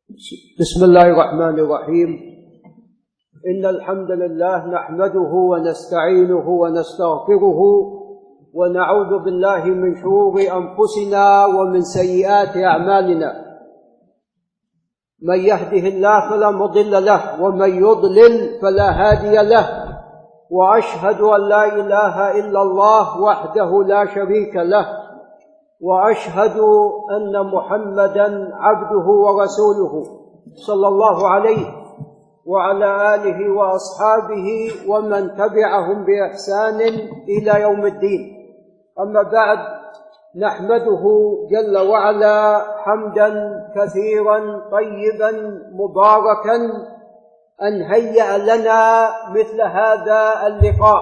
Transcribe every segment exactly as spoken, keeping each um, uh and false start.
بسم الله الرحمن الرحيم. إن الحمد لله نحمده ونستعينه ونستغفره ونعوذ بالله من شرور أنفسنا ومن سيئات أعمالنا. من يهده الله فلا مضل له ومن يضلل فلا هادي له، وأشهد أن لا إله إلا الله وحده لا شريك له، وأشهد أن محمدًا عبده ورسوله صلى الله عليه وعلى آله وأصحابه ومن تبعهم بإحسان إلى يوم الدين. أما بعد، نحمده جل وعلا حمدًا كثيرًا طيبًا مباركًا أن هيأ لنا مثل هذا اللقاء،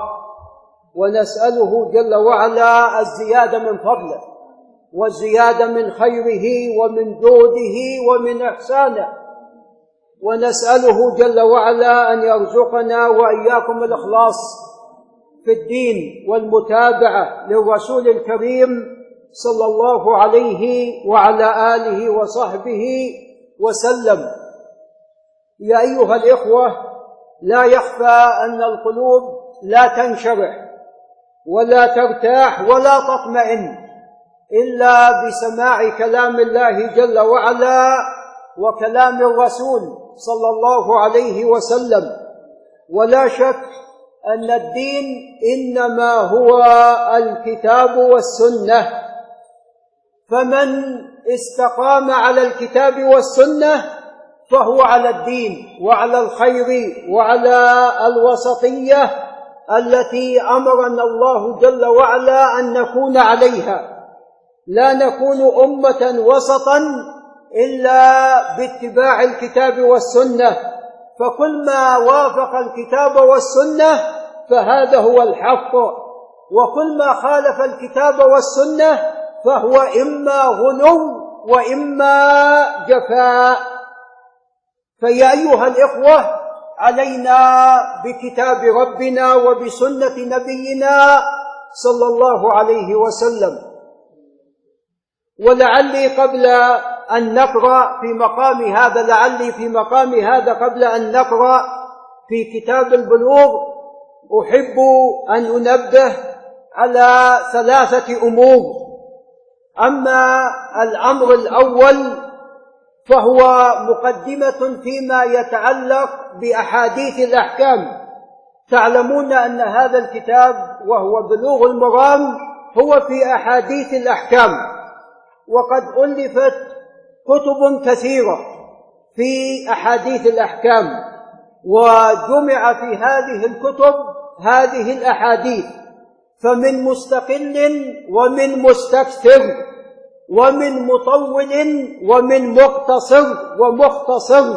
ونسأله جل وعلا الزيادة من فضله والزيادة من خيره ومن جوده ومن إحسانه، ونسأله جل وعلا أن يرزقنا وإياكم الإخلاص في الدين والمتابعة للرسول الكريم صلى الله عليه وعلى آله وصحبه وسلم. يا أيها الإخوة، لا يخفى أن القلوب لا تنشرح ولا ترتاح ولا تطمئن إلا بسماع كلام الله جل وعلا وكلام الرسول صلى الله عليه وسلم. ولا شك أن الدين إنما هو الكتاب والسنة، فمن استقام على الكتاب والسنة فهو على الدين وعلى الخير وعلى الوسطية التي أمرنا الله جل وعلا أن نكون عليها. لا نكون أمة وسطا إلا باتباع الكتاب والسنة، فكل ما وافق الكتاب والسنة فهذا هو الحق، وكل ما خالف الكتاب والسنة فهو إما غلو وإما جفاء. فيا أيها الإخوة، علينا بكتاب ربنا وبسنة نبينا صلى الله عليه وسلم. ولعلي قبل أن نقرأ في مقام هذا لعلي في مقام هذا قبل أن نقرأ في كتاب البلوغ أحب أن أنبه على ثلاثة أمور. أما الأمر الأول فهو مقدمة فيما يتعلق بأحاديث الأحكام. تعلمون أن هذا الكتاب وهو بلوغ المرام هو في أحاديث الأحكام، وقد ألفت كتب كثيرة في أحاديث الأحكام، وجمع في هذه الكتب هذه الأحاديث، فمن مستقل ومن مستكثر ومن مطول ومن مقتصر ومختصر.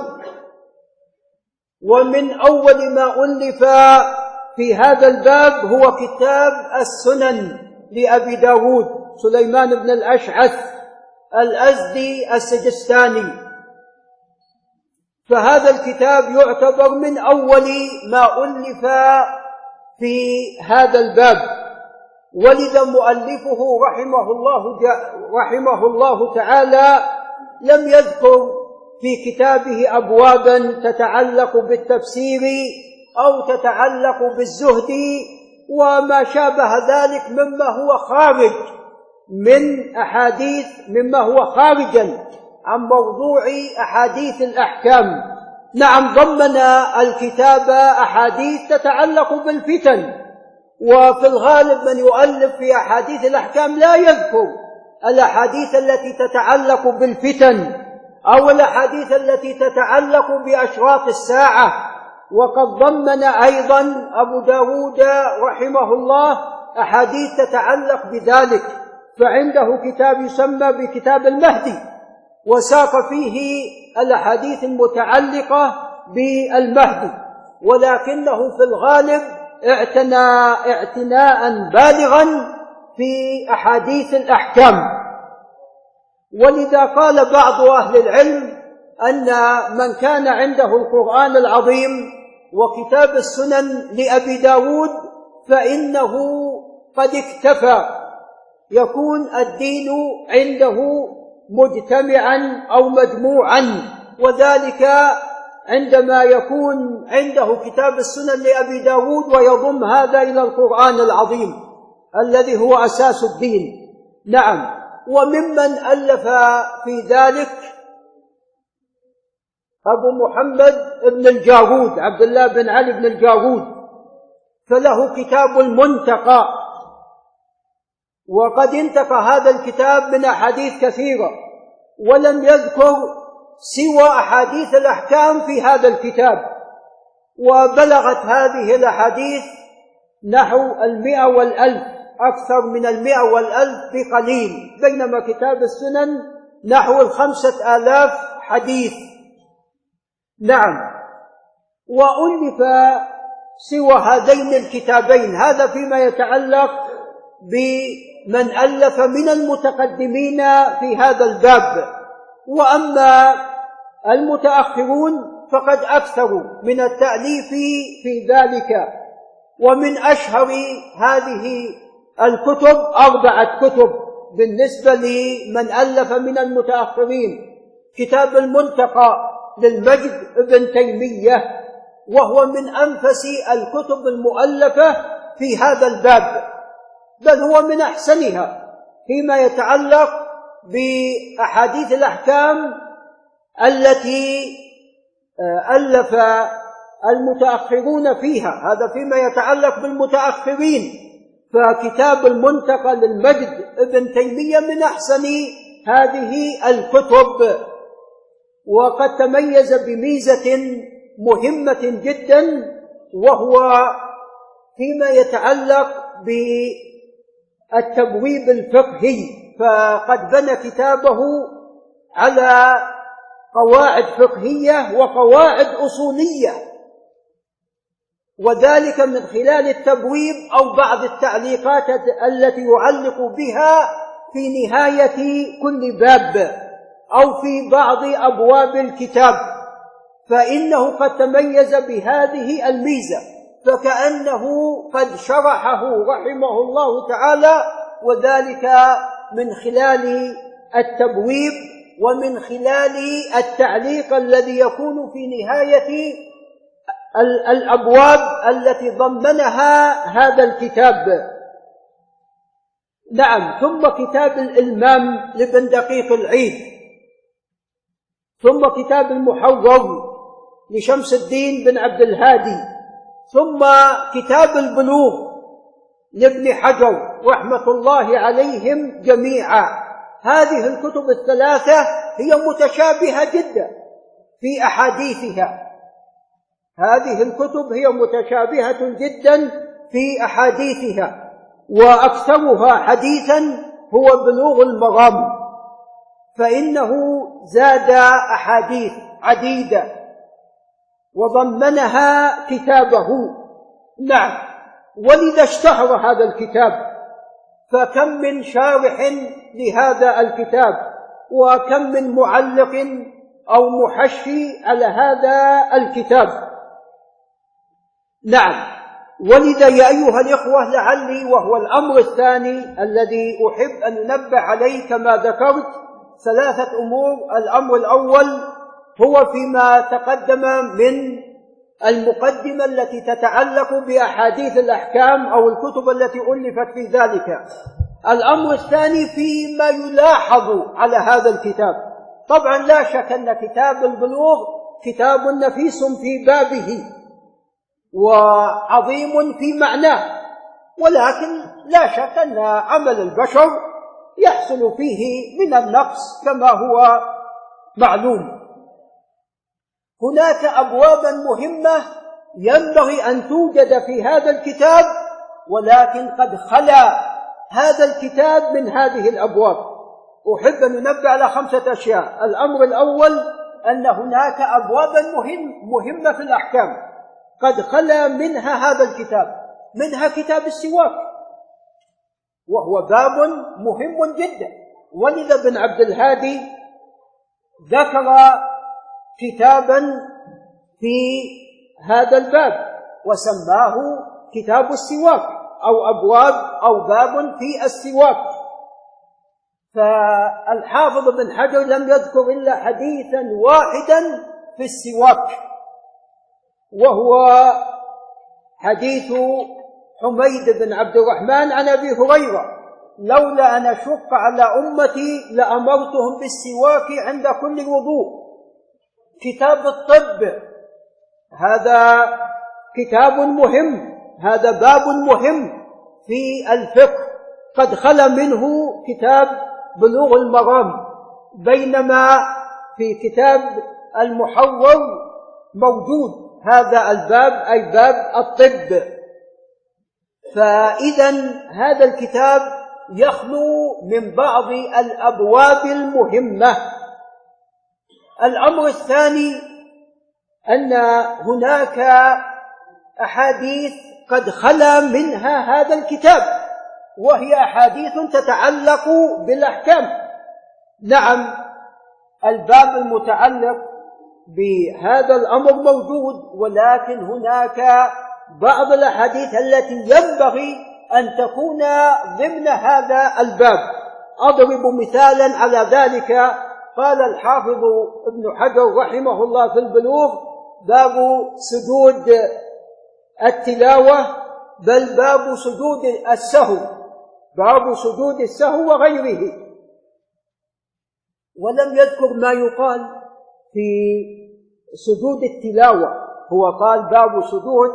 ومن أول ما ألف في هذا الباب هو كتاب السنن لأبي داود سليمان بن الأشعث الأزدي السجستاني. فهذا الكتاب يعتبر من أول ما ألف في هذا الباب، ولذا مؤلفه رحمه الله, رحمه الله تعالى لم يذكر في كتابه أبوابا تتعلق بالتفسير أو تتعلق بالزهد وما شابه ذلك مما هو خارج من أحاديث مما هو خارجا عن موضوع أحاديث الأحكام. نعم، ضمن الكتاب أحاديث تتعلق بالفتن، وفي الغالب من يؤلف في أحاديث الأحكام لا يذكر الأحاديث التي تتعلق بالفتن أو الأحاديث التي تتعلق بأشراط الساعة. وقد ضمن أيضا أبو داود رحمه الله أحاديث تتعلق بذلك، فعنده كتاب يسمى بكتاب المهدي، وساق فيه الأحاديث المتعلقة بالمهدي، ولكنه في الغالب اعتنى اعتناء بالغا في أحاديث الأحكام. ولذا قال بعض أهل العلم أن من كان عنده القرآن العظيم وكتاب السنن لأبي داود فإنه قد اكتفى، يكون الدين عنده مجتمعا أو مجموعا وذلك عندما يكون عنده كتاب السنن لأبي داود ويضم هذا إلى القرآن العظيم الذي هو أساس الدين. نعم. وممن ألف في ذلك أبو محمد بن الجارود، عبد الله بن علي بن الجارود، فله كتاب المنتقى، وقد انتقى هذا الكتاب من أحاديث كثيرة، ولم يذكر سوى أحاديث الأحكام في هذا الكتاب، وبلغت هذه الأحاديث نحو المئة والألف، أكثر من المئة والألف بقليل، بينما كتاب السنن نحو الخمسة آلاف حديث. نعم. وألف سوى هذين الكتابين، هذا فيما يتعلق بمن ألف من المتقدمين في هذا الباب. وأما المتأخرون فقد أكثروا من التأليف في ذلك، ومن أشهر هذه الكتب أربعة كتب بالنسبة لمن ألف من المتأخرين: كتاب المنتقى للمجد ابن تيمية، وهو من أنفس الكتب المؤلفة في هذا الباب، بل هو من أحسنها فيما يتعلق بأحاديث الأحكام التي ألف المتأخرون فيها. هذا فيما يتعلق بالمتأخرين، فكتاب المنتقى للمجد ابن تيمية من أحسن هذه الكتب، وقد تميز بميزة مهمة جدا، وهو فيما يتعلق بالتبويب الفقهي، فقد بنى كتابه على قواعد فقهية وقواعد أصولية، وذلك من خلال التبويب أو بعض التعليقات التي يعلق بها في نهاية كل باب أو في بعض أبواب الكتاب، فإنه قد تميز بهذه الميزة، فكأنه قد شرحه رحمه الله تعالى، وذلك من خلال التبويب ومن خلال التعليق الذي يكون في نهاية الأبواب التي ضمنها هذا الكتاب. نعم. ثم كتاب الإلمام لابن دقيق العيد، ثم كتاب المحرر لشمس الدين بن عبد الهادي، ثم كتاب البلوغ لابن حجر رحمة الله عليهم جميعا. هذه الكتب الثلاثة هي متشابهة جدا في أحاديثها، هذه الكتب هي متشابهة جدا في أحاديثها، وأكثرها حديثا هو بلوغ المرام، فإنه زاد أحاديث عديدة وضمنها كتابه. نعم. ولذا اشتهر هذا الكتاب، فكم من شارح لهذا الكتاب، وكم من معلق أو محشي على هذا الكتاب. نعم. ولذا يا أيها الإخوة، لعلي وهو الأمر الثاني الذي أحب أن ننبه عليه كما ذكرت ثلاثة أمور. الأمر الأول هو فيما تقدم من المقدمة التي تتعلق بأحاديث الأحكام أو الكتب التي ألفت في ذلك. الأمر الثاني فيما يلاحظ على هذا الكتاب. طبعا لا شك أن كتاب البلوغ كتاب نفيس في بابه وعظيم في معناه، ولكن لا شك أن عمل البشر يحصل فيه من النقص كما هو معلوم. هناك أبوابا مهمة ينبغي أن توجد في هذا الكتاب، ولكن قد خلا هذا الكتاب من هذه الأبواب. أحب أن ننبه على خمسة أشياء. الأمر الأول أن هناك أبوابا مهم مهمة في الأحكام قد خلا منها هذا الكتاب، منها كتاب السواك، وهو باب مهم جدا. ولذا ابن عبد الهادي ذكر كتابا في هذا الباب وسماه كتاب السواك، أو أبواب أو باب في السواك. فالحافظ ابن حجر لم يذكر إلا حديثا واحدا في السواك، وهو حديث حميد بن عبد الرحمن عن أبي هريرة: لولا أن أشق على أمتي لأمرتهم بالسواك عند كل وضوء. كتاب الطب هذا كتاب مهم، هذا باب مهم في الفقه، قد خلا منه كتاب بلوغ المرام، بينما في كتاب المحرر موجود هذا الباب، أي باب الطب. فإذا هذا الكتاب يخلو من بعض الأبواب المهمة. الأمر الثاني أن هناك أحاديث قد خلا منها هذا الكتاب، وهي أحاديث تتعلق بالأحكام. نعم، الباب المتعلق بهذا الأمر موجود، ولكن هناك بعض الأحاديث التي ينبغي أن تكون ضمن هذا الباب. أضرب مثالا على ذلك. قال الحافظ ابن حجر رحمه الله في البلوغ: باب سجود التلاوة، بل باب سجود السهو، باب سجود السهو وغيره، ولم يذكر ما يقال في سجود التلاوة. هو قال باب سجود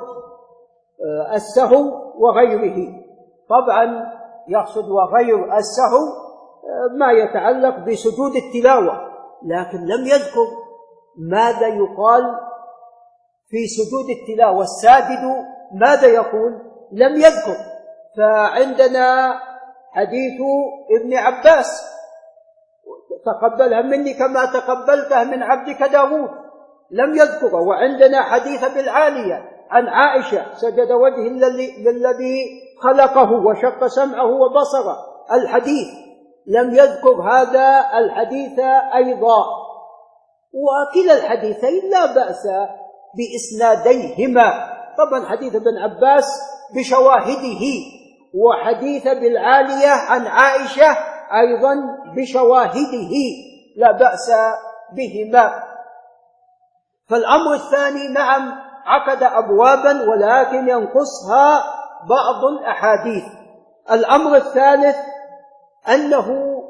السهو وغيره، طبعا يقصد وغير السهو ما يتعلق بسجود التلاوة، لكن لم يذكر ماذا يقال في سجود التلاوة. الساجد ماذا يقول؟ لم يذكر. فعندنا حديث ابن عباس: تقبلها مني كما تقبلتها من عبدك داود، لم يذكره. وعندنا حديث بالعالية عن عائشة: سجد وجهه للذي خلقه وشق سمعه وبصره، الحديث لم يذكر هذا الحديث أيضا. وكلا الحديثين لا بأس بإسناديهما، طبعا حديث ابن عباس بشواهده، وحديث بالعالية عن عائشة أيضا بشواهده، لا بأس بهما. فالأمر الثاني نعم عقد أبوابا، ولكن ينقصها بعض الأحاديث. الأمر الثالث أنه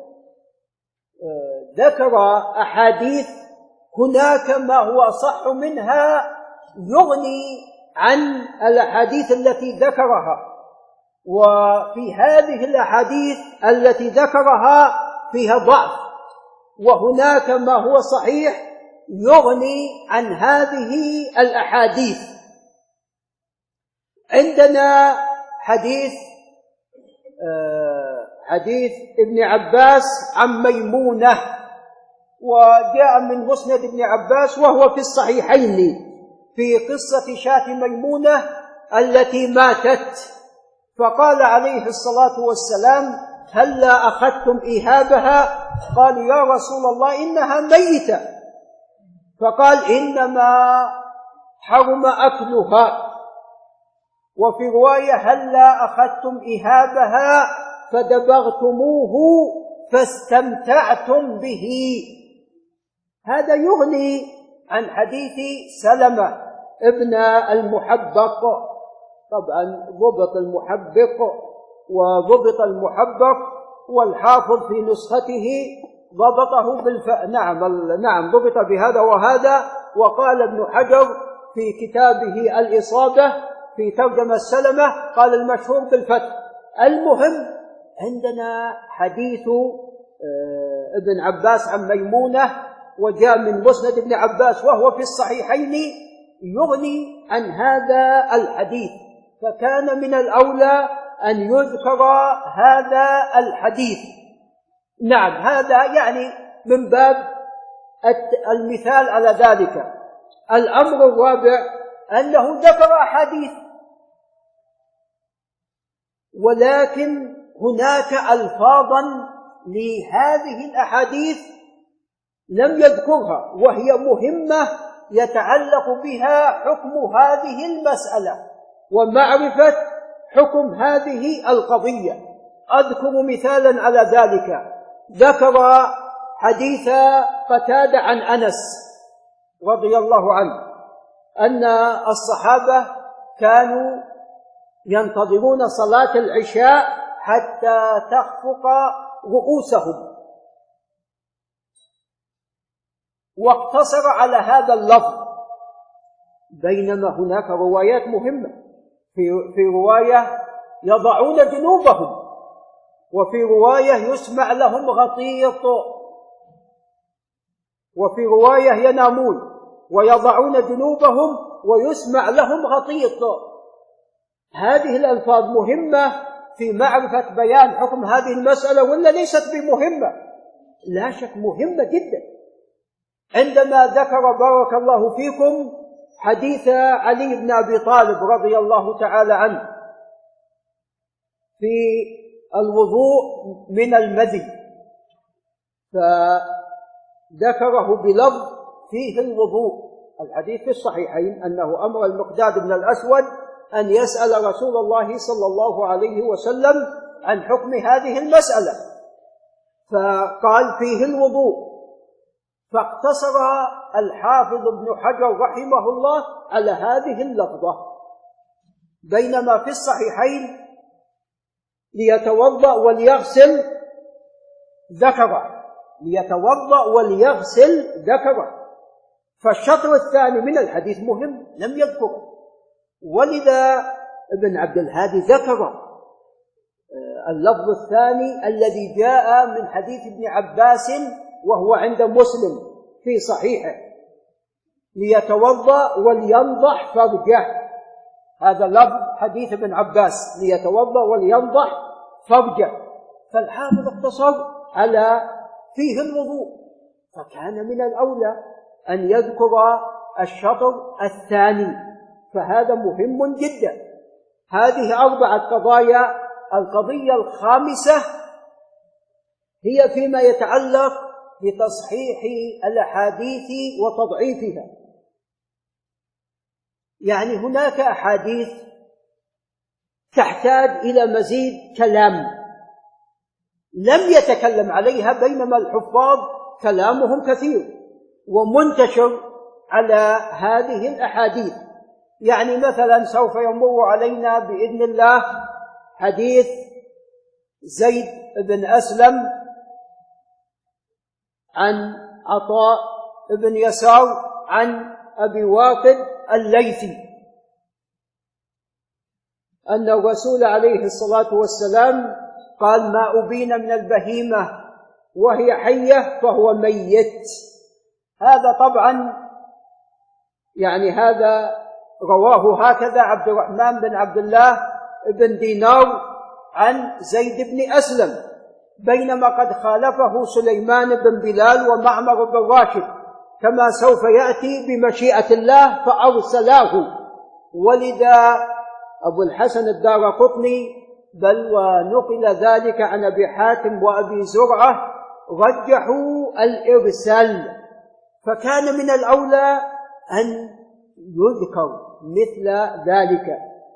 ذكر أحاديث هناك ما هو أصح منها يغني عن الأحاديث التي ذكرها، وفي هذه الأحاديث التي ذكرها فيها ضعف، وهناك ما هو صحيح يغني عن هذه الأحاديث. عندنا حديث حديث ابن عباس عن ميمونة، وجاء من مسند ابن عباس وهو في الصحيحين في قصة شاة ميمونة التي ماتت، فقال عليه الصلاة والسلام: هلا أخذتم إهابها؟ قالوا: يا رسول الله إنها ميتة. فقال: إنما حرم أكلها. وفي رواية: هلا أخذتم إهابها فدبغتموه فاستمتعتم به. هذا يغني عن حديث سلمة ابن المحبق. طبعا ضبط المحبق وضبط المحبق، والحافظ في نسخته ضبطه بالف... نعم نعم ضبط بهذا وهذا. وقال ابن حجر في كتابه الإصابة في ترجمة سلمة قال المشهور بالفتح. المهم عندنا حديث ابن عباس عن ميمونة، وجاء من مسند ابن عباس وهو في الصحيحين، يغني عن هذا الحديث، فكان من الأولى أن يذكر هذا الحديث. نعم، هذا يعني من باب المثال على ذلك. الأمر الرابع أنه ذكر أحاديث، ولكن هناك ألفاظا لهذه الأحاديث لم يذكرها، وهي مهمة يتعلق بها حكم هذه المسألة ومعرفة حكم هذه القضية. أذكر مثالا على ذلك. ذكر حديث قتادة عن أنس رضي الله عنه أن الصحابة كانوا ينتظرون صلاة العشاء حتى تخفق رؤوسهم، واقتصر على هذا اللفظ، بينما هناك روايات مهمة. في, في رواية يضعون جنوبهم، وفي رواية يسمع لهم غطيط، وفي رواية ينامون ويضعون جنوبهم ويسمع لهم غطيط. هذه الألفاظ مهمة في معرفة بيان حكم هذه المسألة، ولا ليست بمهمة؟ لا شك مهمة جدا. عندما ذكر بارك الله فيكم حديث علي بن أبي طالب رضي الله تعالى عنه في الوضوء من المذي، فذكره بلفظ فيه الوضوء. الحديث في الصحيحين أنه أمر المقداد بن الأسود أن يسأل رسول الله صلى الله عليه وسلم عن حكم هذه المسألة، فقال فيه الوضوء، فاقتصر الحافظ ابن حجر رحمه الله على هذه اللفظة، بينما في الصحيحين ليتوضأ وليغسل ذكره، ليتوضأ وليغسل ذكره. فالشطر الثاني من الحديث مهم لم يذكره، ولذا ابن عبد الهادي ذكر اللفظ الثاني الذي جاء من حديث ابن عباس وهو عند مسلم في صحيحه، ليتوضأ ولينضح فرجه. هذا لفظ حديث ابن عباس، ليتوضأ ولينضح فرجه. فالحافظ اقتصر على فيه الوضوء، فكان من الأولى أن يذكر الشطر الثاني، فهذا مهم جدا. هذه أربعة قضايا. القضية الخامسة هي فيما يتعلق بتصحيح الأحاديث وتضعيفها. يعني هناك أحاديث تحتاج إلى مزيد كلام لم يتكلم عليها، بينما الحفاظ كلامهم كثير ومنتشر على هذه الأحاديث. يعني مثلا سوف يمر علينا بإذن الله حديث زيد بن أسلم عن عطاء بن يسار عن أبي واقد الليثي أن الرسول عليه الصلاة والسلام قال: ما أبين من البهيمة وهي حية فهو ميت. هذا طبعا يعني هذا رواه هكذا عبد الرحمن بن عبد الله بن دينار عن زيد بن أسلم، بينما قد خالفه سليمان بن بلال ومعمر بن راشد، كما سوف يأتي بمشيئة الله فأرسلاه. ولذا أبو الحسن الدارقطني بل ونقل ذلك عن أبي حاتم وأبي زرعة رجحوا الإرسال، فكان من الأولى أن يذكر مثل ذلك.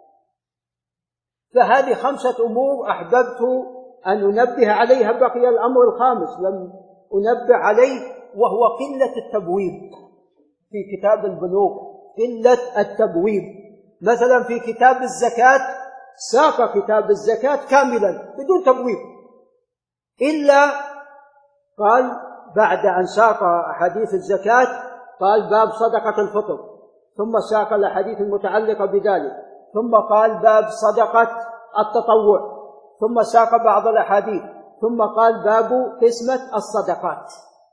فهذه خمسة أمور أحببت أن أنبه عليها. بقي الأمر الخامس لم أنبه عليه، وهو قلة التبويب في كتاب البلوغ. قلة التبويب مثلا في كتاب الزكاة ساق كتاب الزكاة كاملا بدون تبويب، إلا قال بعد أن ساق أحاديث الزكاة قال باب صدقة الفطر، ثم ساق الأحاديث المتعلقة بذلك، ثم قال باب صدقة التطوع، ثم ساق بعض الأحاديث، ثم قال باب قسمة الصدقات.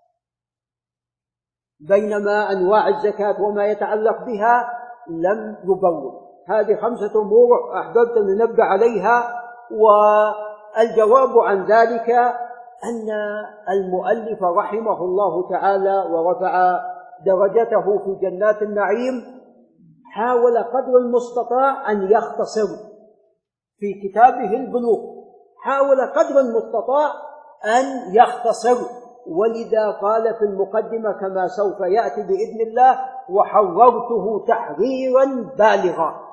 بينما أنواع الزكاة وما يتعلق بها لم يبوب. هذه خمسة أمور أحببت أن ننبه عليها. والجواب عن ذلك أن المؤلف رحمه الله تعالى ورفع درجته في جنات النعيم حاول قدر المستطاع أن يختصر في كتابه البلوغ، حاول قدر المستطاع أن يختصر، ولذا قال في المقدمة كما سوف يأتي بإذن الله: وحررته تحريرا بالغا.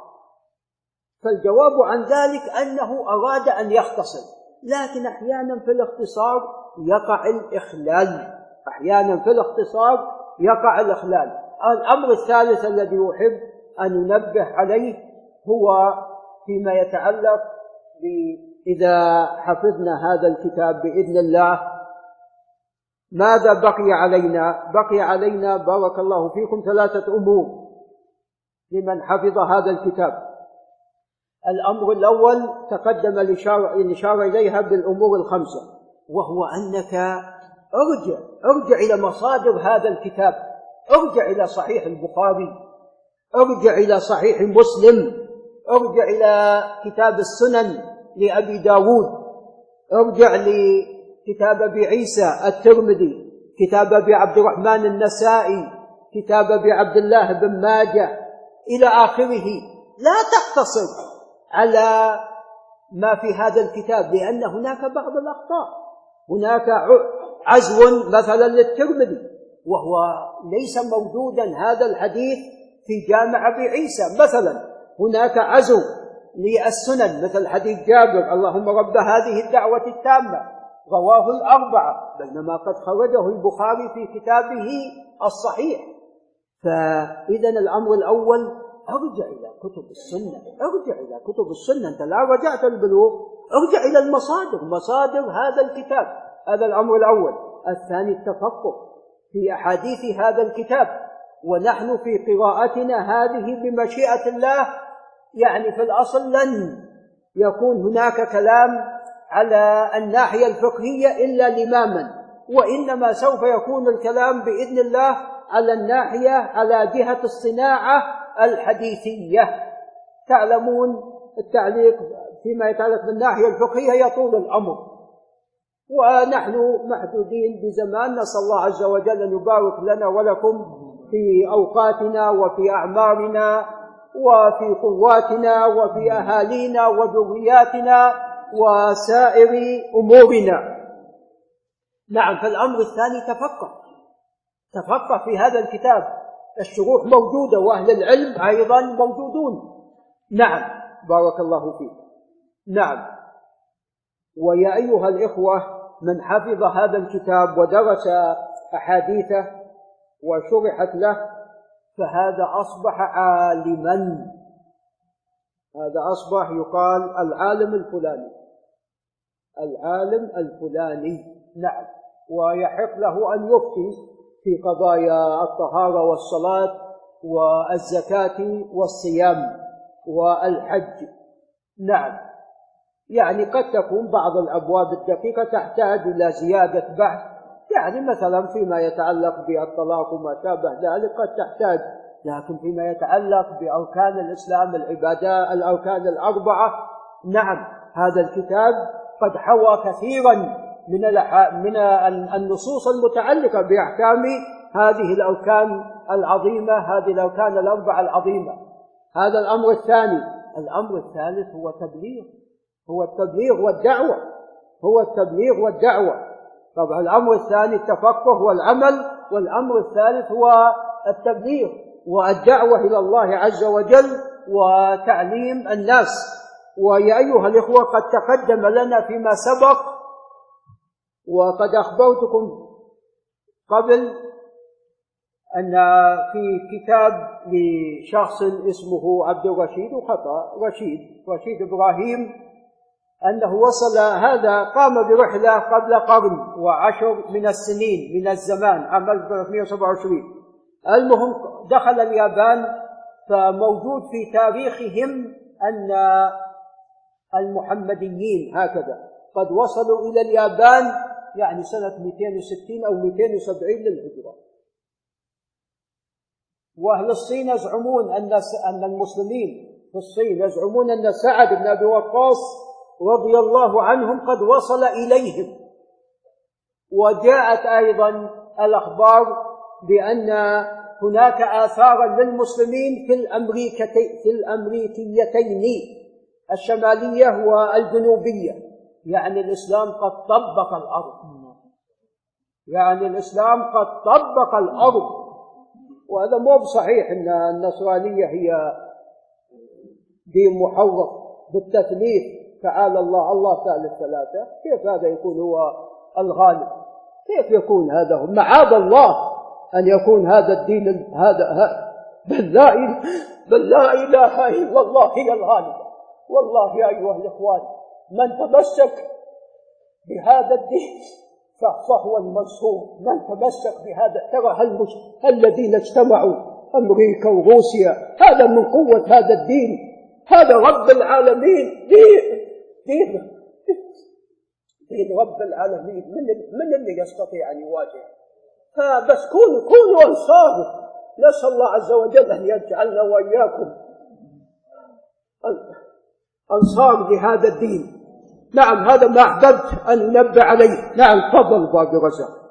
فالجواب عن ذلك أنه أراد أن يختصر، لكن أحيانا في الاختصار يقع الإخلال، أحيانا في الاختصار يقع الإخلال. الأمر الثالث الذي أحب أن ننبه عليه هو فيما يتعلق إذا حفظنا هذا الكتاب بإذن الله ماذا بقي علينا؟ بقي علينا بارك الله فيكم ثلاثة أمور لمن حفظ هذا الكتاب. الأمر الأول تقدم الإشارة إليها بالأمور الخمسة، وهو أنك ارجع ارجع إلى مصادر هذا الكتاب، ارجع إلى صحيح البخاري، ارجع إلى صحيح مسلم، ارجع إلى كتاب السنن لأبي داود، ارجع لكتاب أبي عيسى الترمذي، كتاب أبي عبد الرحمن النسائي، كتاب أبي عبد الله بن ماجه إلى آخره. لا تقتصر على ما في هذا الكتاب، لأن هناك بعض الأخطاء، هناك عزو مثلا للترمذي وهو ليس موجودا هذا الحديث في جامع أبي عيسى مثلا، هناك عزو للسنن مثل حديث جابر اللهم رب هذه الدعوة التامة رواه الأربعة، بينما قد خرجه البخاري في كتابه الصحيح. فإذا الأمر الأول ارجع إلى كتب السنة، ارجع إلى كتب السنة، أنت لا رجعت البلوغ ارجع إلى المصادر، مصادر هذا الكتاب. هذا الأمر الأول. الثاني التفقه في أحاديث هذا الكتاب، ونحن في قراءتنا هذه بمشيئة الله يعني في الأصل لن يكون هناك كلام على الناحية الفقهية إلا لماما، وإنما سوف يكون الكلام بإذن الله على الناحية على جهة الصناعة الحديثية. تعلمون التعليق فيما يتعلق بالناحية الفقهية يطول الأمر، ونحن محدودين بزمان، نسأل الله عز وجل أن يبارك لنا ولكم في أوقاتنا وفي أعمارنا وفي قواتنا وفي أهالينا وذرياتنا وسائر أمورنا. نعم. فالأمر الثاني تفقه تفقه في هذا الكتاب، الشروح موجودة وأهل العلم أيضا موجودون. نعم بارك الله فيك. نعم. ويا أيها الإخوة من حفظ هذا الكتاب ودرس أحاديثه وشرحت له فهذا أصبح عالما، هذا أصبح يقال العالم الفلاني، العالم الفلاني. نعم. ويحق له أن يفتي في قضايا الطهارة والصلاة والزكاة والصيام والحج. نعم. يعني قد تكون بعض الأبواب الدقيقة تحتاج إلى زيادة بحث، يعني مثلا فيما يتعلق بالطلاق وما شابه ذلك قد تحتاج، لكن فيما يتعلق بأركان الإسلام العبادات الأركان الأربعة نعم هذا الكتاب قد حوى كثيرا من من النصوص المتعلقة بأحكام هذه الأركان العظيمة، هذه الأركان الأربعة العظيمة. هذا الأمر الثاني. الأمر الثالث هو تبليغ هو التبليغ والدعوة هو التبليغ والدعوة. طبعا الأمر الثاني التفقه والعمل، والأمر الثالث هو التبليغ والدعوة إلى الله عز وجل وتعليم الناس. ويا أيها الإخوة قد تقدم لنا فيما سبق وقد أخبرتكم قبل أن في كتاب لشخص اسمه عبد الرشيد وخطأ رشيد رشيد إبراهيم أنه وصل، هذا قام برحلة قبل قرن وعشر من السنين من الزمان عام ألف وثلاثمائة وسبعة وعشرين. المهم دخل اليابان، فموجود في تاريخهم أن المحمديين هكذا قد وصلوا إلى اليابان يعني سنة مئتين وستين أو مئتين وسبعين للهجرة. وأهل الصين يزعمون أن المسلمين في الصين يزعمون أن سعد بن أبي وقاص رضي الله عنهم قد وصل إليهم. وجاءت أيضا الأخبار بأن هناك آثارا للمسلمين في الأمريكتين في الأمريكيتين الشمالية والجنوبية، يعني الإسلام قد طبق الأرض يعني الإسلام قد طبق الأرض. وهذا مو بصحيح أن النصرانية هي دين محرف بالتثليث، تعالى الله الله ثالث ثلاثة، كيف هذا يكون هو الغالب. كيف يكون هذا؟ معاذ الله أن يكون هذا الدين هذا بل لا, بل لا إله إلا الله هي الغالبة. والله يا أيها الإخوان من تمسك بهذا الدين فهو المنصور. من تمسك بهذا، ترى الذين اجتمعوا أمريكا وروسيا، هذا من قوة هذا الدين. هذا رب العالمين، دين دين دين رب العالمين. من من اللي يستطيع أن يواجه؟ فبس كونوا كونوا أنصاره. نسأل الله عز وجل أن يجعلنا وإياكم أنصار لهذا الدين. نعم، هذا ما أحببت أن ننبه عليه. نعم، تفضل باقي رزاق.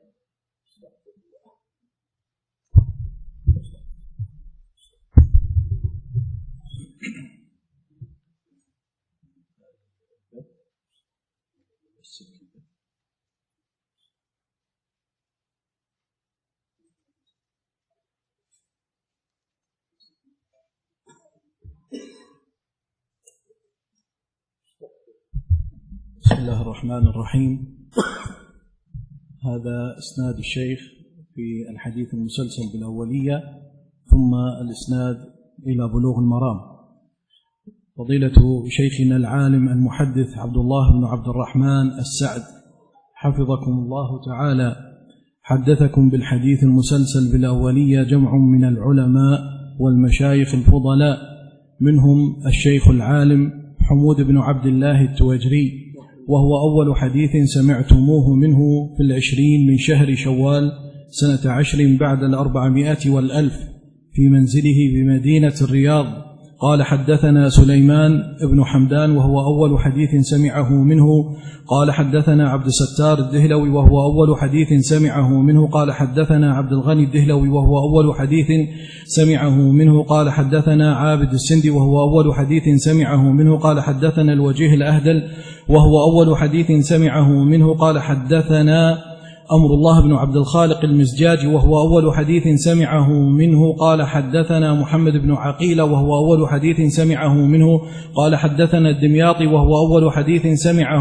بسم الله الرحمن الرحيم. هذا إسناد الشيخ في الحديث المسلسل بالأولية، ثم الإسناد إلى بلوغ المرام. فضيلة شيخنا العالم المحدث عبد الله بن عبد الرحمن السعد حفظكم الله تعالى حدثكم بالحديث المسلسل بالأولية جمع من العلماء والمشايخ الفضلاء، منهم الشيخ العالم حمود بن عبد الله التوجري، وهو أول حديث سمعتموه منه في العشرين من شهر شوال سنة عشر بعد الأربعمائة والألف في منزله بمدينة الرياض. قال حدثنا سليمان بن حمدان وهو أول حديث سمعه منه. قال حدثنا عبد الستار الدهلوي وهو أول حديث سمعه منه. قال حدثنا عبد الغني الدهلوي وهو أول حديث سمعه منه. قال حدثنا عابد السندي وهو أول حديث سمعه منه. قال حدثنا الوجيه الأهدل وهو أول حديث سمعه منه. قال حدثنا أمر الله بن عبد الخالق المزجاج وهو أول حديث سمعه منه. قال حدثنا محمد بن عقيل وهو أول حديث سمعه منه. قال حدثنا الدمياطي وهو أول حديث سمعه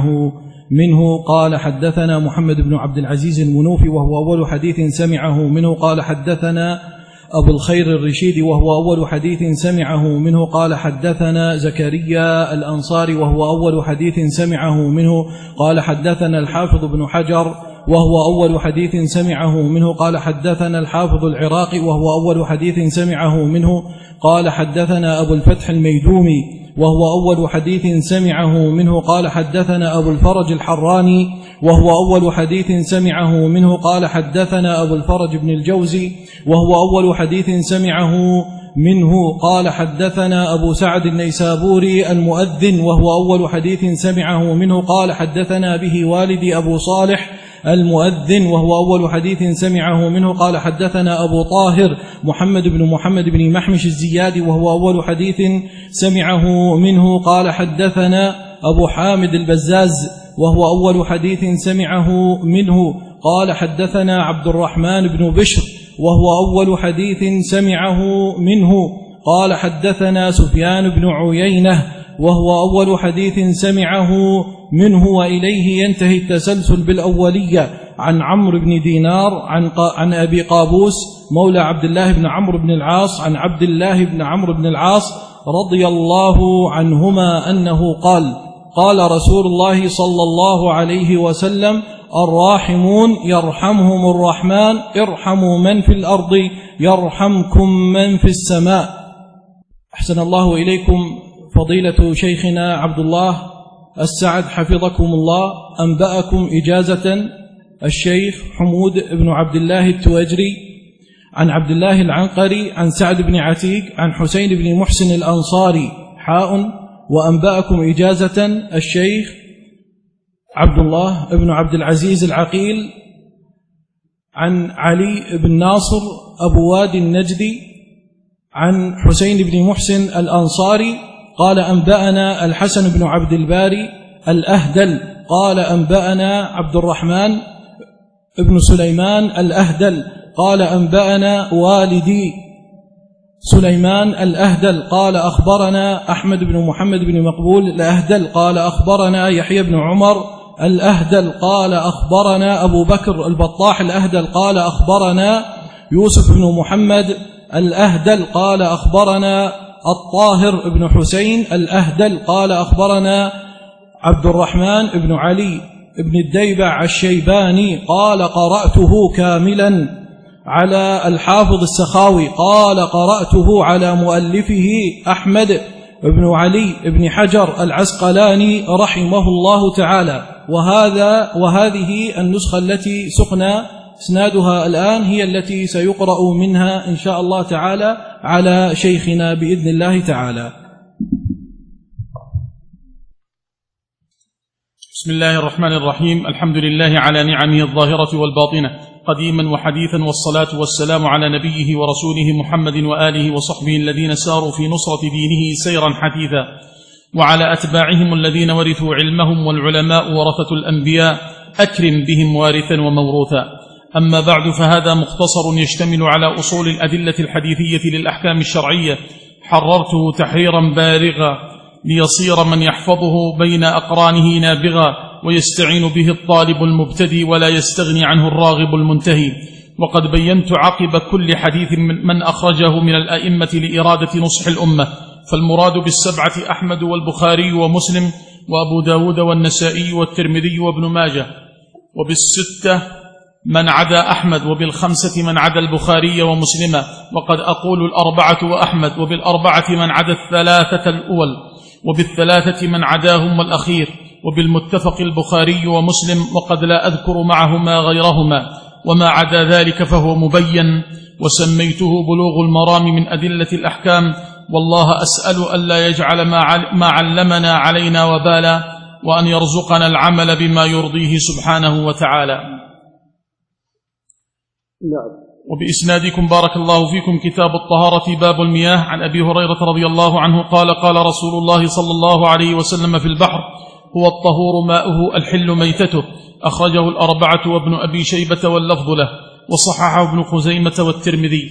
منه. قال حدثنا محمد بن عبد العزيز المنوفي وهو أول حديث سمعه منه. قال حدثنا أبو الخير الرشيدي وهو أول حديث سمعه منه. قال حدثنا زكريا الأنصاري وهو أول حديث سمعه منه. قال حدثنا الحافظ بن حجر وهو أول حديث سمعه منه. قال حدثنا الحافظ العراقي وهو أول حديث سمعه منه. قال حدثنا أبو الفتح الميدومي وهو أول حديث سمعه منه. قال حدثنا أبو الفرج الحراني وهو أول حديث سمعه منه. قال حدثنا أبو الفرج بن الجوزي وهو أول حديث سمعه منه. قال حدثنا أبو سعد النيسابوري المؤذن وهو أول حديث سمعه منه. قال حدثنا به والدي أبو صالح المؤذن وهو أول حديث سمعه منه. قال حدثنا أبو طاهر محمد بن محمد بن محمش الزيادي وهو أول حديث سمعه منه. قال حدثنا أبو حامد البزاز وهو أول حديث سمعه منه. قال حدثنا عبد الرحمن بن بشر وهو أول حديث سمعه منه. قال حدثنا سفيان بن عيينة وهو أول حديث سمعه منه. وإليه ينتهي التسلسل بالأولية عن عمرو بن دينار عن, عن أبي قابوس مولى عبد الله بن عمرو بن العاص عن عبد الله بن عمرو بن العاص رضي الله عنهما أنه قال قال رسول الله صلى الله عليه وسلم الراحمون يرحمهم الرحمن ارحموا من في الأرض يرحمكم من في السماء. أحسن الله إليكم فضيلة شيخنا عبد الله السعد حفظكم الله أنبأكم إجازة الشيخ حمود بن عبد الله التوجري عن عبد الله العنقري عن سعد بن عتيق عن حسين بن محسن الأنصاري حاء. وأنبأكم إجازة الشيخ عبد الله بن عبد العزيز العقيل عن علي بن ناصر أبو وادي النجدي عن حسين بن محسن الأنصاري قال أنبأنا الحسن بن عبد الباري الأهدل قال أنبأنا عبد الرحمن بن سليمان الأهدل قال أنبأنا والدي سليمان الأهدل قال أخبرنا أحمد بن محمد بن مقبول الأهدل قال أخبرنا يحيى بن عمر الأهدل قال أخبرنا أبو بكر البطاح الأهدل قال أخبرنا يوسف بن محمد الأهدل قال أخبرنا الطاهر بن حسين الأهدل قال أخبرنا عبد الرحمن بن علي بن الديبع الشيباني قال قرأته كاملا على الحافظ السخاوي قال قرأته على مؤلفه أحمد بن علي بن حجر العسقلاني رحمه الله تعالى. وهذا وهذه النسخة التي سقنا اسنادها الآن هي التي سيقرأ منها إن شاء الله تعالى على شيخنا بإذن الله تعالى. بسم الله الرحمن الرحيم. الحمد لله على نعمه الظاهرة والباطنة قديما وحديثا، والصلاة والسلام على نبيه ورسوله محمد وآله وصحبه الذين ساروا في نصرة دينه سيرا حثيثا، وعلى أتباعهم الذين ورثوا علمهم والعلماء ورثة الأنبياء أكرم بهم وارثا وموروثا. أما بعد، فهذا مختصر يشتمل على أصول الأدلة الحديثية للأحكام الشرعية، حررته تحريرا بالغا ليصير من يحفظه بين أقرانه نابغا، ويستعين به الطالب المبتدي ولا يستغني عنه الراغب المنتهي. وقد بينت عقب كل حديث من أخرجه من الأئمة لإرادة نصح الأمة، فالمراد بالسبعة أحمد والبخاري ومسلم وأبو داود والنسائي والترمذي وابن ماجه، وبالستة من عدا أحمد، وبالخمسة من عدا البخاري ومسلم، وقد أقول الأربعة وأحمد، وبالأربعة من عدا الثلاثة الأول، وبالثلاثة من عداهم والأخير، وبالمتفق البخاري ومسلم، وقد لا أذكر معهما غيرهما، وما عدا ذلك فهو مبين، وسميته بلوغ المرام من أدلة الأحكام. والله أسأل ألا يجعل ما علمنا علينا وبالا، وأن يرزقنا العمل بما يرضيه سبحانه وتعالى. وبإسنادكم بارك الله فيكم كتاب الطهارة باب المياه، عن أبي هريرة رضي الله عنه قال قال رسول الله صلى الله عليه وسلم في البحر: هو الطهور ماؤه الحل ميتته. أخرجه الأربعة وابن أبي شيبة واللفظ له، وصححه ابن خزيمة والترمذي.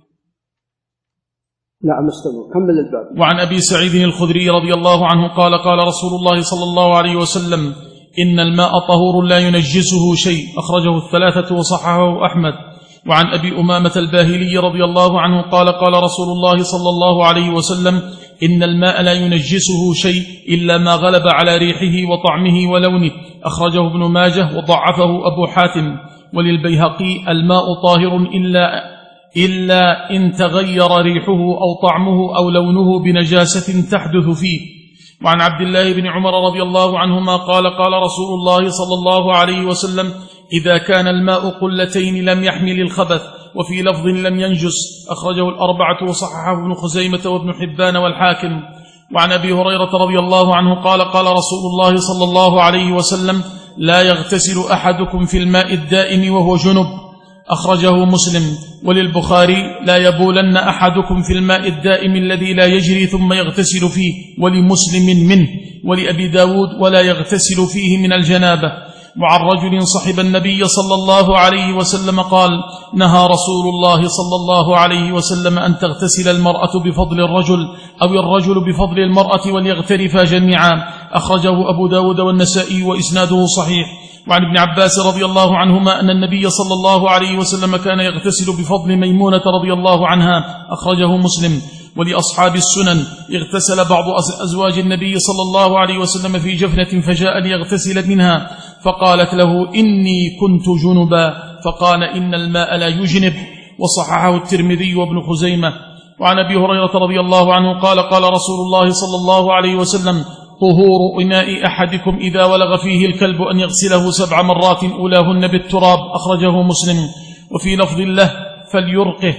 نعم استمر كمل الباب. وعن أبي سعيد الخدري رضي الله عنه قال قال رسول الله صلى الله عليه وسلم: إن الماء طهور لا ينجسه شيء. أخرجه الثلاثة وصححه أحمد. وعن أبي أمامة الباهلي رضي الله عنه قال قال رسول الله صلى الله عليه وسلم: إن الماء لا ينجسه شيء إلا ما غلب على ريحه وطعمه ولونه. أخرجه ابن ماجه وضعفه أبو حاتم. وللبيهقي: الماء طاهر إلا, إلا إن تغير ريحه أو طعمه أو لونه بنجاسة تحدث فيه. وعن عبد الله بن عمر رضي الله عنهما قال قال رسول الله صلى الله عليه وسلم: إذا كان الماء قلتين لم يحمل الخبث، وفي لفظ لم ينجس. أخرجه الأربعة وصححه ابن خزيمة وابن حبان والحاكم. وعن أبي هريرة رضي الله عنه قال قال رسول الله صلى الله عليه وسلم: لا يغتسل أحدكم في الماء الدائم وهو جنب. أخرجه مسلم. وللبخاري: لا يبولن أحدكم في الماء الدائم الذي لا يجري ثم يغتسل فيه. ولمسلم منه. ولأبي داود: ولا يغتسل فيه من الجنابة. وعن رجل صحب النبي صلى الله عليه وسلم قال: نهى رسول الله صلى الله عليه وسلم أن تغتسل المرأة بفضل الرجل أو الرجل بفضل المرأة وليغترفا جميعا. أخرجه أبو داود والنسائي وإسناده صحيح. وعن ابن عباس رضي الله عنهما أن النبي صلى الله عليه وسلم كان يغتسل بفضل ميمونة رضي الله عنها. أخرجه مسلم. ولأصحاب السنن: اغتسل بعض أزواج النبي صلى الله عليه وسلم في جفنة فجاء ليغتسل منها، فقالت له: إني كنت جنبا، فقال: إن الماء لا يجنب. وصححه الترمذي وابن خزيمة. وعن أبي هريرة رضي الله عنه قال قال رسول الله صلى الله عليه وسلم: طهور إناء أحدكم إذا ولغ فيه الكلب أن يغسله سبع مرات أولاهن بالتراب. أخرجه مسلم. وفي لفظ له: فليرقه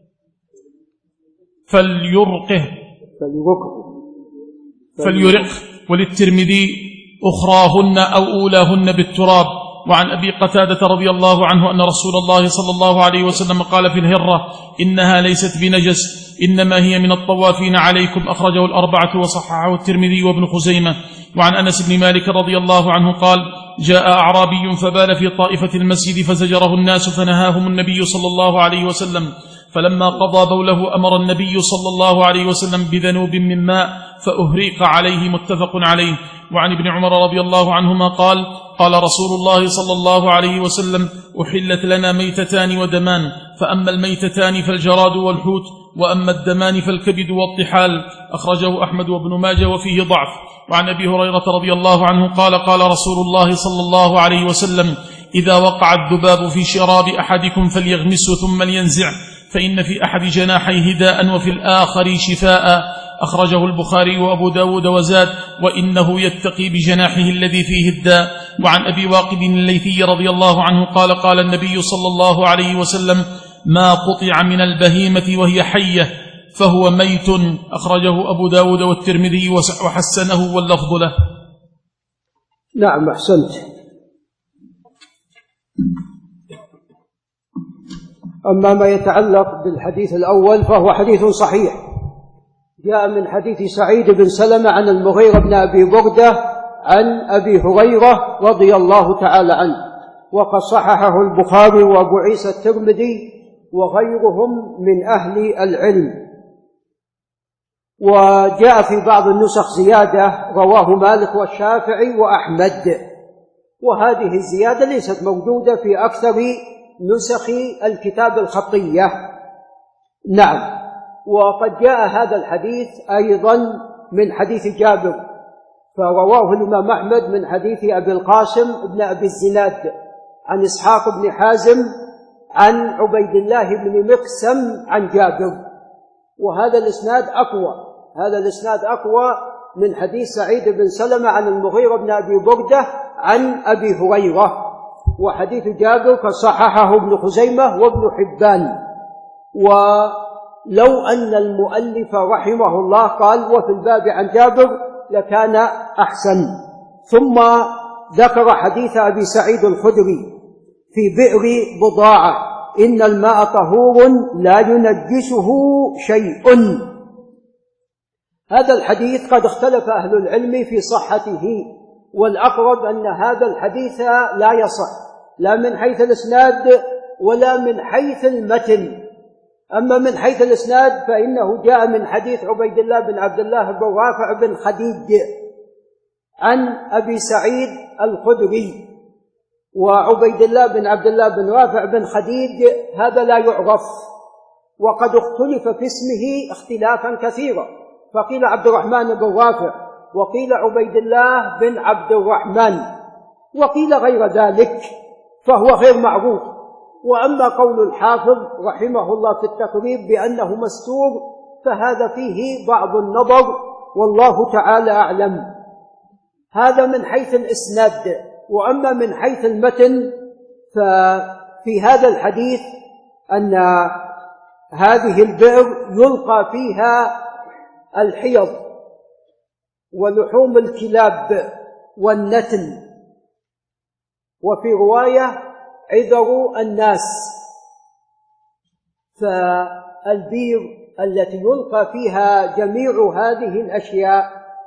فليرقه فليرقه. وللترمذي: أخراهن أو أولاهن بالتراب. وعن أبي قتادة رضي الله عنه أن رسول الله صلى الله عليه وسلم قال في الهرة: إنها ليست بنجس، إنما هي من الطوافين عليكم. أخرجه الأربعة وصححه الترمذي وابن خزيمة. وعن أنس بن مالك رضي الله عنه قال: جاء أعرابي فبال في طائفة المسجد فزجره الناس فنهاهم النبي صلى الله عليه وسلم، فلما قضى بوله أمر النبي صلى الله عليه وسلم بذنوب من ماء فأهريق عليه، متفق عليه. وعن ابن عمر رضي الله عنهما قال قال رسول الله صلى الله عليه وسلم أحلت لنا ميتتان ودمان، فأما الميتتان فالجراد والحوت، وأما الدمان فالكبد والطحال. أخرجه أحمد وابن ماجه وفيه ضعف. وعن أبي هريرة رضي الله عنه قال قال رسول الله صلى الله عليه وسلم إذا وقع الذباب في شراب أحدكم فليغمسه ثم لينزع، فإن في أحد جناحيه داء وفي الآخر شفاء. أخرجه البخاري وأبو داود وزاد وإنه يتقي بجناحه الذي فيه الداء. وعن أبي واقد الليثي رضي الله عنه قال قال النبي صلى الله عليه وسلم ما قطع من البهيمة وهي حية فهو ميت. أخرجه أبو داود والترمذي وحسنه واللفظ له. نعم أحسنت. أما ما يتعلق بالحديث الأول فهو حديث صحيح، جاء من حديث سعيد بن سلمة عن المغيرة بن أبي بردة عن أبي هريرة رضي الله تعالى عنه، وقد صححه البخاري وأبو عيسى الترمذي وغيرهم من أهل العلم. وجاء في بعض النسخ زيادة رواه مالك والشافعي وأحمد، وهذه الزيادة ليست موجودة في أكثر نسخ الكتاب الخطية. نعم. وقد جاء هذا الحديث أيضا من حديث جابر، فرواه الإمام أحمد من حديث أبي القاسم بن أبي الزناد عن إسحاق بن حازم عن عبيد الله بن مقسم عن جابر، وهذا الإسناد أقوى، هذا الإسناد أقوى من حديث سعيد بن سلمة عن المغيرة بن أبي بردة عن أبي هريرة. وحديث جابر فصححه ابن خزيمة وابن حبان. ولو أن المؤلف رحمه الله قال وفي الباب عن جابر لكان أحسن. ثم ذكر حديث أبي سعيد الخدري في بئر بضاعة إن الماء طهور لا ينجسه شيء. هذا الحديث قد اختلف أهل العلم في صحته، والأقرب أن هذا الحديث لا يصح لا من حيث الإسناد ولا من حيث المتن. أما من حيث الإسناد فإنه جاء من حديث عبيد الله بن عبد الله بن رافع بن خديج عن أبي سعيد الخدري، وعبيد الله بن عبد الله بن رافع بن خديج هذا لا يعرف، وقد اختلف في اسمه اختلافا كثيرا، فقيل عبد الرحمن بن رافع، وقيل عبيد الله بن عبد الرحمن، وقيل غير ذلك، فهو غير معروف. وأما قول الحافظ رحمه الله في التقريب بأنه مستور فهذا فيه بعض النظر والله تعالى أعلم. هذا من حيث الإسناد. وأما من حيث المتن ففي هذا الحديث أن هذه البئر يلقى فيها الحيض ولحوم الكلاب والنتن، وفي رواية عذر الناس. فالبير التي يلقى فيها جميع هذه الأشياء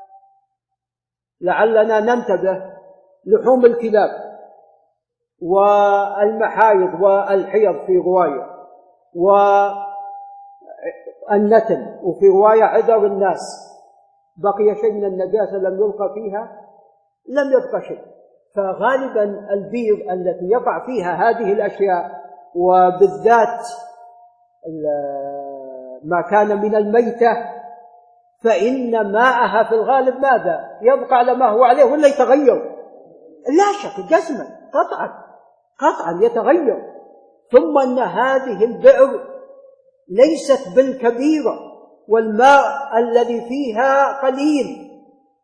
لعلنا ننتبه: لحوم الكلاب والمحايض والحيض في رواية، والنتن، وفي رواية عذر الناس. بقي شيء من النجاسة لم يلقى فيها؟ لم يبقى شيء. فغالبا البير التي يقع فيها هذه الأشياء، وبالذات ما كان من الميتة، فإن ماءها في الغالب ماذا؟ يبقى على ما هو عليه ولا يتغير؟ لا شك جزما قطعا قطعا يتغير. ثم أن هذه البئر ليست بالكبيرة والماء الذي فيها قليل.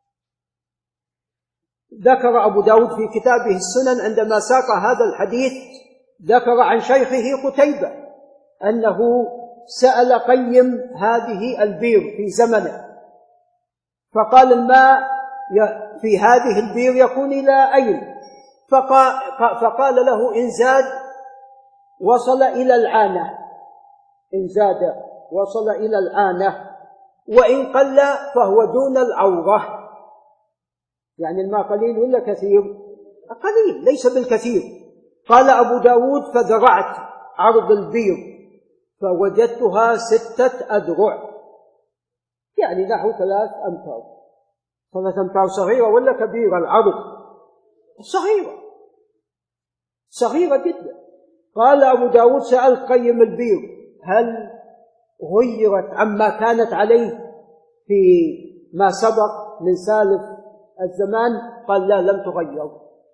ذكر أبو داود في كتابه السنن عندما ساق هذا الحديث، ذكر عن شيخه قتيبة أنه سأل قيم هذه البير في زمنه، فقال: الماء في هذه البير يكون إلى أين؟ فقال, فقال له: إن زاد وصل إلى العانة، إن زاد وصل إلى العانة، وإن قل فهو دون العورة. يعني الماء قليل ولا كثير؟ قليل، ليس بالكثير. قال أبو داود: فذرعت عرض البير فوجدتها ستة أذرع، يعني نحو ثلاث أمتار. ثلاث أمتار صغيرة ولا كبيرة؟ العرض صغيرة، صغيرة جدا. قال أبو داود: سألت قيم البير هل غيرت عما كانت عليه في ما سبق من سالف الزمان؟ قال: لا، لم تغير.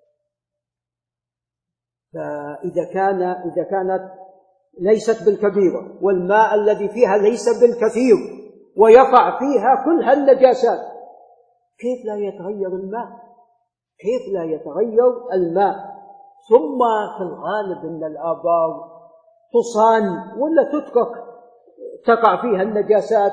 فإذا كان إذا كانت ليست بالكبيرة والماء الذي فيها ليس بالكثير ويقع فيها كل هالنجاسات، كيف لا يتغير الماء؟ كيف لا يتغير الماء؟ ثم في الغالب أن الآبار تصان ولا تترك تقع فيها النجاسات؟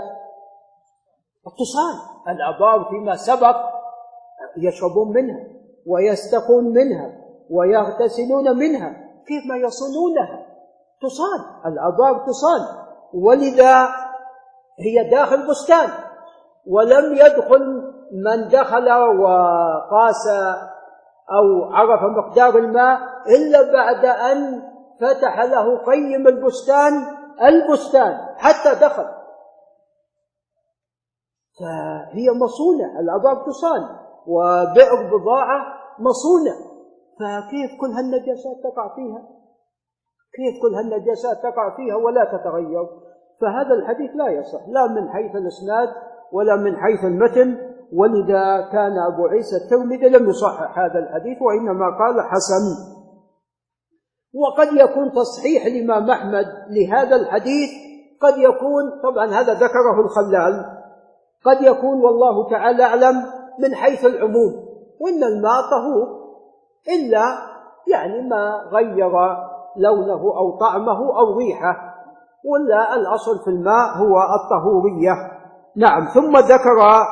تصان. الآبار فيما سبق يشربون منها ويستقون منها ويغتسلون منها، كيف ما يصونونها؟ تصان، الآبار تصان. ولذا هي داخل بستان، ولم يدخل من دخل وقاس أو عرف مقدار الماء إلا بعد أن فتح له قيم البستان البستان حتى دخل. فهي مصونة، الآبار تصان، وبئر بضاعة مصونة، فكيف كل هالنجاسات تقع فيها؟ كيف كل هالنجاسات تقع فيها ولا تتغير؟ فهذا الحديث لا يصح، لا من حيث الإسناد ولا من حيث المتن. ولذا كان أبو عيسى الترمذي لم يصحح هذا الحديث، وإنما قال حسن. وقد يكون تصحيح الإمام أحمد لهذا الحديث، قد يكون، طبعا هذا ذكره الخلال، قد يكون والله تعالى أعلم من حيث العموم، وإن الماء طهور إلا يعني ما غير لونه أو طعمه أو ريحه، ولا الأصل في الماء هو الطهورية. نعم. ثم ذكر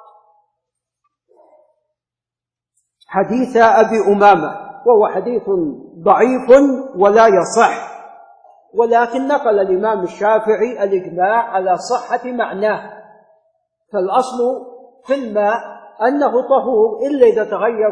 حديث أبي أمامة، وهو حديث ضعيف ولا يصح، ولكن نقل الإمام الشافعي الإجماع على صحة معناه. فالأصل في الماء أنه طهور إلا إذا تغير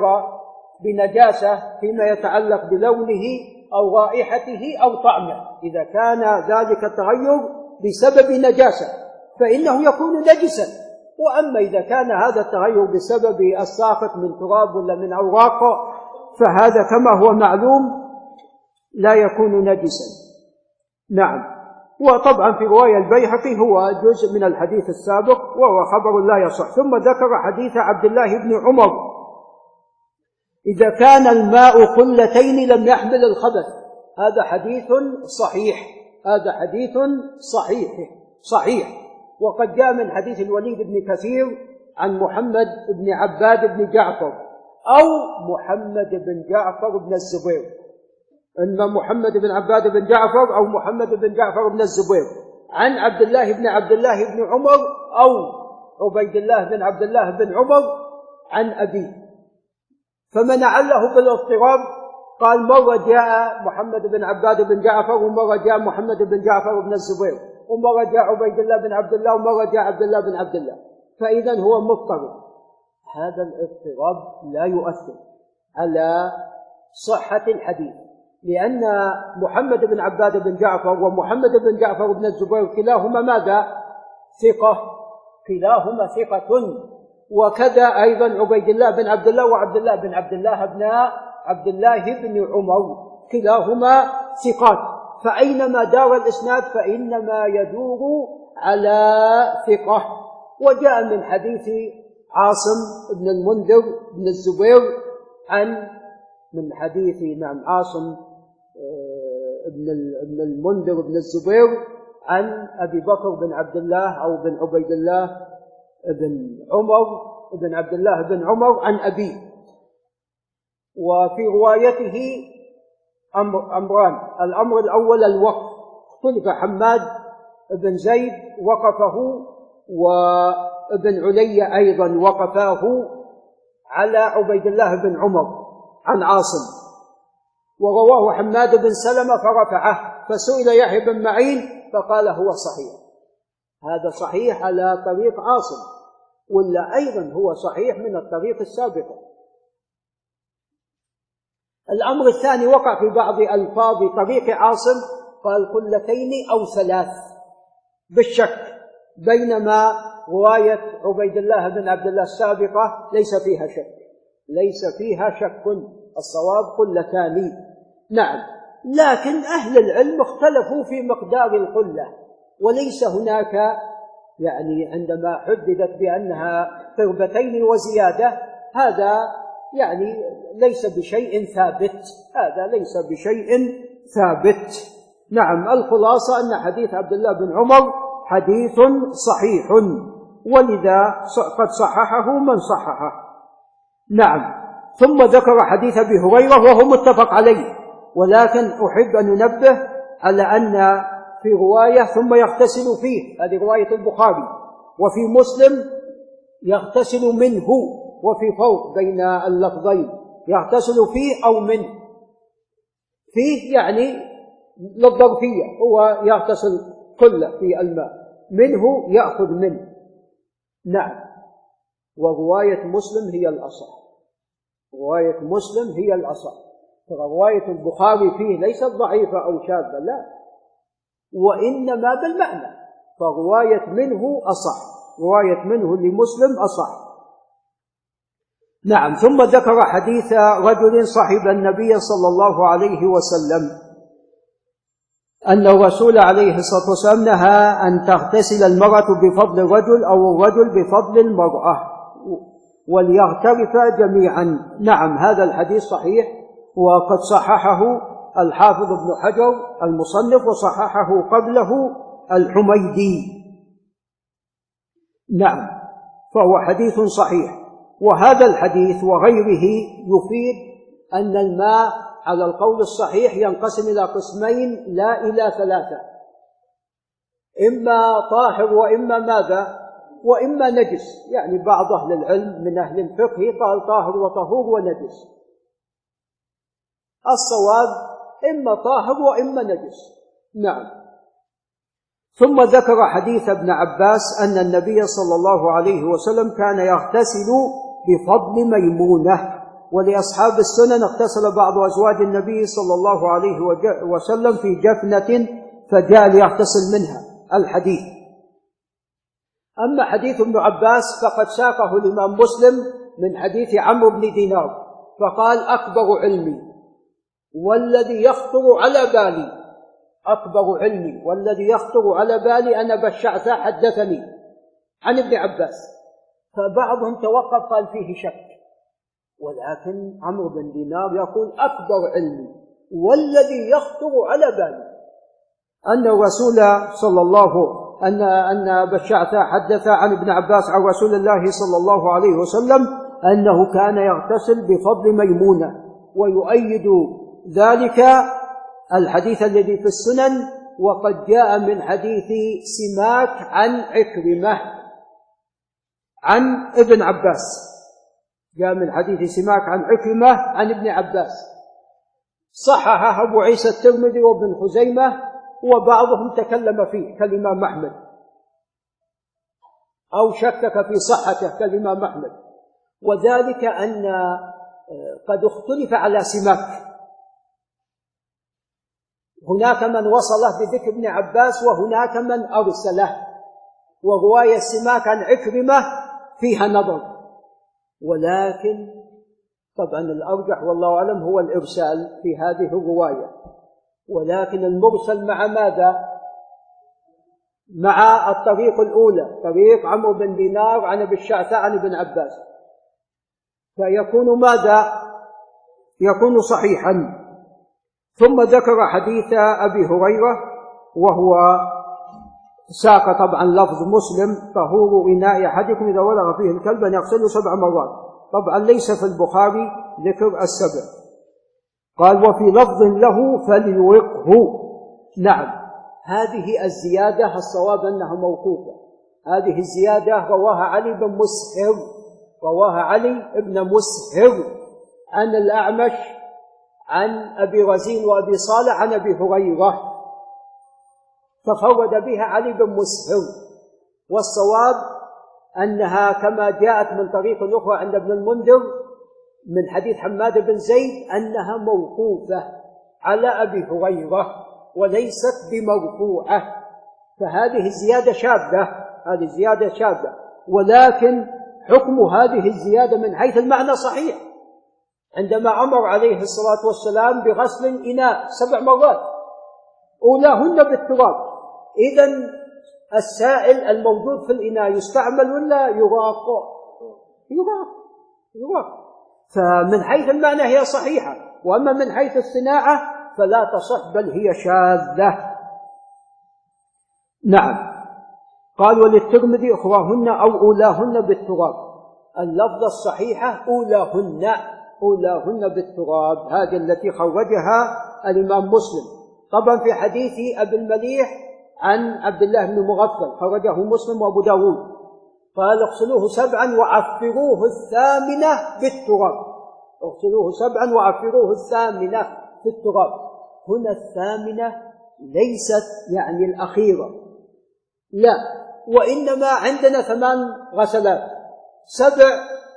بنجاسة فيما يتعلق بلونه أو رائحته أو طعمه. إذا كان ذلك التغير بسبب نجاسة فإنه يكون نجسا. وأما إذا كان هذا التغير بسبب الساقط من تراب ولا من أوراق فهذا كما هو معلوم لا يكون نجسا. نعم. وطبعا في رواية البيهقي هو جزء من الحديث السابق وهو خبر لا يصح. ثم ذكر حديث عبد الله بن عمر: إذا كان الماء قلتين لم يحمل الخبث. هذا حديث صحيح، هذا حديث صحيح صحيح. وقد جاء من حديث الوليد بن كثير عن محمد بن عباد بن جعفر أو محمد بن جعفر بن الزبير، إما محمد بن عباد بن جعفر أو محمد بن جعفر بن الزبير، عن عبد الله بن عبد الله بن عمر أو عبيد الله بن عبد الله بن عمر عن أبيه. فمن عله بالاضطراب قال مرة جاء محمد بن عباد بن جعفر ومرة جاء محمد بن جعفر بن الزبير ومرة جاء عبيد الله بن عبد الله ومرة جاء عبد الله بن عبد الله، فإذا هو مضطرب. هذا الاضطراب لا يؤثر على صحة الحديث، لأن محمد بن عباد بن جعفر ومحمد بن جعفر بن الزبير كلاهما ماذا؟ ثقة، كلاهما ثقة. وكذا أيضا عبيد الله بن عبد الله وعبد الله بن عبد الله بن عبد الله بن عمر كلاهما ثقات. فأينما دار الإسناد فإنما يدور على ثقة. وجاء من حديث عاصم بن المنذر بن الزبير عن من حديث نعم عاصم بن المنذر بن الزبير عن أبي بكر بن عبد الله أو بن عبيد الله بن عمر بن عبد الله بن عمر عن أبيه. وفي روايته أمر أمران: الأمر الأول الوقف، اختلف حماد بن زيد وقفه وابن علي أيضا وقفاه على عبيد الله بن عمر عن عاصم، ورواه حماد بن سلمة فرفعه، فسئل يحيى بن معين فقال هو صحيح. هذا صحيح على طريق عاصم، ولا أيضا هو صحيح من الطريق السابقة. الأمر الثاني وقع في بعض ألفاظ طريق عاصم، قال قلتين أو ثلاث بالشك، بينما رواية عبيد الله بن عبد الله السابقة ليس فيها شك، ليس فيها شك، الصواب قلتان. نعم، لكن أهل العلم اختلفوا في مقدار القلة، وليس هناك يعني عندما حددت بأنها قربتين وزيادة هذا يعني ليس بشيء ثابت، هذا ليس بشيء ثابت. نعم، الخلاصة أن حديث عبد الله بن عمر حديث صحيح، ولذا قد صححه من صححه. نعم. ثم ذكر حديث أبي هريرة وهو متفق عليه، ولكن أحب أن ننبه على أن في رواية ثم يغتسل فيه، هذه رواية البخاري، وفي مسلم يغتسل منه، وفي فرق بين اللفظين، يغتسل فيه أو منه. فيه يعني للظرفية، هو يغتسل كله في الماء، منه يأخذ منه. نعم. ورواية مسلم هي الأصح، رواية مسلم هي الأصح، فرواية البخاري فيه ليست ضعيفة أو شاذة، لا، وإنما بالمعنى، فرواية منه أصح، رواية منه لمسلم أصح. نعم. ثم ذكر حديث رجل صحب النبي صلى الله عليه وسلم أن الرسول عليه الصلاة والسلام نهى أن تغتسل المرأة بفضل الرجل أو الرجل بفضل المرأة وليغترفا جميعا. نعم، هذا الحديث صحيح، وقد صححه الحافظ ابن حجر المصنف، وصححه قبله الحميدي. نعم، فهو حديث صحيح. وهذا الحديث وغيره يفيد أن الماء على القول الصحيح ينقسم إلى قسمين لا إلى ثلاثة، إما طاهر وإما ماذا؟ وإما نجس. يعني بعض أهل العلم من أهل الفقه قال طاهر وطهور ونجس، الصواب إما طاهر وإما نجس. نعم. ثم ذكر حديث ابن عباس أن النبي صلى الله عليه وسلم كان يغتسل بفضل ميمونة، ولأصحاب السنن اغتسل بعض أزواج النبي صلى الله عليه وسلم في جفنة فجاء ليغتسل منها الحديث. أما حديث ابن عباس فقد ساقه الإمام مسلم من حديث عمرو بن دينار، فقال أكبر علمي والذي يخطر على بالي، أكبر علمي والذي يخطر على بالي أن أبا الشعثاء حدثني عن ابن عباس. فبعضهم توقف قال فيه شك، ولكن عمرو بن دينار يقول أكبر علمي والذي يخطر على بالي أن الرسول صلى الله أن أن أبا الشعثاء حدث عن ابن عباس عن رسول الله صلى الله عليه وسلم أنه كان يغتسل بفضل ميمونة. ويؤيد ذلك الحديث الذي في السنن، وقد جاء من حديث سماك عن عكرمة عن ابن عباس، جاء من حديث سماك عن عكرمة عن ابن عباس، صححه أبو عيسى الترمذي وابن خزيمة، وبعضهم تكلم فيه كالإمام أحمد أو شكك في صحته كالإمام أحمد، وذلك أن قد اختلف على سماك، هناك من وصله بذكر ابن عباس وهناك من أرسله، ورواية سماك عن عكرمة فيها نظر، ولكن طبعا الأرجح والله أعلم هو الإرسال في هذه الرواية، ولكن المرسل مع ماذا؟ مع الطريق الأولى، طريق عمرو بن دينار عن أبي الشعثاء عن ابن عباس، فيكون ماذا؟ يكون صحيحا. ثم ذكر حديث أبي هريرة وهو ساق طبعا لفظ مسلم طهور إناء أحدكم إذا ولغ فيه الكلب أن يغسله سبع مرات، طبعا ليس في البخاري ذكر السبع، قال وفي لفظ له فليوقه. نعم، هذه الزيادة الصواب أنها موقوفة، هذه الزيادة رواها علي بن مسهر، رواها علي بن مسهر عن الأعمش عن أبي رزين وأبي صالح عن أبي هريرة، تفرد بها علي بن مسهر، والصواب أنها كما جاءت من طريق أخرى عند ابن المنذر من حديث حماد بن زيد أنها موقوفة على أبي هريرة. وليست بمرفوعة، فهذه الزيادة شاذة، هذه زيادة شاذة، ولكن حكم هذه الزيادة من حيث المعنى صحيح. عندما أمر عليه الصلاة والسلام بغسل الإناء سبع مرات أولاهن بالتراب، إذن السائل الموجود في الإناء يستعمل ولا يراق؟ يراق يراق فمن حيث المعنى هي صحيحة، وأما من حيث الصناعة فلا تصح بل هي شاذة. نعم. قال وللترمذي أخراهن أو أولاهن بالتراب، اللفظة الصحيحة أولاهن، أولاهن بالتراب، هذه التي خرجها الإمام مسلم. طبعا في حديث أبي المليح عن عبد الله بن مغفل خرجه مسلم وأبو داود، قال اغسلوه سبعا وعفروه الثامنة بالتراب، اغسلوه سبعا وعفروه الثامنة في التراب. هنا الثامنة ليست يعني الأخيرة، لا، وإنما عندنا ثمان غسلات، سبع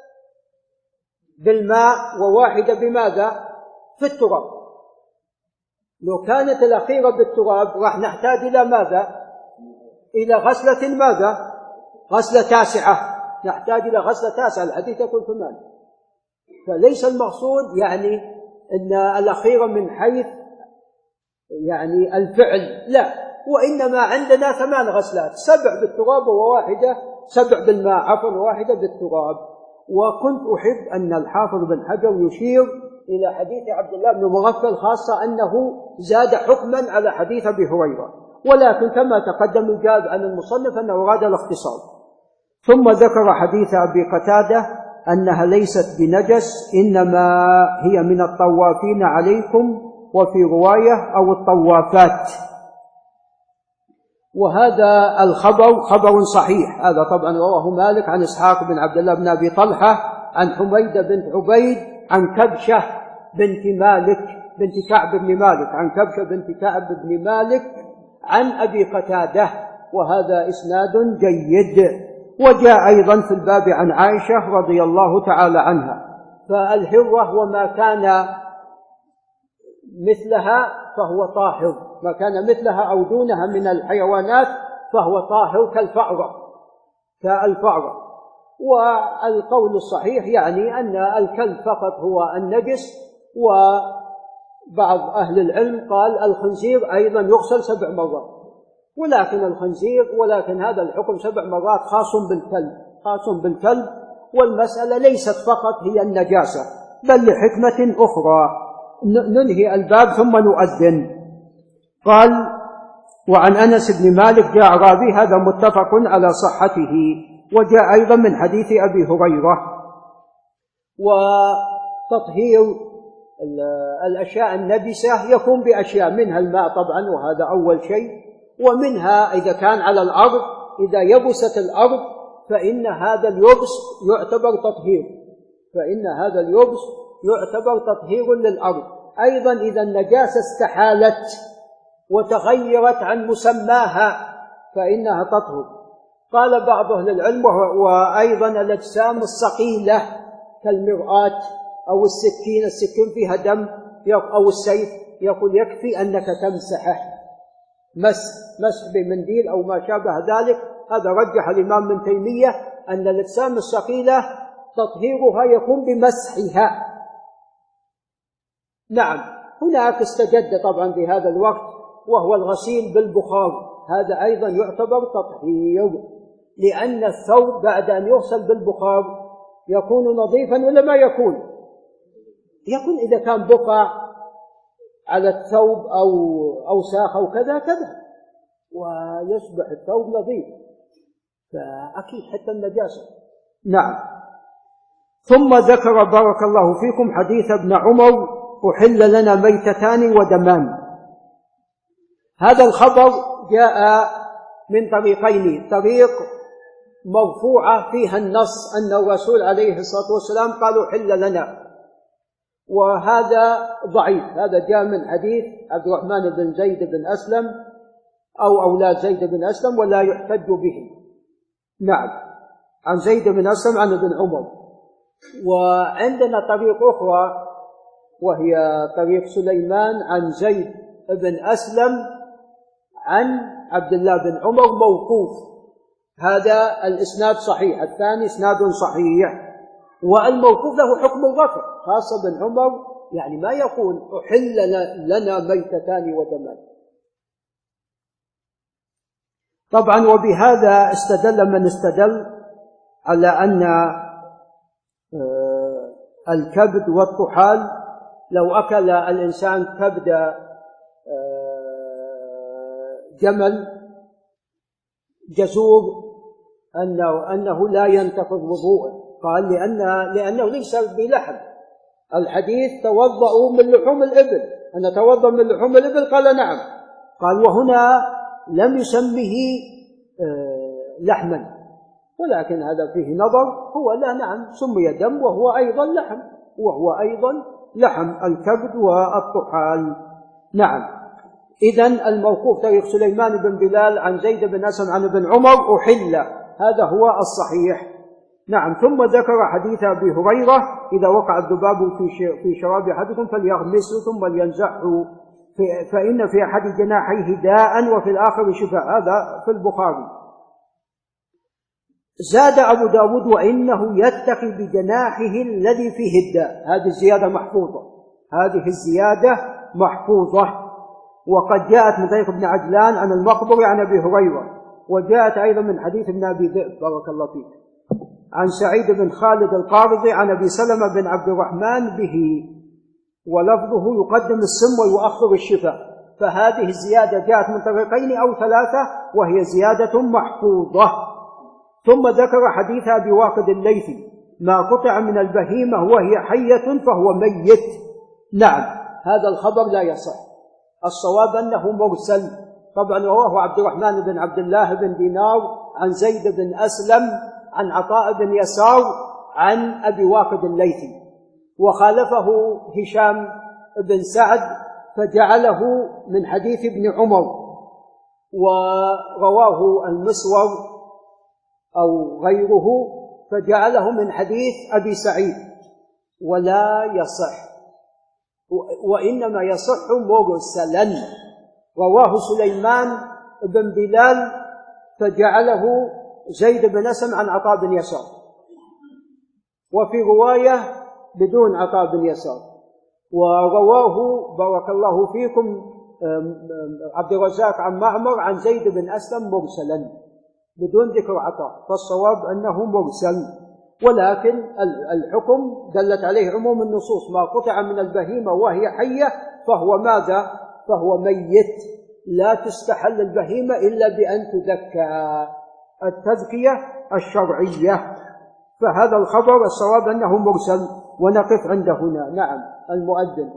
بالماء وواحدة بماذا؟ في التراب. لو كانت الأخيرة بالتراب راح نحتاج إلى ماذا؟ إلى غسلة ماذا؟ غسلة تاسعة، نحتاج إلى غسلة تاسعة، الحديث يقول ثمان. فليس المقصود يعني أن الأخيرة من حيث يعني الفعل، لا، وإنما عندنا ثمان غسلات، سبع بالتراب وواحدة، سبع بالماء عفوا وواحدة بالتراب. وكنت أحب أن الحافظ بن حجر يشير إلى حديث عبد الله بن مغفل، خاصة أنه زاد حكما على حديث أبي هريرة، ولكن كما تقدم الجاد عن المصنف أنه أراد الاختصار. ثم ذكر حديث أبي قتادة أنها ليست بنجس، إنما هي من الطوافين عليكم، وفي رواية أو الطوافات. وهذا الخبر خبر صحيح، هذا طبعا رواه مالك عن إسحاق بن عبد الله بن أبي طلحة عن حميدة بنت عبيد عن كبشة بنت مالك بنت كعب بن مالك عن كبشة بنت كعب بن مالك عن أبي قتادة، وهذا إسناد جيد. وجاء أيضا في الباب عن عائشة رضي الله تعالى عنها. فالهرة وما كان مثلها فهو طاهر، ما كان مثلها أو دونها من الحيوانات فهو طاهر كالفأرة كالفأرة. والقول الصحيح يعني أن الكلب فقط هو النجس، وبعض أهل العلم قال الخنزير أيضا يغسل سبع مرات، ولكن الخنزير ولكن هذا الحكم سبع مرات خاص بالكلب خاص بالكلب والمسألة ليست فقط هي النجاسة بل لحكمة أخرى. ننهي الباب ثم نؤذن. قال وعن أنس بن مالك جاء رابي، هذا متفق على صحته. وجاء أيضا من حديث أبي هريرة. وتطهير الأشياء النجسة يكون بأشياء، منها الماء طبعا وهذا أول شيء، ومنها إذا كان على الأرض، إذا يبست الأرض فإن هذا اليبس يعتبر تطهير فإن هذا اليبس يعتبر تطهير للأرض. أيضا إذا النجاسة استحالت وتغيرت عن مسماها فإنها تطهر. قال بعض أهل العلم وأيضا الأجسام الثقيلة كالمرآة أو السكين، السكين فيها دم أو السيف، يقول يكفي أنك تمسحه مسح مسح بمنديل أو ما شابه ذلك. هذا رجح الإمام ابن تيمية أن الأجسام الثقيلة تطهيرها يكون بمسحها. نعم. هناك استجد طبعا في هذا الوقت وهو الغسيل بالبخار، هذا أيضا يعتبر تطهير، لأن الثوب بعد أن يغسل بالبخار يكون نظيفا ولا ما يكون؟ يكون إذا كان بقع على الثوب أو أوساخ أو كذا كذا ويصبح الثوب نظيف، فأكيد حتى النجاسة. نعم. ثم ذكر بارك الله فيكم حديث ابن عمر أحل لنا ميتتان ودمان. هذا الخبر جاء من طريقين، طريق مرفوعة فيها النص أن الرسول عليه الصلاة والسلام قالوا حل لنا، وهذا ضعيف، هذا جاء من حديث عبد الرحمن بن زيد بن أسلم أو أولاد زيد بن أسلم ولا يحتج به. نعم، عن زيد بن أسلم عن ابن عمر. وعندنا طريق أخرى وهي طريق سليمان عن زيد بن أسلم عن عبد الله بن عمر موقوف، هذا الإسناد صحيح، الثاني إسناد صحيح. والموقوف له حكم الرفع، خاصة بن عمر يعني ما يقول أحل لنا ميتتان ودمان. طبعا وبهذا استدل من استدل على أن الكبد والطحال لو أكل الإنسان كبد جمل جزور أنه, أنه لا ينتقض وضوءه، قال لأن لأنه ليس بلحم. الحديث توضأوا من لحوم الإبل، أنا توضأ من لحوم الإبل، قال نعم. قال وهنا لم يسمه لحما، ولكن هذا فيه نظر، هو لا نعم سمي دم وهو أيضا لحم، وهو أيضا لحم الكبد والطحال. نعم. إذن الموقوف تاريخ سليمان بن بلال عن زيد بن أسلم عن ابن عمر أحل، هذا هو الصحيح. نعم. ثم ذكر حديث أبي هريرة إذا وقع الذباب في شراب أحدكم فليغمسه ثم لينزعه فإن في أحد جناحيه داء وفي الآخر شفاء، هذا في البخاري. زاد أبو داود وإنه يتقي بجناحه الذي فيه الداء، هذه الزيادة محفوظة، هذه الزيادة محفوظة. وقد جاءت من طريق ابن عجلان عن المقبري عن أبي هريرة، وجاءت أيضا من حديث ابن أبي ذئب بارك الله فيك عن سعيد بن خالد القارضي عن أبي سلمة بن عبد الرحمن به، ولفظه يقدم السم ويؤخر الشفاء. فهذه الزيادة جاءت من طريقين أو ثلاثة وهي زيادة محفوظة. ثم ذكر حديث أبي واقد الليثي ما قطع من البهيمة وهي حية فهو ميت. نعم. هذا الخبر لا يصح، الصواب أنه مرسل. طبعا رواه عبد الرحمن بن عبد الله بن دينار عن زيد بن أسلم عن عطاء بن يسار عن أبي واقد الليثي، وخالفه هشام بن سعد فجعله من حديث ابن عمر، ورواه المسور أو غيره فجعله من حديث أبي سعيد، ولا يصح، وإنما يصح مرسلا. رواه سليمان بن بلال فجعله زيد بن أسلم عن عطاء بن يسار، وفي رواية بدون عطاء بن يسار. ورواه بارك الله فيكم عبد الرزاق عن معمر عن زيد بن أسلم مرسلا بدون ذكر عطاء، فالصواب أنه مرسل. ولكن الحكم دلت عليه عموم النصوص، ما قطع من البهيمة وهي حية فهو ماذا؟ فهو ميت. لا تستحل البهيمة إلا بأن تذكى، التذكية الشرعية. فهذا الخبر الصواب أنه مرسل، ونقف عند هنا. نعم. المؤذن.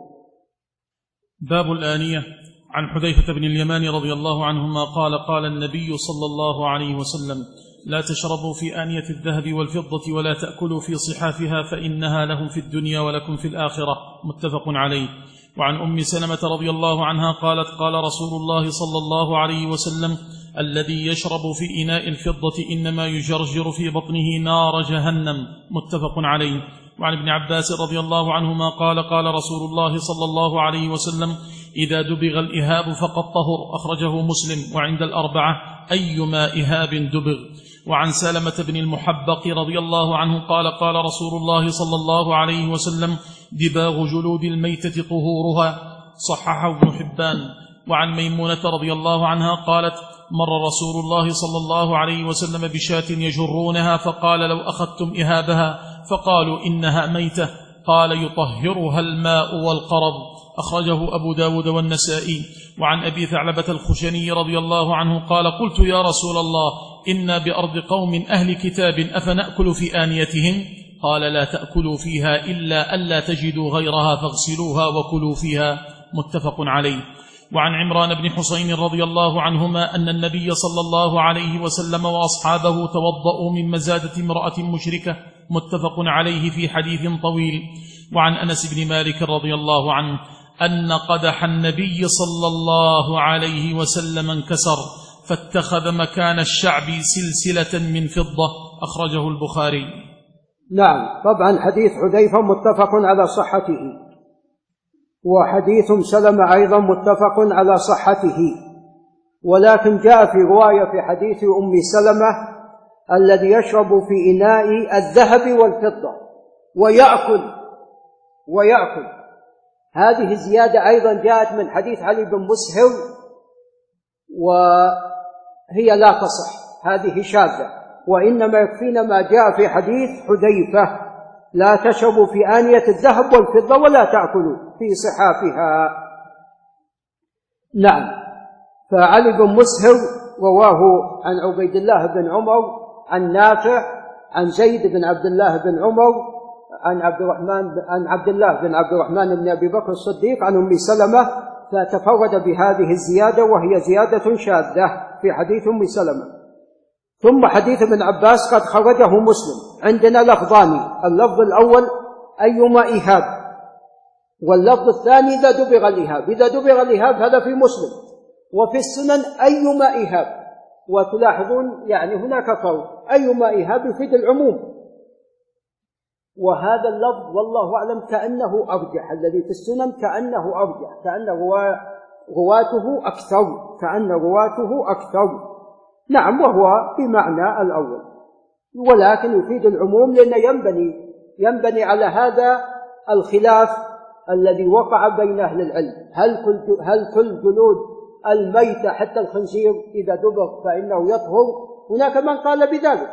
باب الآنية. عن حذيفة بن اليمان رضي الله عنهما قال قال النبي صلى الله عليه وسلم لا تشربوا في آنية الذهب والفضة ولا تأكلوا في صحافها فإنها لهم في الدنيا ولكم في الآخرة، متفق عليه. وعن أم سلمة رضي الله عنها قالت قال رسول الله صلى الله عليه وسلم الذي يشرب في إناء الفضة إنما يجرجر في بطنه نار جهنم، متفق عليه. وعن ابن عباس رضي الله عنهما قال قال رسول الله صلى الله عليه وسلم إذا دبغ الإهاب فقد طهر، أخرجه مسلم. وعند الأربعة أيما إهاب دبغ. وعن سلمة بن المحبق رضي الله عنه قال قال رسول الله صلى الله عليه وسلم دباغ جلود الميتة طهورها، صححه ابن حبان. وعن ميمونة رضي الله عنها قالت مر رسول الله صلى الله عليه وسلم بشاة يجرونها فقال لو أخذتم إهابها، فقالوا إنها ميتة، قال يطهرها الماء والقرض، أخرجه أبو داود والنسائي. وعن أبي ثعلبة الخشني رضي الله عنه قال قلت يا رسول الله إنا بأرض قوم أهل كتاب أفنأكل في آنيتهم؟ قال لا تأكلوا فيها إلا ألا تجدوا غيرها فاغسلوها وكلوا فيها، متفق عليه. وعن عمران بن حسين رضي الله عنهما أن النبي صلى الله عليه وسلم وأصحابه توضؤوا من مزادة امرأة مشركة، متفق عليه في حديث طويل. وعن أنس بن مالك رضي الله عنه أن قدح النبي صلى الله عليه وسلم انكسر فاتخذ مكان الشعب سلسلة من فضة، أخرجه البخاري. نعم. طبعا حديث حذيفة متفق على صحته. وحديث سلمة أيضا متفق على صحته، ولكن جاء في رواية في حديث أم سلمة الذي يشرب في إناء الذهب والفضة ويأكل ويأكل هذه الزيادة أيضا جاءت من حديث علي بن مسهر، وهي لا تصح، هذه شاذة، وإنما يكفينا ما جاء في حديث حذيفة: لا تشربوا في آنية الذهب والفضة ولا تأكلوا في صحافها. نعم. فعلي بن مسهر رواه عن عبيد الله بن عمر عن نافع عن زيد بن عبد الله بن عمر عن عبد الرحمن عن عبد الله بن عبد الرحمن بن أبي بكر الصديق عن أم سلمة، فتفرد بهذه الزيادة وهي زيادة شاذة في حديث أم سلمة. ثم حديث ابن عباس قد خرجه مسلم، عندنا لفظان: اللفظ الأول أيما إيهاب، واللفظ الثاني إذا دبغ الإيهاب. إذا دبغ الإيهاب هذا في مسلم، وفي السنن أيما إيهاب. وتلاحظون يعني هناك فرق، أيما إيهاب يفيد العموم، وهذا اللفظ والله أعلم كأنه أرجح، الذي في السنن كأنه أرجح، كأن رواته أكثر، كأن رواته أكثر. نعم، وهو بمعنى الأول، ولكن يفيد العموم، لأن ينبني ينبني على هذا الخلاف الذي وقع بين أهل العلم: هل كل هل كل جلود الميتة حتى الخنزير إذا دبغ فإنه يطهر؟ هناك من قال بذلك،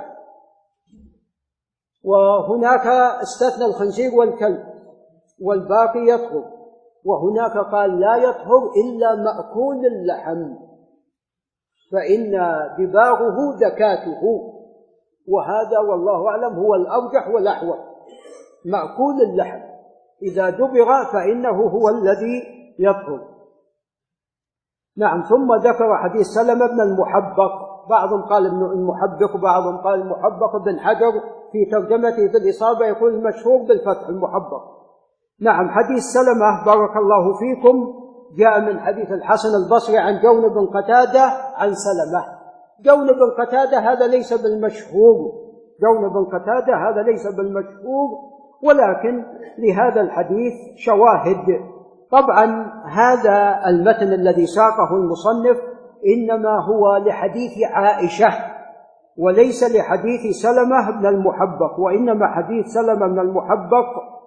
وهناك استثنى الخنزير والكلب والباقي يطهر، وهناك قال لا يطهر إلا مأكول اللحم، فإن دباغه زكاته، وهذا والله أعلم هو الأرجح والأحوط. مأكول اللحم إذا دبغ فإنه هو الذي يطهر. نعم. ثم ذكر حديث سلمة بن المحبق، بعضهم قال ابن المحبق وبعضهم قال المحبق، بن حجر في ترجمته في الإصابة يقول المشهور بالفتح المحبق. نعم. حديث سلمة بارك الله فيكم جاء من حديث الحسن البصري عن جون بن قتادة عن سلمة. جون بن قتادة هذا ليس بالمشهور، جون بن قتادة هذا ليس بالمشهور، ولكن لهذا الحديث شواهد. طبعا هذا المتن الذي ساقه المصنف إنما هو لحديث عائشة وليس لحديث سلمة بن المحبق، وإنما حديث سلمة بن المحبق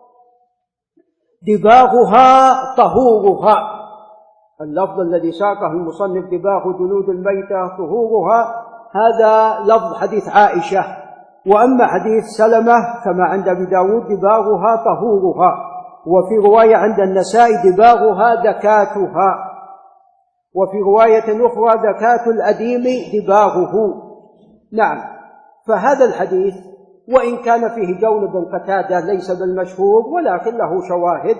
دباغها طهورها، اللفظ الذي ساقه المصنف دباغ جلود الميتة طهورها، هذا لفظ حديث عائشة. وأما حديث سلمة كما عند أبي داود دباغها طهورها، وفي رواية عند النسائي دباغها ذكاتها، وفي رواية أخرى ذكاة الأديم دباغه. نعم. فهذا الحديث وإن كان فيه جون بن قتادة ليس بالمشهور، ولكن له شواهد.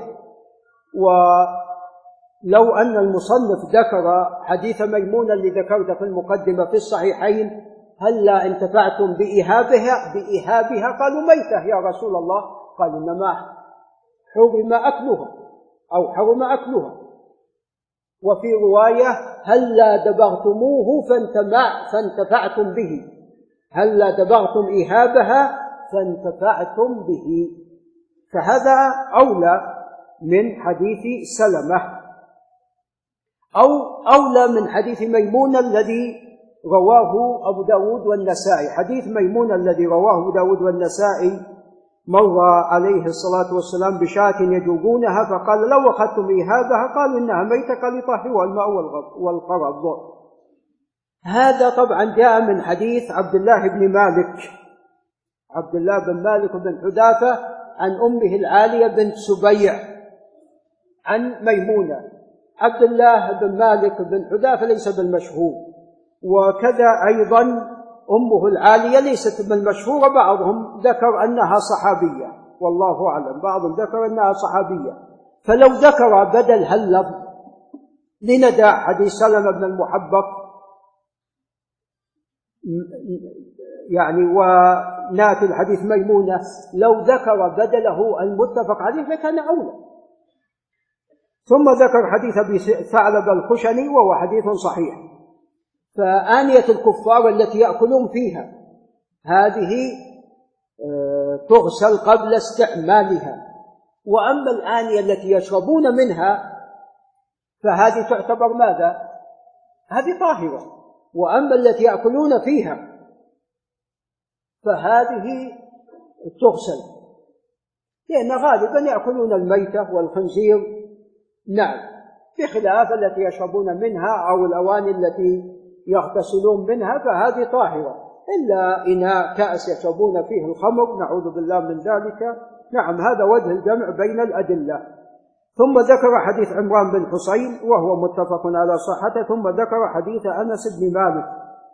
ولو أن المصنف ذكر حديث ميمونة اللي ذكرته في المقدمة في الصحيحين: هلا انتفعتم بإيهابها بإيهابها قالوا ميتة يا رسول الله، قال إنما حرم أكلها أو حرم أكلها. وفي رواية: هلا دبغتموه فانتفعتم به، هلا دبغتم إيهابها فانتفعتم به. فهذا أولى من حديث سلمة، أو أولى من حديث ميمونة الذي رواه أبو داود والنسائي. حديث ميمونة الذي رواه أبو داود والنسائي مر عليه الصلاة والسلام بشاة يجوبونها فقال: لو أخذتم إيهابها قالوا إنها ميتة، قال يطهرها الماء والقرض. هذا طبعا جاء من حديث عبد الله بن مالك، عبد الله بن مالك بن حذافة عن أمه العالية بنت سبيع عن ميمونة. عبد الله بن مالك بن حذافة ليس بالمشهور، وكذا أيضا أمه العالية ليست بالمشهورة، بعضهم ذكر أنها صحابية والله أعلم، بعضهم ذكر أنها صحابية. فلو ذكر بدل هاللفظ لندى حديث سلمة بن المحبق يعني وناتي الحديث ميمونة، لو ذكر بدله المتفق عليه لكان أولى. ثم ذكر حديث أبي ثعلب الخشني وهو حديث صحيح. فآنية الكفار التي يأكلون فيها هذه تغسل قبل استعمالها، وأما الآنية التي يشربون منها فهذه تعتبر ماذا؟ هذه طاهرة. وأما التي يأكلون فيها فهذه تغسل، لأن غالبا يأكلون الميتة والخنزير. نعم، بخلاف التي يشربون منها أو الأواني التي يغتسلون منها فهذه طاهرة، إلا إناء كأس يشربون فيه الخمر، نعوذ بالله من ذلك. نعم، هذا وجه الجمع بين الأدلة. ثم ذكر حديث عمران بن حسين وهو متفق على صحته. ثم ذكر حديث أنس بن مالك.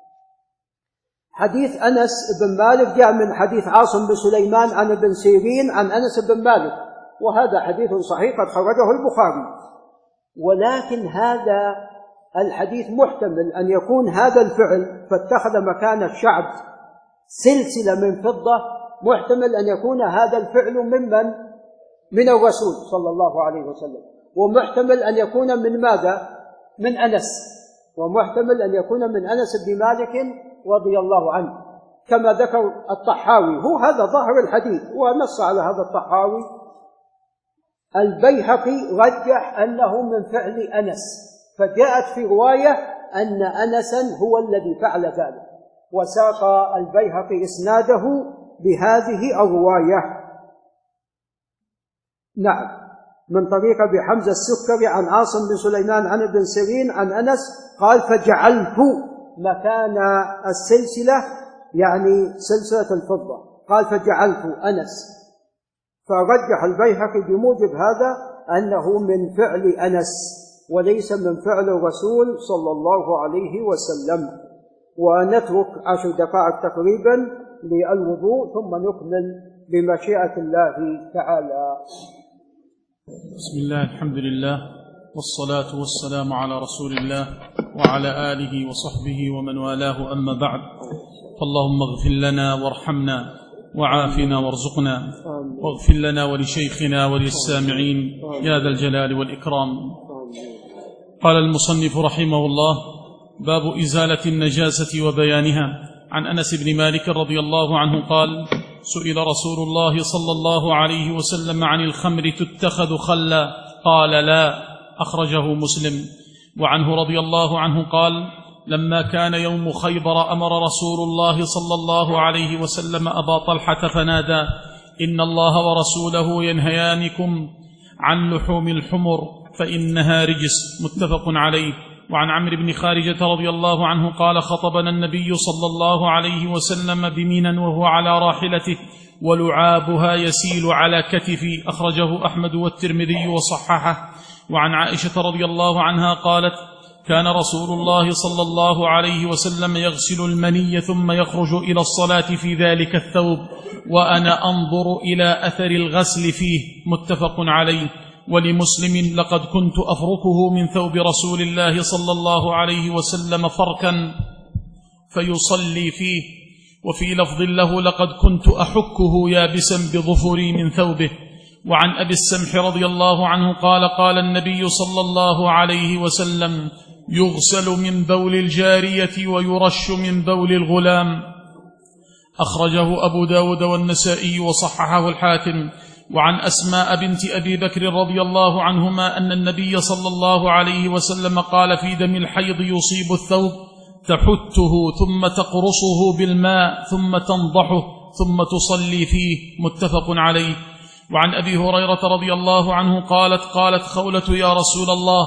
حديث أنس بن مالك جاء من حديث عاصم بن سليمان عن ابن سيرين عن أنس بن مالك، وهذا حديث صحيح قد خرجه البخاري. ولكن هذا الحديث محتمل أن يكون هذا الفعل فاتخذ مكان الشعب سلسلة من فضة، محتمل أن يكون هذا الفعل ممن من الرسول صلى الله عليه وسلم، ومحتمل أن يكون من ماذا؟ من أنس، ومحتمل أن يكون من أنس بن مالك رضي الله عنه، كما ذكر الطحاوي. هو هذا ظاهر الحديث ونص على هذا الطحاوي. البيهقي رجح أنه من فعل أنس، فجاءت في رواية أن أنسا هو الذي فعل ذلك، وساق البيهقي إسناده بهذه الرواية. نعم، من طريق أبي حمزة السكري عن عاصم بن سليمان عن ابن سيرين عن أنس قال: فجعلت مكان السلسلة يعني سلسلة الفضة، قال فجعلت أنس. فرجح البيهقي بموجب هذا أنه من فعل أنس وليس من فعل الرسول صلى الله عليه وسلم. ونترك عشر دقائق تقريبا للوضوء ثم نكمل بمشيئة الله تعالى. بسم الله، الحمد لله، والصلاة والسلام على رسول الله وعلى آله وصحبه ومن والاه، أما بعد. فاللهم اغفر لنا وارحمنا وعافنا وارزقنا، واغفر لنا ولشيخنا وللسامعين يا ذا الجلال والإكرام. قال المصنف رحمه الله: باب إزالة النجاسة وبيانها. عن أنس بن مالك رضي الله عنه قال: سئل رسول الله صلى الله عليه وسلم عن الخمر تتخذ خلا؟ قال: لا. أخرجه مسلم. وعنه رضي الله عنه قال: لما كان يوم خيبر أمر رسول الله صلى الله عليه وسلم أبا طلحة فنادى: إن الله ورسوله ينهيانكم عن لحوم الحمر فإنها رجس. متفق عليه. وعن عمرو بن خارجة رضي الله عنه قال: خطبنا النبي صلى الله عليه وسلم بمنى وهو على راحلته ولعابها يسيل على كتفي. أخرجه أحمد والترمذي وصححه. وعن عائشة رضي الله عنها قالت: كان رسول الله صلى الله عليه وسلم يغسل المني ثم يخرج إلى الصلاة في ذلك الثوب وأنا أنظر إلى أثر الغسل فيه. متفق عليه. ولمسلم: لقد كنت أفركه من ثوب رسول الله صلى الله عليه وسلم فركا فيصلي فيه. وفي لفظ له: لقد كنت أحكه يابسا بظفري من ثوبه. وعن أبي السمح رضي الله عنه قال: قال النبي صلى الله عليه وسلم: يغسل من بول الجارية ويرش من بول الغلام. أخرجه أبو داود والنسائي وصححه الحاكم. وعن أسماء بنت أبي بكر رضي الله عنهما أن النبي صلى الله عليه وسلم قال: في دم الحيض يصيب الثوب تحته ثم تقرصه بالماء ثم تنضحه ثم تصلي فيه. متفق عليه. وعن أبي هريرة رضي الله عنه قالت: قالت خولة يا رسول الله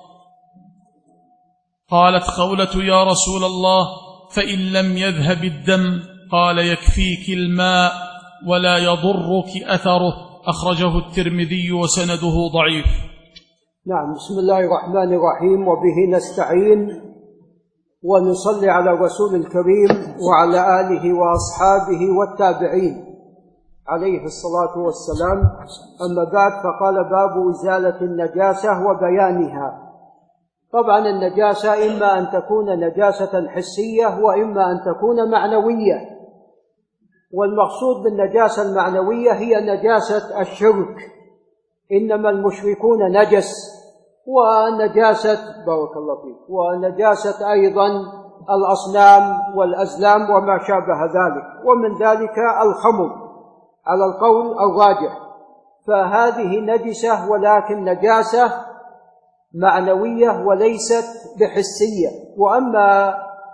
قالت خولة يا رسول الله فإن لم يذهب الدم؟ قال: يكفيك الماء ولا يضرك أثره. أخرجه الترمذي وسنده ضعيف. نعم، بسم الله الرحمن الرحيم، وبه نستعين، ونصلي على الرسول الكريم وعلى آله وأصحابه والتابعين عليه الصلاة والسلام. أما بعد، فقال: باب إزالة النجاسة وبيانها. طبعا النجاسة إما أن تكون نجاسة حسية وإما أن تكون معنوية، والمقصود بالنجاسة المعنوية هي نجاسة الشرك، إنما المشركون نجس، ونجاسة بارك الله فيك ونجاسة أيضا الأصنام والأزلام وما شابه ذلك، ومن ذلك الخمر على القول الراجح. فهذه نجسة، ولكن نجاسة معنوية وليست بحسية. وأما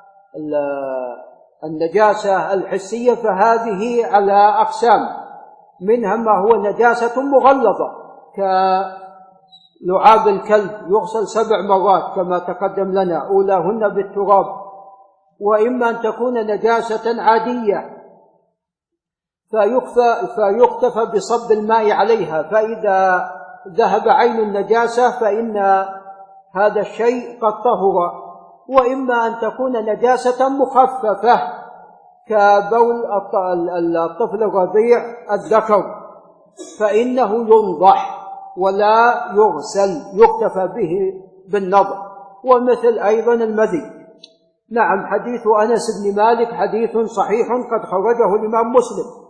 النجاسة الحسية فهذه على أقسام، منها ما هو نجاسة مغلظة كلعاب الكلب يغسل سبع مرات كما تقدم لنا، أولاهن بالتراب. وإما أن تكون نجاسة عادية فيكتفى بصب الماء عليها، فإذا ذهب عين النجاسة فإن هذا الشيء قد طهر. وإما أن تكون نجاسة مخففة كبول الطفل الرضيع الذكر، فإنه ينضح ولا يغسل، يكتفى به بالنضح. ومثل أيضا المذي. نعم، حديث أنس بن مالك حديث صحيح قد خرجه الإمام مسلم.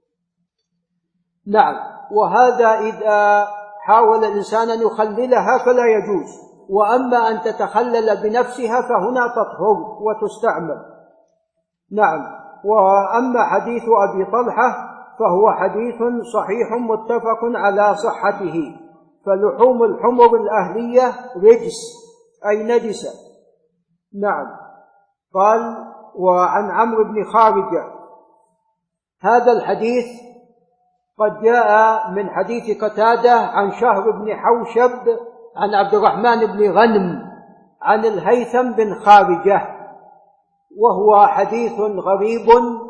نعم، وهذا إذا حاول الإنسان أن يخللها فلا يجوز. وأما أن تتخلل بنفسها فهنا تطهر وتستعمل. نعم. وأما حديث أبي طلحة فهو حديث صحيح متفق على صحته. فلحوم الحمر الأهلية رجس أي نجسة. نعم. قال: وعن عمرو بن خارجة. هذا الحديث قد جاء من حديث قتادة عن شهر بن حوشب عن عبد الرحمن بن غنم عن الهيثم بن خارجة، وهو حديث غريب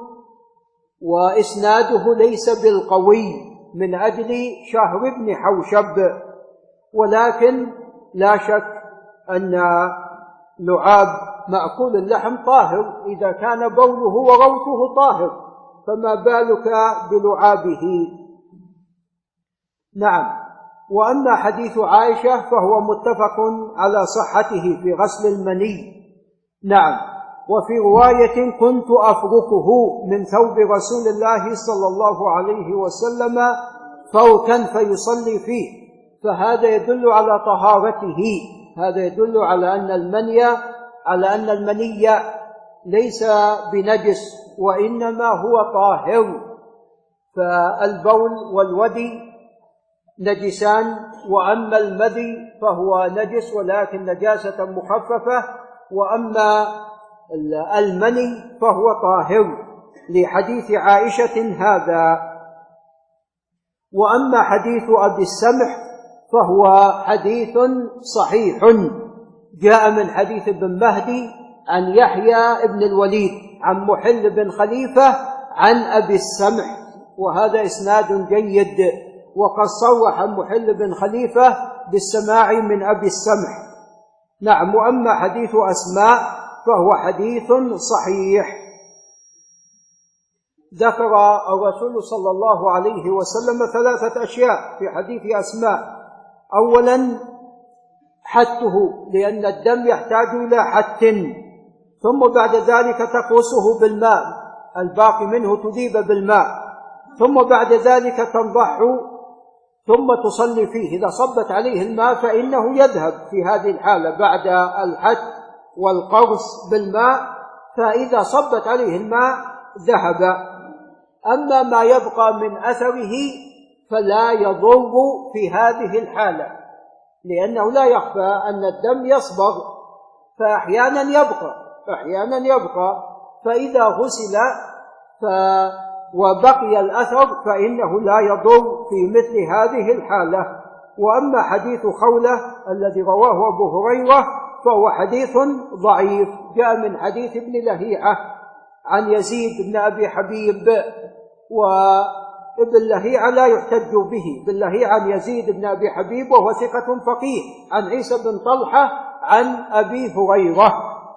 وإسناده ليس بالقوي من أجل شهر بن حوشب، ولكن لا شك أن لعاب مأكول اللحم طاهر، إذا كان بوله وروثه طاهر فما بالك بلعابه. نعم. وأما حديث عائشة فهو متفق على صحته في غسل المني. نعم. وفي رواية: كنت أفركه من ثوب رسول الله صلى الله عليه وسلم فوكا فيصلي فيه، فهذا يدل على طهارته. هذا يدل على أن المني على أن المني ليس بنجس وإنما هو طاهر. فالبول والودي نجسان، وأما المذي فهو نجس ولكن نجاسة مخففة، وأما المني فهو طاهر لحديث عائشة هذا. وأما حديث أبي السمح فهو حديث صحيح، جاء من حديث ابن مهدي عن يحيى بن الوليد عن محل بن خليفة عن أبي السمح، وهذا إسناد جيد. وقد صرح محل بن خليفة بالسماع من أبي السمح. نعم. وأما حديث أسماء فهو حديث صحيح. ذكر الرسول صلى الله عليه وسلم ثلاثة أشياء في حديث أسماء. أولا حته، لأن الدم يحتاج إلى حت، ثم بعد ذلك تقوسه بالماء، الباقي منه تذيب بالماء، ثم بعد ذلك تنضح ثم تصلي فيه. إذا صبت عليه الماء فإنه يذهب في هذه الحالة بعد الحت والقرص بالماء، فإذا صبت عليه الماء ذهب. أما ما يبقى من أثره فلا يضر في هذه الحالة، لأنه لا يخفى أن الدم يصبغ، فأحيانا يبقى أحيانا يبقى فإذا غسل ف وبقي الأثر فإنه لا يضر في مثل هذه الحالة. وأما حديث خولة الذي رواه أبو هريرة فهو حديث ضعيف، جاء من حديث ابن لهيعة عن يزيد بن أبي حبيب، وابن لهيعة لا يحتج به. ابن لهيعة عن يزيد بن أبي حبيب وهو ثقة فقيه عن عيسى بن طلحة عن أبي هريرة،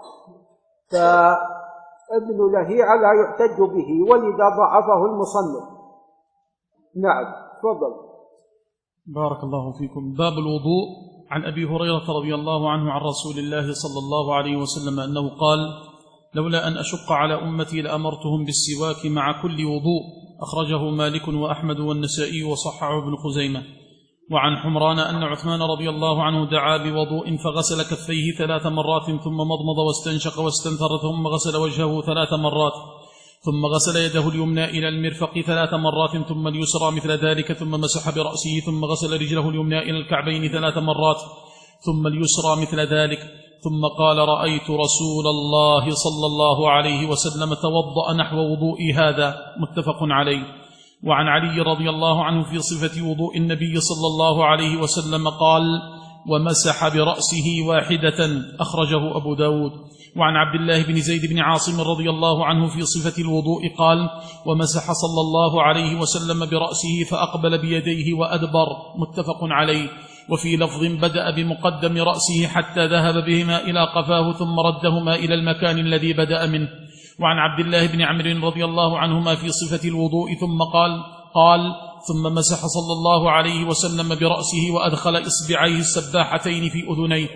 فابن لهيعة لا يحتج به، ولذا ضعفه المصنف. نعم. تفضل. بارك الله فيكم. باب الوضوء. عن أبي هريرة رضي الله عنه عن رسول الله صلى الله عليه وسلم أنه قال: لولا أن أشق على أمتي لأمرتهم بالسواك مع كل وضوء. أخرجه مالك وأحمد والنسائي وصححه ابن خزيمة. وعن حمران أن عثمان رضي الله عنه دعا بوضوء فغسل كفيه ثلاث مرات ثم مضمض واستنشق واستنثر ثم غسل وجهه ثلاث مرات ثم غسل يده اليمنى إلى المرفق ثلاث مرات ثم اليسرى مثل ذلك ثم مسح برأسه ثم غسل رجله اليمنى إلى الكعبين ثلاث مرات ثم اليسرى مثل ذلك ثم قال رأيت رسول الله صلى الله عليه وسلم توضأ نحو وضوئي هذا متفق عليه. وعن علي رضي الله عنه في صفة وضوء النبي صلى الله عليه وسلم قال ومسح برأسه واحدة أخرجه أبو داود. وعن عبد الله بن زيد بن عاصم رضي الله عنه في صفة الوضوء قال ومسح صلى الله عليه وسلم برأسه فأقبل بيديه وأدبر متفق عليه. وفي لفظ بدأ بمقدم رأسه حتى ذهب بهما إلى قفاه ثم ردهما إلى المكان الذي بدأ منه. وعن عبد الله بن عمرو رضي الله عنهما في صفة الوضوء ثم قال قال ثم مسح صلى الله عليه وسلم برأسه وأدخل إصبعيه السباحتين في أذنيه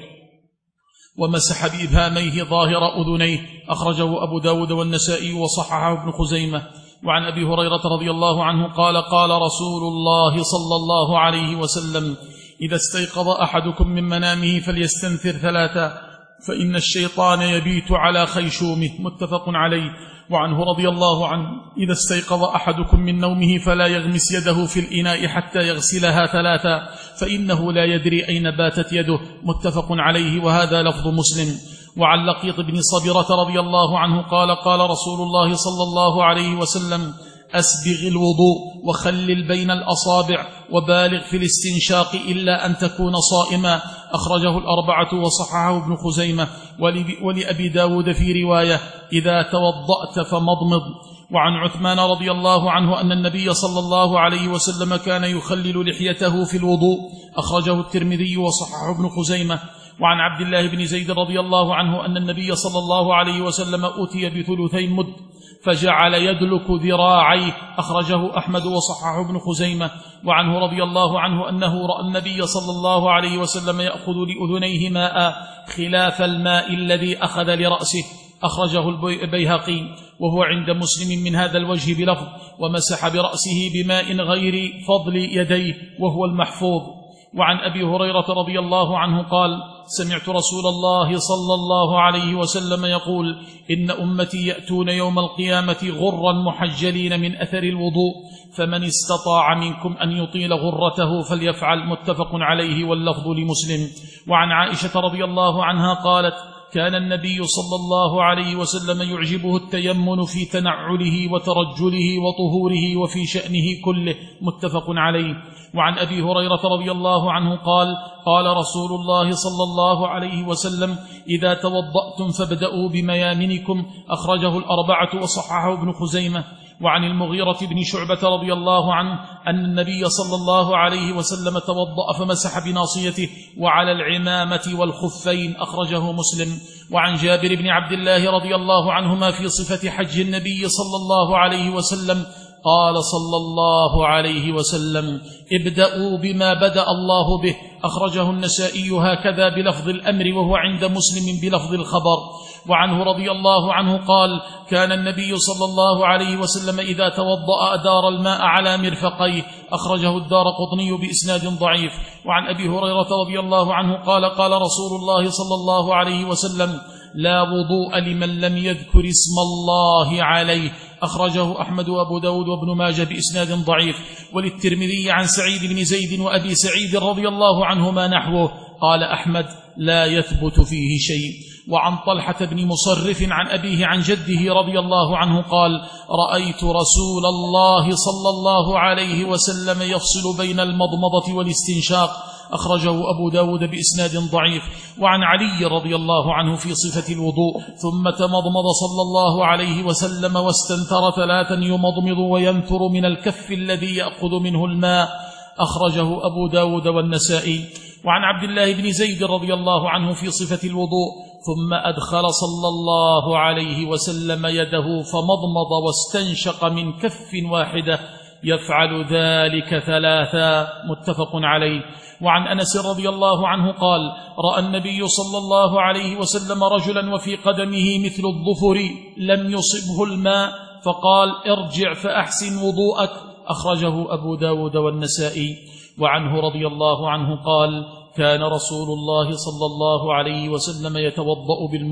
ومسح بإبهاميه ظاهر أذنيه أخرجه أبو داود والنسائي وصححه ابن خزيمة. وعن أبي هريرة رضي الله عنه قال قال رسول الله صلى الله عليه وسلم إذا استيقظ أحدكم من منامه فليستنثر ثلاثا فإن الشيطان يبيت على خيشومه متفق عليه. وعنه رضي الله عنه إذا استيقظ أحدكم من نومه فلا يغمس يده في الإناء حتى يغسلها ثلاثا فإنه لا يدري أين باتت يده متفق عليه وهذا لفظ مسلم. وعن لقيط بن صبرة رضي الله عنه قال قال رسول الله صلى الله عليه وسلم أسبغ الوضوء وخلل بين الأصابع وبالغ في الاستنشاق إلا أن تكون صائما أخرجه الأربعة وصححه ابن خزيمة. ولأبي داود في رواية إذا توضأت فمضمض. وعن عثمان رضي الله عنه أن النبي صلى الله عليه وسلم كان يخلل لحيته في الوضوء أخرجه الترمذي وصححه ابن خزيمة. وعن عبد الله بن زيد رضي الله عنه أن النبي صلى الله عليه وسلم أتي بثلثي مد فجعل يدلك ذراعيه أخرجه أحمد وصححه ابن خزيمة. وعنه رضي الله عنه أنه رأى النبي صلى الله عليه وسلم يأخذ لأذنيه ماء خلاف الماء الذي أخذ لرأسه أخرجه البيهقي وهو عند مسلم من هذا الوجه بلفظ ومسح برأسه بماء غير فضل يديه وهو المحفوظ. وعن أبي هريرة رضي الله عنه قال سمعت رسول الله صلى الله عليه وسلم يقول إن أمتي يأتون يوم القيامة غرا محجلين من أثر الوضوء فمن استطاع منكم أن يطيل غرته فليفعل متفق عليه واللفظ لمسلم. وعن عائشة رضي الله عنها قالت كان النبي صلى الله عليه وسلم يعجبه التيمن في تنعله وترجله وطهوره وفي شأنه كله متفق عليه. وعن أبي هريرة رضي الله عنه قال قال رسول الله صلى الله عليه وسلم إذا توضأتم فابدأوا بميامنكم أخرجه الأربعة وصححه ابن خزيمة. وعن المغيرة بن شعبة رضي الله عنه أن النبي صلى الله عليه وسلم توضأ فمسح بناصيته وعلى العمامة والخفين أخرجه مسلم. وعن جابر بن عبد الله رضي الله عنهما في صفة حج النبي صلى الله عليه وسلم قال صلى الله عليه وسلم ابدأوا بما بدأ الله به أخرجه النسائي هكذا بلفظ الأمر وهو عند مسلم بلفظ الخبر. وعنه رضي الله عنه قال كان النبي صلى الله عليه وسلم إذا توضأ أدار الماء على مرفقيه أخرجه الدارقطني بإسناد ضعيف. وعن أبي هريرة رضي الله عنه قال قال رسول الله صلى الله عليه وسلم لا وضوء لمن لم يذكر اسم الله عليه أخرجه أحمد وأبو داود وابن ماجه بإسناد ضعيف. وللترمذي عن سعيد بن زيد وأبي سعيد رضي الله عنهما نحوه قال أحمد لا يثبت فيه شيء. وعن طلحة بن مصرف عن أبيه عن جده رضي الله عنه قال رأيت رسول الله صلى الله عليه وسلم يفصل بين المضمضة والاستنشاق أخرجه أبو داود بإسناد ضعيف. وعن علي رضي الله عنه في صفة الوضوء ثم تمضمض صلى الله عليه وسلم واستنثر ثلاثا يمضمض وينثر من الكف الذي يأخذ منه الماء أخرجه أبو داود والنسائي. وعن عبد الله بن زيد رضي الله عنه في صفة الوضوء ثم أدخل صلى الله عليه وسلم يده فمضمض واستنشق من كف واحدة يفعل ذلك ثلاثا متفق عليه. وعن أنس رضي الله عنه قال رأى النبي صلى الله عليه وسلم رجلا وفي قدمه مثل الظفر لم يصبه الماء فقال ارجع فأحسن وضوءك أخرجه أبو داود والنسائي. وعنه رضي الله عنه قال كان رسول الله صلى الله عليه وسلم يتوضأ بالمد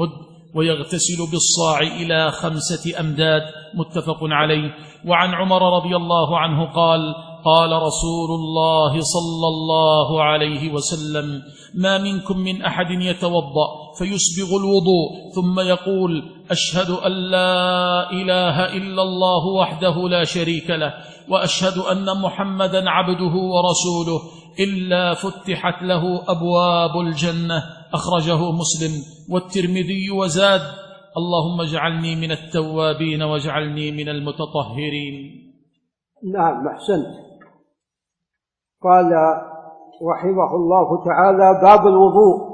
ويغتسل بالصاع إلى خمسة أمداد، متفق عليه. وعن عمر رضي الله عنه قال: قال رسول الله صلى الله عليه وسلم: ما منكم من أحد يتوضأ فيسبغ الوضوء ثم يقول: أشهد أن لا إله إلا الله وحده لا شريك له وأشهد أن محمدا عبده ورسوله إلا فتحت له أبواب الجنة، أخرجه مسلم والترمذي وزاد: اللهم اجعلني من التوابين واجعلني من المتطهرين. نعم، أحسنت. قال رحمه الله تعالى: باب الوضوء.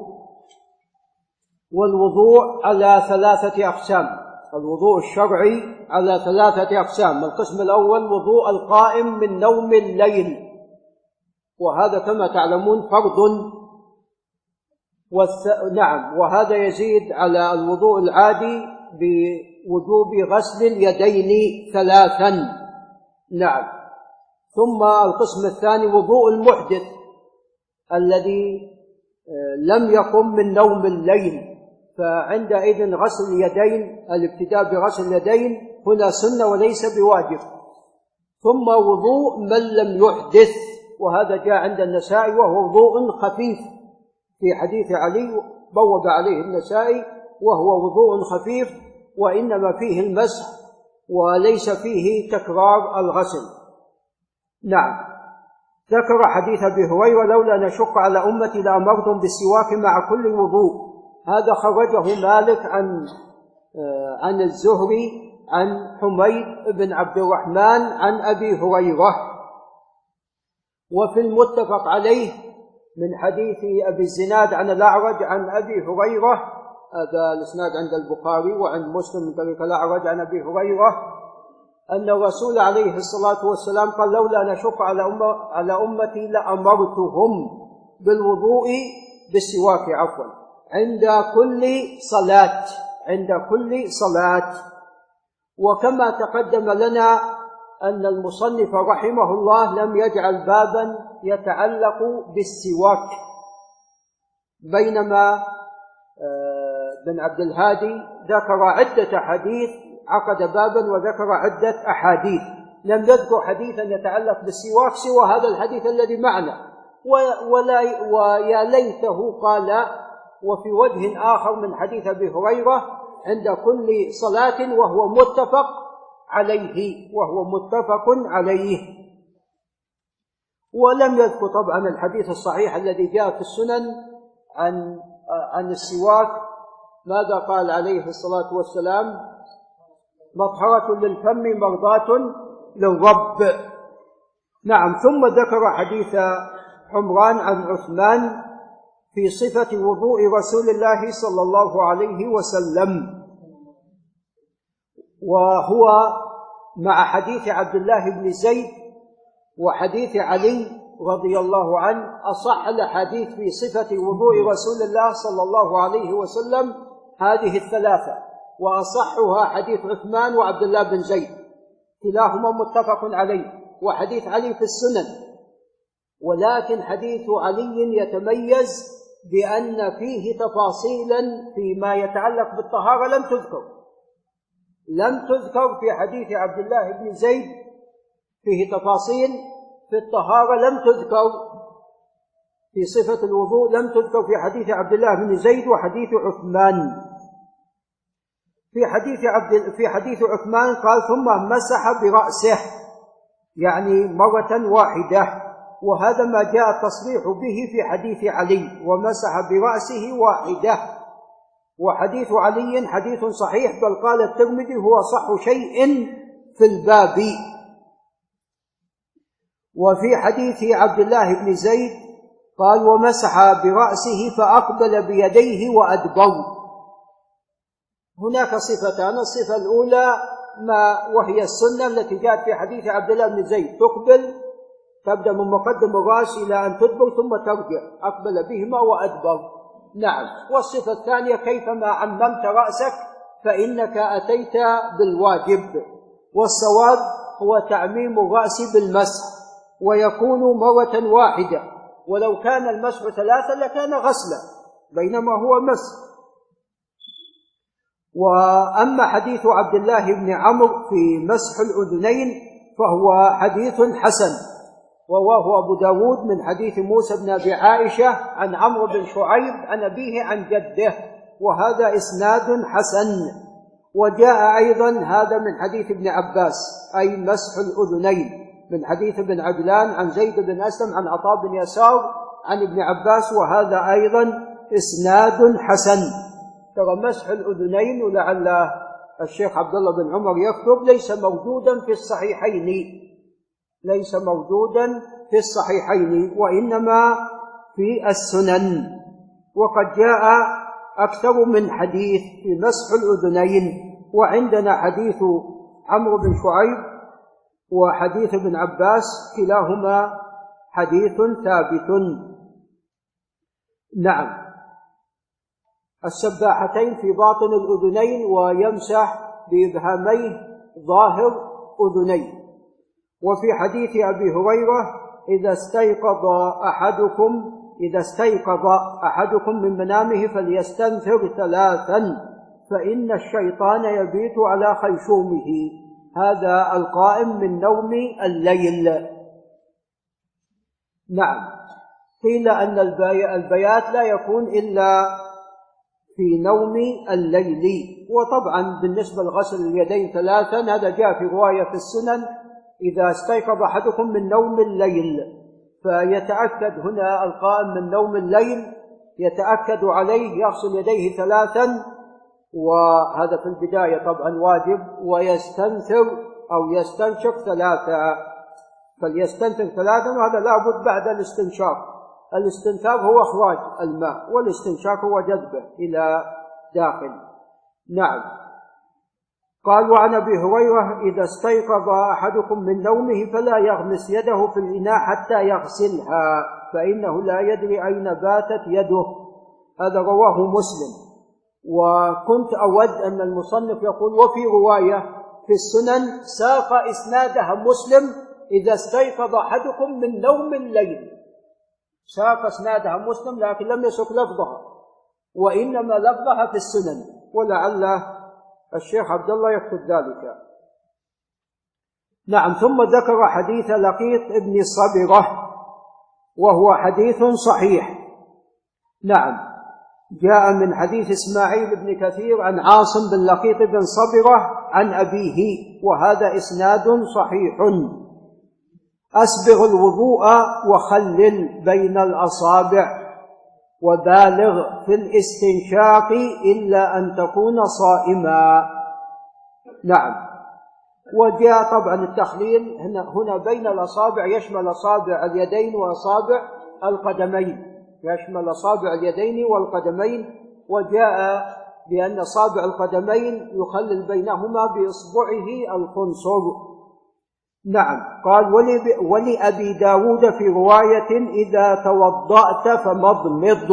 والوضوء على ثلاثة أقسام. الوضوء الشرعي على ثلاثة أقسام. القسم الأول وضوء القائم من نوم الليل، وهذا كما تعلمون فرض، والث... نعم وهذا يزيد على الوضوء العادي بوجوب غسل اليدين ثلاثا. نعم. ثم القسم الثاني وضوء المحدث الذي لم يقم من نوم الليل، فعندئذ غسل اليدين، الابتداء بغسل اليدين هنا سنة وليس بواجب. ثم وضوء من لم يحدث، وهذا جاء عند النسائي وهو وضوء خفيف في حديث علي بوب عليه النسائي، وهو وضوء خفيف وإنما فيه المسح وليس فيه تكرار الغسل. نعم. ذكر حديث أبي هريرة: لولا نشق على أمتي لأمرتهم بالسواك مع كل وضوء. هذا خرجه مالك عن عن الزهري عن حميد بن عبد الرحمن عن أبي هريرة. وفي المتفق عليه من حديث أبي الزناد عن الأعرج عن أبي هريرة، هذا الإسناد عند البخاري وعند مسلم من طريق الأعرج عن أبي هريرة، أن الرسول عليه الصلاة والسلام قال: لولا نشق على أمة على أمتي لأمرتهم بالوضوء بالسواك عفوا عند كل صلاة عند كل صلاة. وكما تقدم لنا أن المصنف رحمه الله لم يجعل بابا يتعلق بالسواك، بينما بن عبد الهادي ذكر عدة حديث، عقد بابا وذكر عدة أحاديث، لم يذكر حديثا يتعلق بالسواك سوى هذا الحديث الذي معنا، ولا ويا ليته قال: وفي وجه آخر من حديث أبي هريرة عند كل صلاة، وهو متفق عليه وهو متفق عليه. ولم يذكر طبعا الحديث الصحيح الذي جاء في السنن عن عن السواك. ماذا قال عليه الصلاة والسلام؟ مطهرة للفم مرضاة للرب. نعم. ثم ذكر حديث حمران عن عثمان في صفة وضوء رسول الله صلى الله عليه وسلم، وهو مع حديث عبد الله بن زيد وحديث علي رضي الله عنه أصح الحديث في صفة وضوء رسول الله صلى الله عليه وسلم هذه الثلاثة، وأصحها حديث عثمان وعبد الله بن زيد، كلاهما متفق عليه، وحديث علي في السنن. ولكن حديث علي يتميز بأن فيه تفاصيلا فيما يتعلق بالطهارة لم تذكر لم تذكر في حديث عبد الله بن زيد، فيه تفاصيل في الطهارة لم تذكر في صفة الوضوء، لم تذكر في حديث عبد الله بن زيد وحديث عثمان. في حديث عبد في حديث عثمان قال: ثم مسح برأسه، يعني مرة واحدة، وهذا ما جاء التصريح به في حديث علي: ومسح برأسه واحدة. وحديث علي حديث صحيح، بل قال الترمذي: هو صح شيء في الباب. وفي حديث عبد الله بن زيد قال: ومسح برأسه فأقبل بيديه وأدبر. هناك صفتان: الصفة الأولى ما وهي السنة التي جاءت في حديث عبد الله بن زيد، تقبل، تبدأ من مقدم الرأس إلى أن تدبر ثم ترجع، أقبل بهما وأدبر. نعم. والصفة الثانية: كيفما عممت رأسك فإنك أتيت بالواجب. والصواب هو تعميم الرأس بالمسح، ويكون مرة واحدة، ولو كان المسح ثلاثة لكان غسلا، بينما هو مسح. وأما حديث عبد الله بن عمرو في مسح الأذنين فهو حديث حسن، ورواه أبو داود من حديث موسى بن أبي عائشة عن عمرو بن شعيب عن أبيه عن جده، وهذا إسناد حسن. وجاء أيضا هذا من حديث ابن عباس أي مسح الأذنين، من حديث ابن عجلان عن زيد بن أسلم عن عطاء بن يسار عن ابن عباس، وهذا أيضا إسناد حسن. ترى مسح الأذنين، ولعل الشيخ عبد الله بن عمر يكتب، ليس موجودا في الصحيحين، ليس موجودا في الصحيحين وإنما في السنن. وقد جاء أكثر من حديث في مسح الأذنين، وعندنا حديث عمرو بن شعيب وحديث ابن عباس كلاهما حديث ثابت. نعم، السباحتين في باطن الأذنين ويمسح بإبهاميه ظاهر أذنيه. وفي حديث أبي هريرة إذا استيقظ أحدكم إذا استيقظ أحدكم من منامه فليستنثر ثلاثا فإن الشيطان يبيت على خيشومه، هذا القائم من نوم الليل. نعم، قيل أن البيات لا يكون إلا في نوم الليل. وطبعا بالنسبة لغسل اليدين ثلاثا هذا جاء في رواية في السنن إذا استيقظ أحدكم من نوم الليل، فيتأكد هنا القائم من نوم الليل يتأكد عليه يغسل يديه ثلاثا، وهذا في البداية طبعا واجب، ويستنثر أو يستنشق ثلاثا، فليستنثر ثلاثا، وهذا لابد بعد الاستنشاق. الاستنثار هو إخراج الماء، والاستنشاق هو جذبه إلى داخل. نعم. قال وعن أبي هريرة إذا استيقظ أحدكم من نومه فلا يغمس يده في الإناء حتى يغسلها فإنه لا يدري أين باتت يده، هذا رواه مسلم. وكنت أود أن المصنف يقول وفي رواية في السنن ساق إسنادها مسلم إذا استيقظ أحدكم من نوم الليل، ساق إسنادها مسلم لكن لم يسق لفظها، وإنما لفظها في السنن، ولعل الشيخ عبد الله يكتب ذلك. نعم. ثم ذكر حديث لقيط ابن صبرة وهو حديث صحيح. نعم، جاء من حديث إسماعيل بن كثير عن عاصم بن لقيط بن صبرة عن أبيه، وهذا إسناد صحيح. أسبغ الوضوء وخلل بين الأصابع وبالغ في الاستنشاق إلا أن تكون صائما. نعم. وجاء طبعا التخليل هنا, هنا بين الأصابع يشمل أصابع اليدين وأصابع القدمين، يشمل أصابع اليدين والقدمين، وجاء بأن أصابع القدمين يخلل بينهما بإصبعه الخنصر. نعم. قال ولأبي داود في رواية إذا توضأت فمضمض.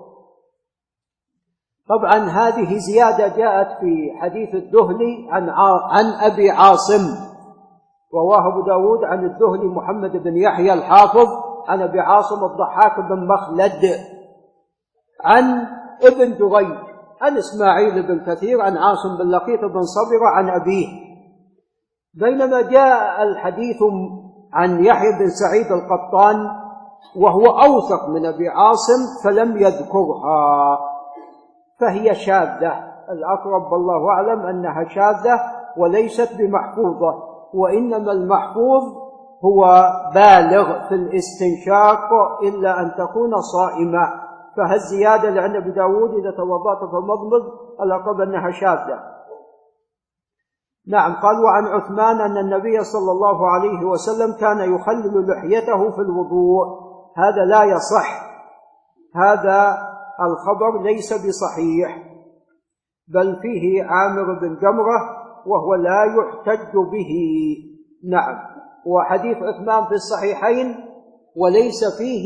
طبعا هذه زيادة جاءت في حديث الدهلي عن, عن أبي عاصم، رواه أبو داود عن الدهلي محمد بن يحيى الحافظ عن أبي عاصم الضحاك بن مخلد عن ابن جريج عن إسماعيل بن كثير عن عاصم بن لقيط بن صبرة عن أبيه. بينما جاء الحديث عن يحيى بن سعيد القطان وهو أوثق من أبي عاصم فلم يذكرها، فهي شاذة، الأقرب والله أعلم أنها شاذة وليست بمحفوظة، وإنما المحفوظ هو بالغ في الاستنشاق إلا أن تكون صائمة، فهالزيادة اللي عند أبي داود إذا توضأت فمضمض الأقرب أنها شاذة. نعم. قال وعن عثمان أن النبي صلى الله عليه وسلم كان يخلل لحيته في الوضوء، هذا لا يصح، هذا الخبر ليس بصحيح، بل فيه عامر بن جمرة وهو لا يحتج به. نعم. وحديث عثمان في الصحيحين وليس فيه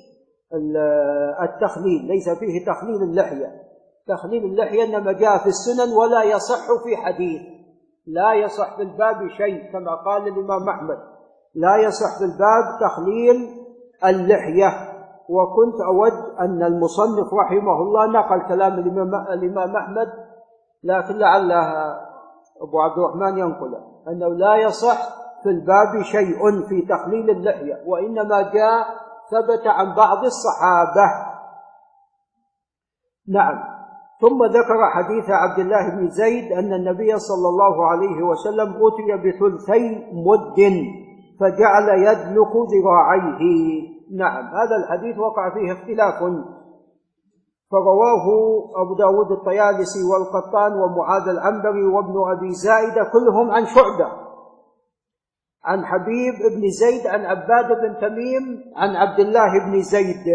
التخليل، ليس فيه تخليل اللحية، تخليل اللحية إنما جاء في السنن ولا يصح في حديث، لا يصح في الباب شيء كما قال الإمام أحمد، لا يصح في الباب تخليل اللحية. وكنت أود أن المصنف رحمه الله نقل كلام الإمام أحمد لكن لعلها أبو عبد الرحمن ينقله أنه لا يصح في الباب شيء في تخليل اللحية، وإنما جاء ثبت عن بعض الصحابة. نعم. ثم ذكر حديث عبد الله بن زيد أن النبي صلى الله عليه وسلم أتي بثلثي مد فجعل يدلك ذراعيه. نعم، هذا الحديث وقع فيه اختلاف، فرواه أبو داود الطيالسي والقطان ومعاذ العنبري وابن أبي زائدة كلهم عن شعبة عن حبيب بن زيد عن عباد بن تميم عن عبد الله بن زيد.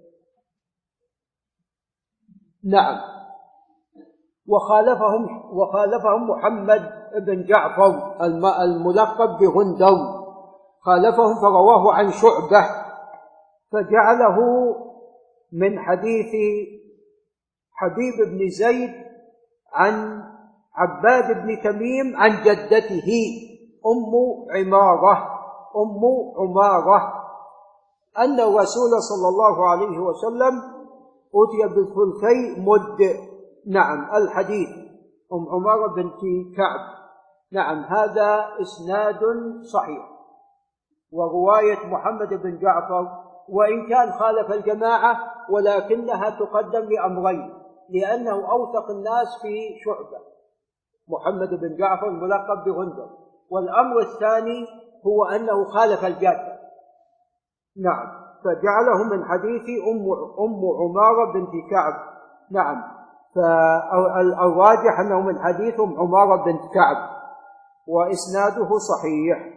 نعم. وخالفهم وخالفهم محمد بن جعفر الملقب بغندر، خالفهم فرواه عن شعبة فجعله من حديث حبيب بن زيد عن عباد بن تميم عن جدته أم عمارة أم عمارة أن الرسول صلى الله عليه وسلم أتي بالثلثي مد. نعم، الحديث أم عمارة بنت كعب. نعم، هذا إسناد صحيح. ورواية محمد بن جعفر وإن كان خالف الجماعة ولكنها تقدم لأمرين، لأنه أوثق الناس في شعبة محمد بن جعفر الملقب بغندر، والأمر الثاني هو أنه خالف الجادة. نعم، فجعله من حديث أم, أم عمارة بنت كعب. نعم، فالراجح أنه من حديث أم عمارة بنت كعب وإسناده صحيح.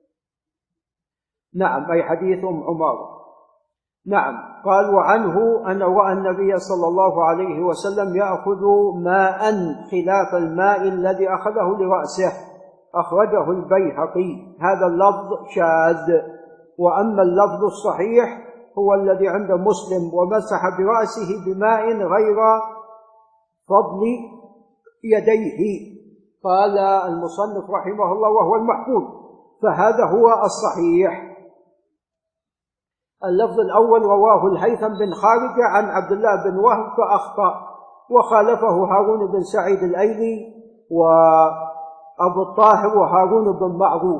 نعم، أي حديث أم عمارة. نعم. قال وعنه أنه رأى النبي صلى الله عليه وسلم يأخذ ماء خلاف الماء الذي أخذه لرأسه، أخرجه البيهقي. هذا اللفظ شاذ، وأما اللفظ الصحيح هو الذي عند مسلم ومسح برأسه بماء غير فضل يديه. قال المصنف رحمه الله وهو المحفوظ، فهذا هو الصحيح. اللفظ الأول رواه الهيثم بن خارجة عن عبد الله بن وهب فأخطأ، وخالفه هارون بن سعيد الأيلي وأبو الطاهر وهارون بن معروف،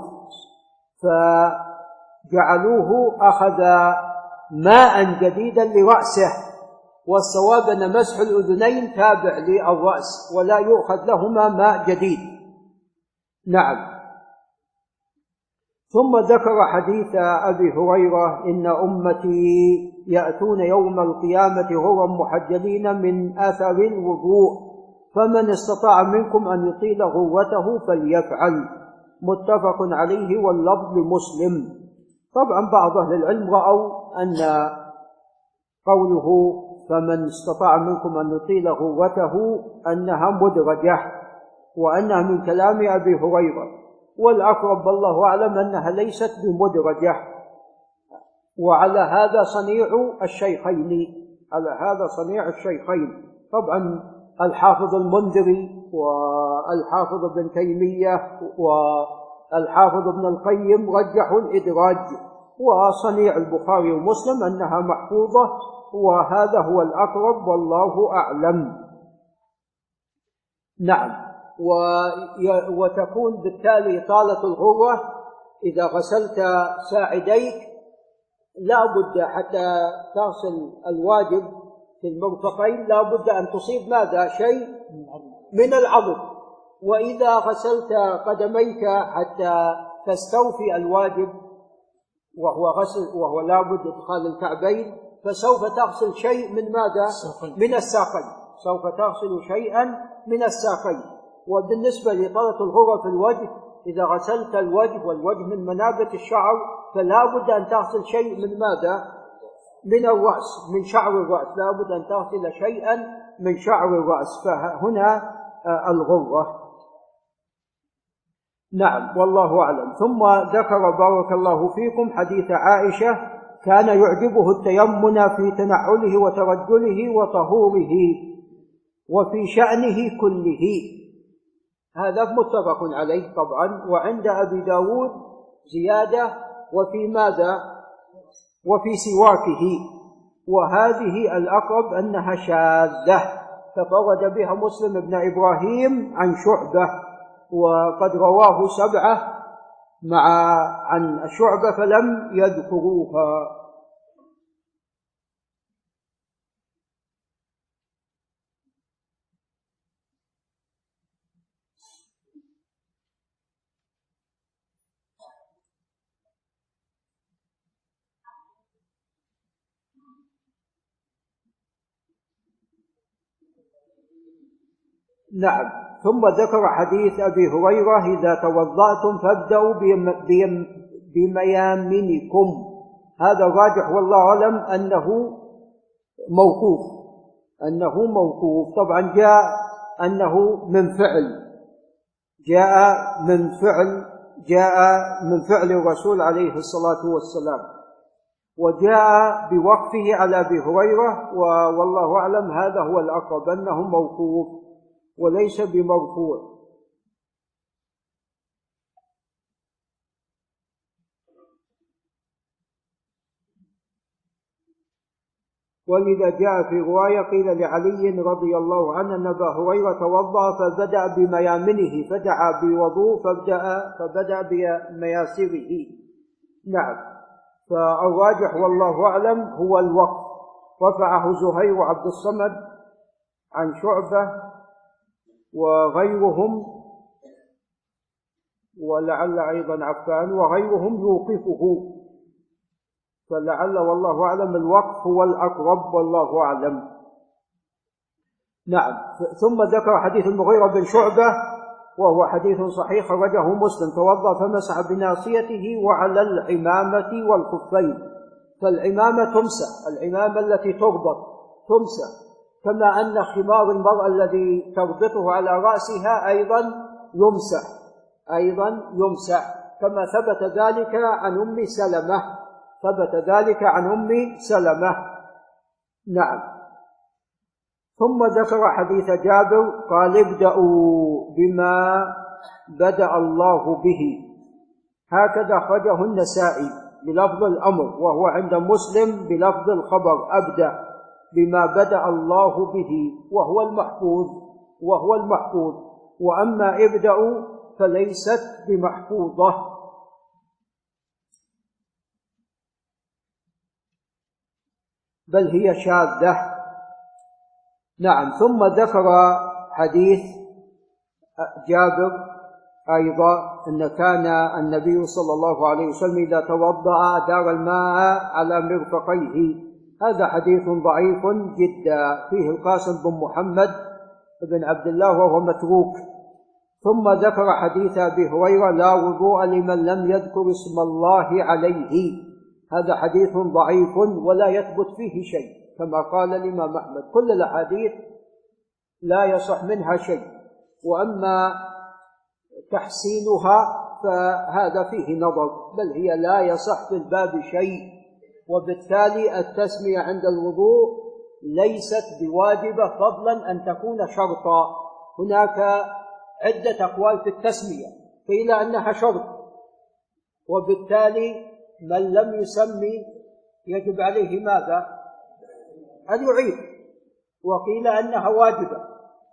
فجعلوه أخذ ماء جديدا لرأسه، والصواب أن مسح الأذنين تابع للرأس ولا يؤخذ لهما ماء جديد. نعم. ثم ذكر حديث أبي هريرة إن أمتي يأتون يوم القيامة غرا محجلين من أثر الوضوء فمن استطاع منكم أن يطيل غرته فليفعل. متفق عليه واللفظ لمسلم. طبعا بعض أهل العلم رأوا أن قوله فمن استطاع منكم أن يطيل غرته أنها مدرجة وأنها من كلام أبي هريرة، والأقرب والله أعلم أنها ليست بمدرجة. وعلى هذا صنيع الشيخين على هذا صنيع الشيخين طبعا الحافظ المنذري والحافظ ابن تيمية والحافظ ابن القيم رجحوا الإدراج، وصنيع البخاري ومسلم أنها محفوظة، وهذا هو الأقرب والله أعلم. نعم. وتكون بالتالي إطالة الغرة إذا غسلت ساعديك لا بد حتى تصل الواجب في المرفقين لا بد أن تصيب ماذا؟ شيء من العضد. وإذا غسلت قدميك حتى تستوفي الواجب وهو غسل وهو لا بد إدخال الكعبين، فسوف تغسل شيء من ماذا؟ من الساقين. سوف تغسل شيئا من الساقين. وبالنسبة لإطالة الغرة في الوجه إذا غسلت الوجه والوجه من منابت الشعر فلا بد أن تغسل شيء من ماذا؟ من الرأس، من شعر الرأس، لا بد أن تغسل شيئا من شعر الرأس، فهنا الغرة. نعم والله أعلم. ثم ذكر بارك الله فيكم حديث عائشة كان يعجبه التيمن في تنعله وترجله وطهوره وفي شأنه كله. هذا متفق عليه طبعا. وعند أبي داود زيادة وفي ماذا؟ وفي سواكه، وهذه الأقرب أنها شاذة تفرد بها مسلم بن إبراهيم عن شعبة، وقد رواه سبعة مع عن شعبة فلم يذكروها. نعم. ثم ذكر حديث أبي هريرة: إذا توضأتم فابدأوا بميامنكم. هذا الراجح والله أعلم أنه موقوف، أنه موقوف. طبعا جاء أنه من فعل، جاء من فعل جاء من فعل الرسول عليه الصلاة والسلام، وجاء بوقفه على أبي هريرة، والله أعلم هذا هو الأقرب أنه موقوف وليس بمرفوع. ولذا جاء في رواية قيل لعلي رضي الله عنه أن أبا هريرة توضأ فبدأ بميامنه، فدعا بوضوء فبدأ, فبدأ بمياسره. نعم. فالراجح والله أعلم هو الوقف. رفعه زهير عبد الصمد عن شعبة وغيرهم، ولعل أيضا عفان وغيرهم يوقفه، فلعل والله أعلم الوقف هو الأقرب والله أعلم. نعم. ثم ذكر حديث المغيرة بن شعبة وهو حديث صحيح خرجه مسلم: توضأ فمسح بناصيته وعلى العمامة والخفين. فالعمامة تمسح، العمامة التي تربط تمسح، كما أن خمار المرأة الذي تربطه على رأسها أيضا يمسح، أيضا يمسح، كما ثبت ذلك عن أم سلمة، ثبت ذلك عن أم سلمة. نعم. ثم ذكر حديث جابر قال: ابدأوا بما بدأ الله به. هكذا أخرجه النسائي بلفظ الأمر، وهو عند مسلم بلفظ الخبر: أبدأ بما بدأ الله به، وهو المحفوظ وهو المحفوظ وأما ابدأوا فليست بمحفوظة. بل هي شاذة. نعم. ثم ذكر حديث جابر أيضا أن كان النبي صلى الله عليه وسلم إذا توضأ أدار الماء على مرفقيه. هذا حديث ضعيف جدا، فيه القاسم بن محمد بن عبد الله وهو متروك. ثم ذكر حديث أبي هريرة: لا وضوء لمن لم يذكر اسم الله عليه. هذا حديث ضعيف ولا يثبت فيه شيء، كما قال الإمام أحمد. كل الأحاديث لا يصح منها شيء، وأما تحسينها فهذا فيه نظر، بل هي لا يصح في الباب شيء. وبالتالي التسمية عند الوضوء ليست بواجبة، فضلا أن تكون شرطا. هناك عدة أقوال في التسمية، قيل أنها شرط، وبالتالي من لم يسمي يجب عليه ماذا؟ أن يعيد. وقيل أنها واجبة،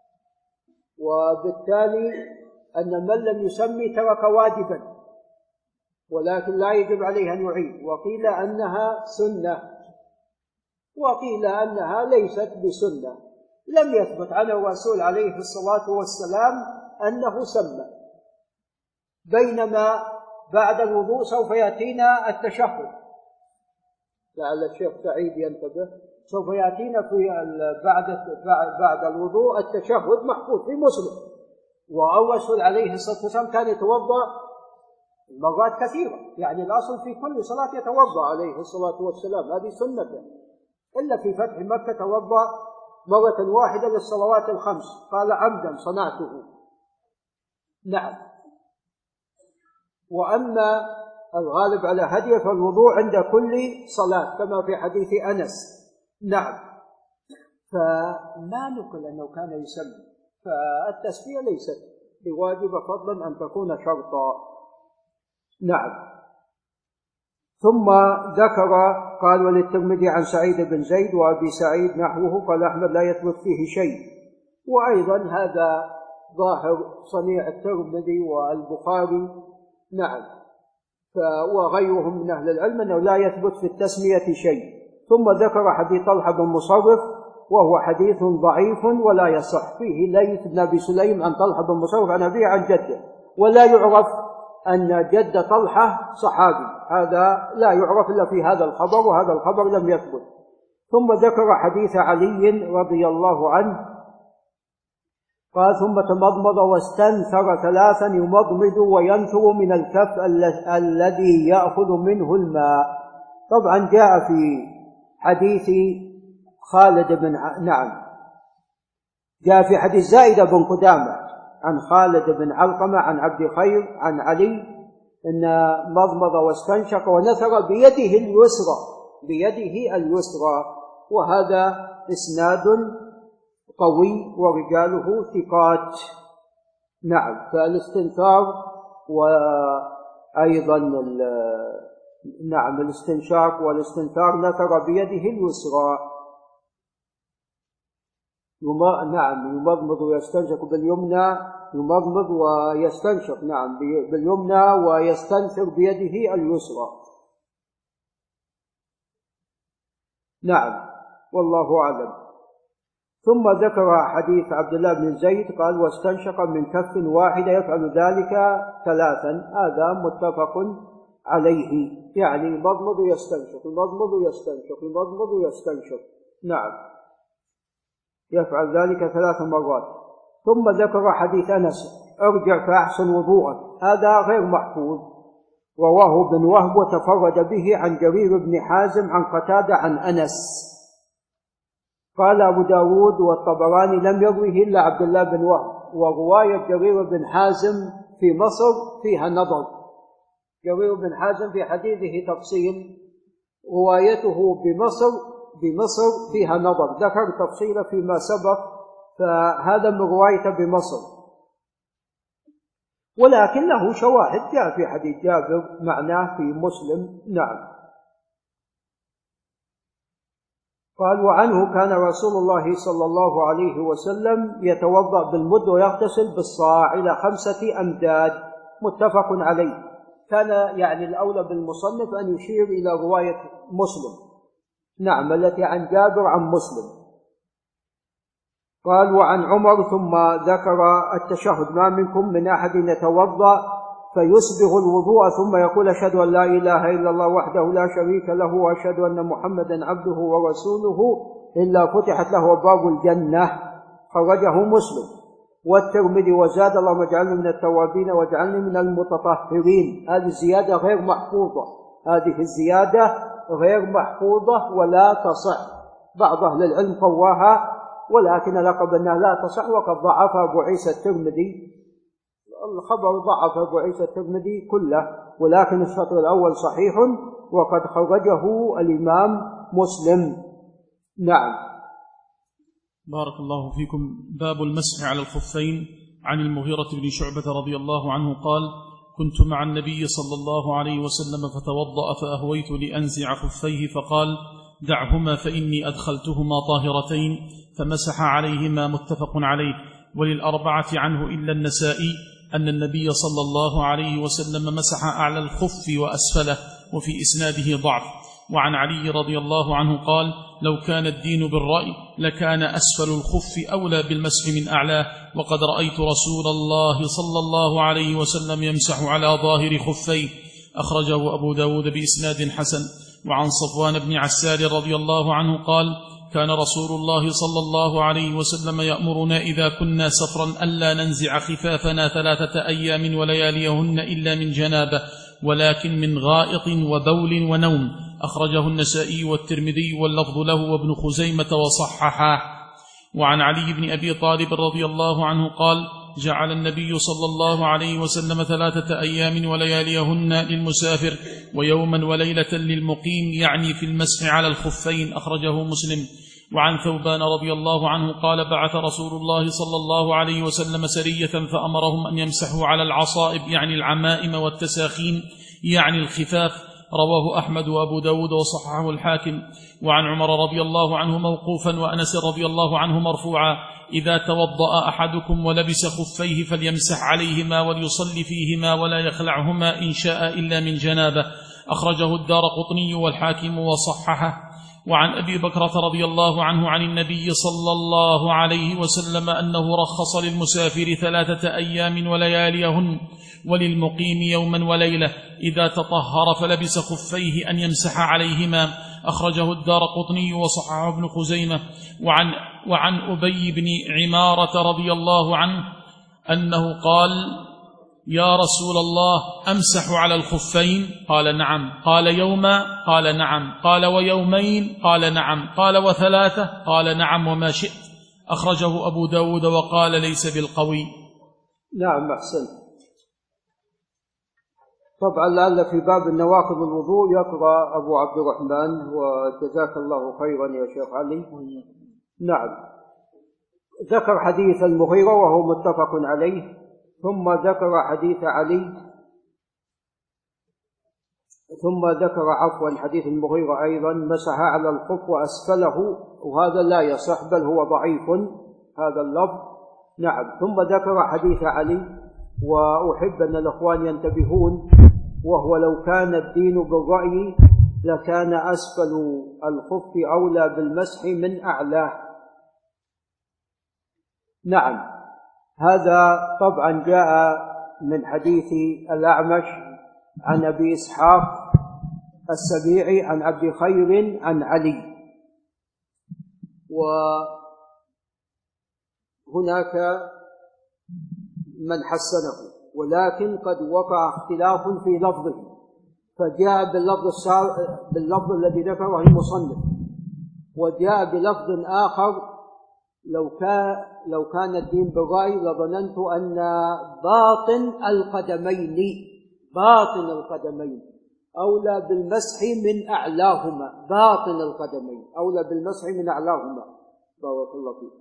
وبالتالي أن من لم يسمي ترك واجبا ولكن لا يجب عليه أن يعيد. وقيل أنها سنة، وقيل أنها ليست بسنة. لم يثبت عن الرسول عليه الصلاة والسلام أنه سمى. بينما بعد الوضوء سوف يأتينا التشهد، لعل الشيخ سعيد ينتبه، سوف يأتينا في بعد بعد الوضوء التشهد محفوظ في مسلم. والرسول عليه الصلاة والسلام كان يتوضأ مرات كثيرة، يعني الأصل في كل صلاة يتوضأ عليه الصلاة والسلام، هذه سنته. إلا في فتح مكة توضأ مرة واحدة للصلوات الخمس، قال عمدا صنعته. نعم. وأما الغالب على هديه فالوضوء عند كل صلاة كما في حديث أنس. نعم. فما نقل أنه كان يسمي، فالتسمية ليست بواجبة، فضلا أن تكون شرطا. نعم. ثم ذكر قال: وللترمذي عن سعيد بن زيد وأبي سعيد نحوه، قال أحمد لا يثبت فيه شيء. وأيضا هذا ظاهر صنيع الترمذي والبخاري نعم وغيرهم من أهل العلم أنه لا يثبت في التسمية شيء. ثم ذكر حديث طلحة بن مصرف وهو حديث ضعيف ولا يصح، فيه ليث بن أبي سليم عن طلحة بن مصرف عن أبيه عن جده، ولا يعرف أن جد طلحة صحابي، هذا لا يعرف إلا في هذا الخبر، وهذا الخبر لم يثبت. ثم ذكر حديث علي رضي الله عنه قال ثم تمضمض واستنثر ثلاثا يمضمض وينثر من الكف الذي يأخذ منه الماء. طبعا جاء في حديث خالد بن نعم جاء في حديث زائدة بن قدامة عن خالد بن علقمة عن عبد خير عن علي إن مضمض واستنشق ونثر بيده اليسرى بيده اليسرى، وهذا إسناد قوي ورجاله ثقات. نعم فالاستنثار وأيضا نعم الاستنشاق والاستنثار نثر بيده اليسرى. نعم يمضمض ويستنشق باليمنى، يمضمض ويستنشق نعم باليمنى ويستنثر بيده اليسرى. نعم والله أعلم. ثم ذكر حديث عبد الله بن زيد قال واستنشق من كف واحدة يفعل ذلك ثلاثا، هذا متفق عليه، يعني يمضمض ويستنشق يمضمض ويستنشق يمضمض ويستنشق نعم يفعل ذلك ثلاث مرات. ثم ذكر حديث أنس ارجع فأحسن وضوءك، هذا غير محفوظ، رواه ابن وهب وتفرد به عن جرير بن حازم عن قتادة عن أنس. قال أبو داود والطبراني لم يروه إلا عبد الله بن وهب، ورواية جرير بن حازم في مصر فيها نظر، جرير بن حازم في حديثه تفصيل، روايته بمصر بمصر فيها نظر، ذكر تفصيل فيما سبق، فهذا من روايته بمصر، ولكن له شواهد جاء في حديث جابر معناه في مسلم. نعم. قال وعنه كان رسول الله صلى الله عليه وسلم يتوضأ بالمد ويغتسل بالصاع إلى خمسة أمداد، متفق عليه. كان يعني الأولى بالمصنف أن يشير إلى رواية مسلم نعم التي عن جابر عن مسلم. قال وعن عمر ثم ذكر التشهد ما منكم من أحد يتوضأ فيسبغ الوضوء ثم يقول أشهد أن لا إله إلا الله وحده لا شريك له وأشهد أن محمدا عبده ورسوله إلا فتحت له أبواب الجنة، خرجه مسلم والترمذي وزاد اللهم اجعلني من التوابين واجعلني من المتطهرين. هذه الزيادة غير محفوظة، هذه الزيادة غير محفوظة ولا تصح، بعض أهل العلم قواها ولكن لقب أنها لا تصح، وقد ضعفها أبو عيسى الترمذي، الخبر ضعف أبو عيسى الترمذي كله، ولكن الشطر الأول صحيح وقد خرجه الإمام مسلم. نعم. بارك الله فيكم. باب المسح على الخفين. عن المغيرة بن شعبة رضي الله عنه قال كنت مع النبي صلى الله عليه وسلم فتوضأ فأهويت لأنزع خفيه فقال دعهما فإني أدخلتهما طاهرتين فمسح عليهما، متفق عليه. وللأربعة عنه إلا النسائي أن النبي صلى الله عليه وسلم مسح أعلى الخف وأسفله، وفي إسناده ضعف. وعن علي رضي الله عنه قال لو كان الدين بالرأي لكان أسفل الخف أولى بالمسح من أعلاه، وقد رأيت رسول الله صلى الله عليه وسلم يمسح على ظاهر خفيه، أخرجه أبو داود بإسناد حسن. وعن صفوان بن عسال رضي الله عنه قال كان رسول الله صلى الله عليه وسلم يأمرنا إذا كنا سفرا ألا ننزع خفافنا ثلاثة أيام ولياليهن إلا من جنابة، ولكن من غائط وبول ونوم، أخرجه النسائي والترمذي واللفظ له وابن خزيمة وصححاه. وعن علي بن أبي طالب رضي الله عنه قال جعل النبي صلى الله عليه وسلم ثلاثة أيام ولياليهن للمسافر ويوما وليلة للمقيم، يعني في المسح على الخفين، أخرجه مسلم. وعن ثوبان رضي الله عنه قال بعث رسول الله صلى الله عليه وسلم سرية فأمرهم أن يمسحوا على العصائب، يعني العمائم والتساخين، يعني الخفاف، رواه أحمد وأبو داود وصححه الحاكم. وعن عمر رضي الله عنه موقوفا وأنس رضي الله عنه مرفوعا: إذا توضأ أحدكم ولبس خفيه فليمسح عليهما وليصلي فيهما ولا يخلعهما إن شاء إلا من جنابه. أخرجه الدارقطني والحاكم وصححه. وعن أبي بكرة رضي الله عنه عن النبي صلى الله عليه وسلم أنه رخص للمسافر ثلاثة أيام ولياليهن وللمقيم يوما وليلة إذا تطهر فلبس خفيه أن يمسح عليهما. أخرجه الدارقطني وصححه ابن خزيمة. وعن, وعن أبي بن عمارة رضي الله عنه أنه قال: يا رسول الله، أمسح على الخفين؟ قال: نعم. قال: يوما؟ قال: نعم. قال: ويومين؟ قال: نعم. قال: وثلاثة؟ قال: نعم وما شئت. أخرجه أبو داود وقال: ليس بالقوي. نعم، أحسن. طبعا لعل في باب النواقض الوضوء يقرأ أبو عبد الرحمن، وجزاك الله خيرا يا شيخ علي. نعم، ذكر حديث المغيرة وهو متفق عليه، ثم ذكر حديث علي، ثم ذكر عفوا حديث المغيرة أيضا مسح على الخف وأسفله، وهذا لا يصح بل هو ضعيف هذا اللفظ. نعم، ثم ذكر حديث علي، وأحب أن الأخوان ينتبهون، وهو لو كان الدين بالرأي لكان أسفل الخف أولى بالمسح من أعلاه. نعم، هذا طبعا جاء من حديث الأعمش عن أبي إسحاق السبيعي عن عبد خير عن علي. وهناك من حسنه، ولكن قد وقع اختلاف في لفظه، فجاء باللفظ, باللفظ الذي ذكره المصنف، وجاء بلفظ آخر: لو كان, لو كان الدين بالرأي لظننت أن باطن القدمين باطن القدمين أولى بالمسح من أعلاهما باطن القدمين أولى بالمسح من أعلاهما. بارك الله فيك.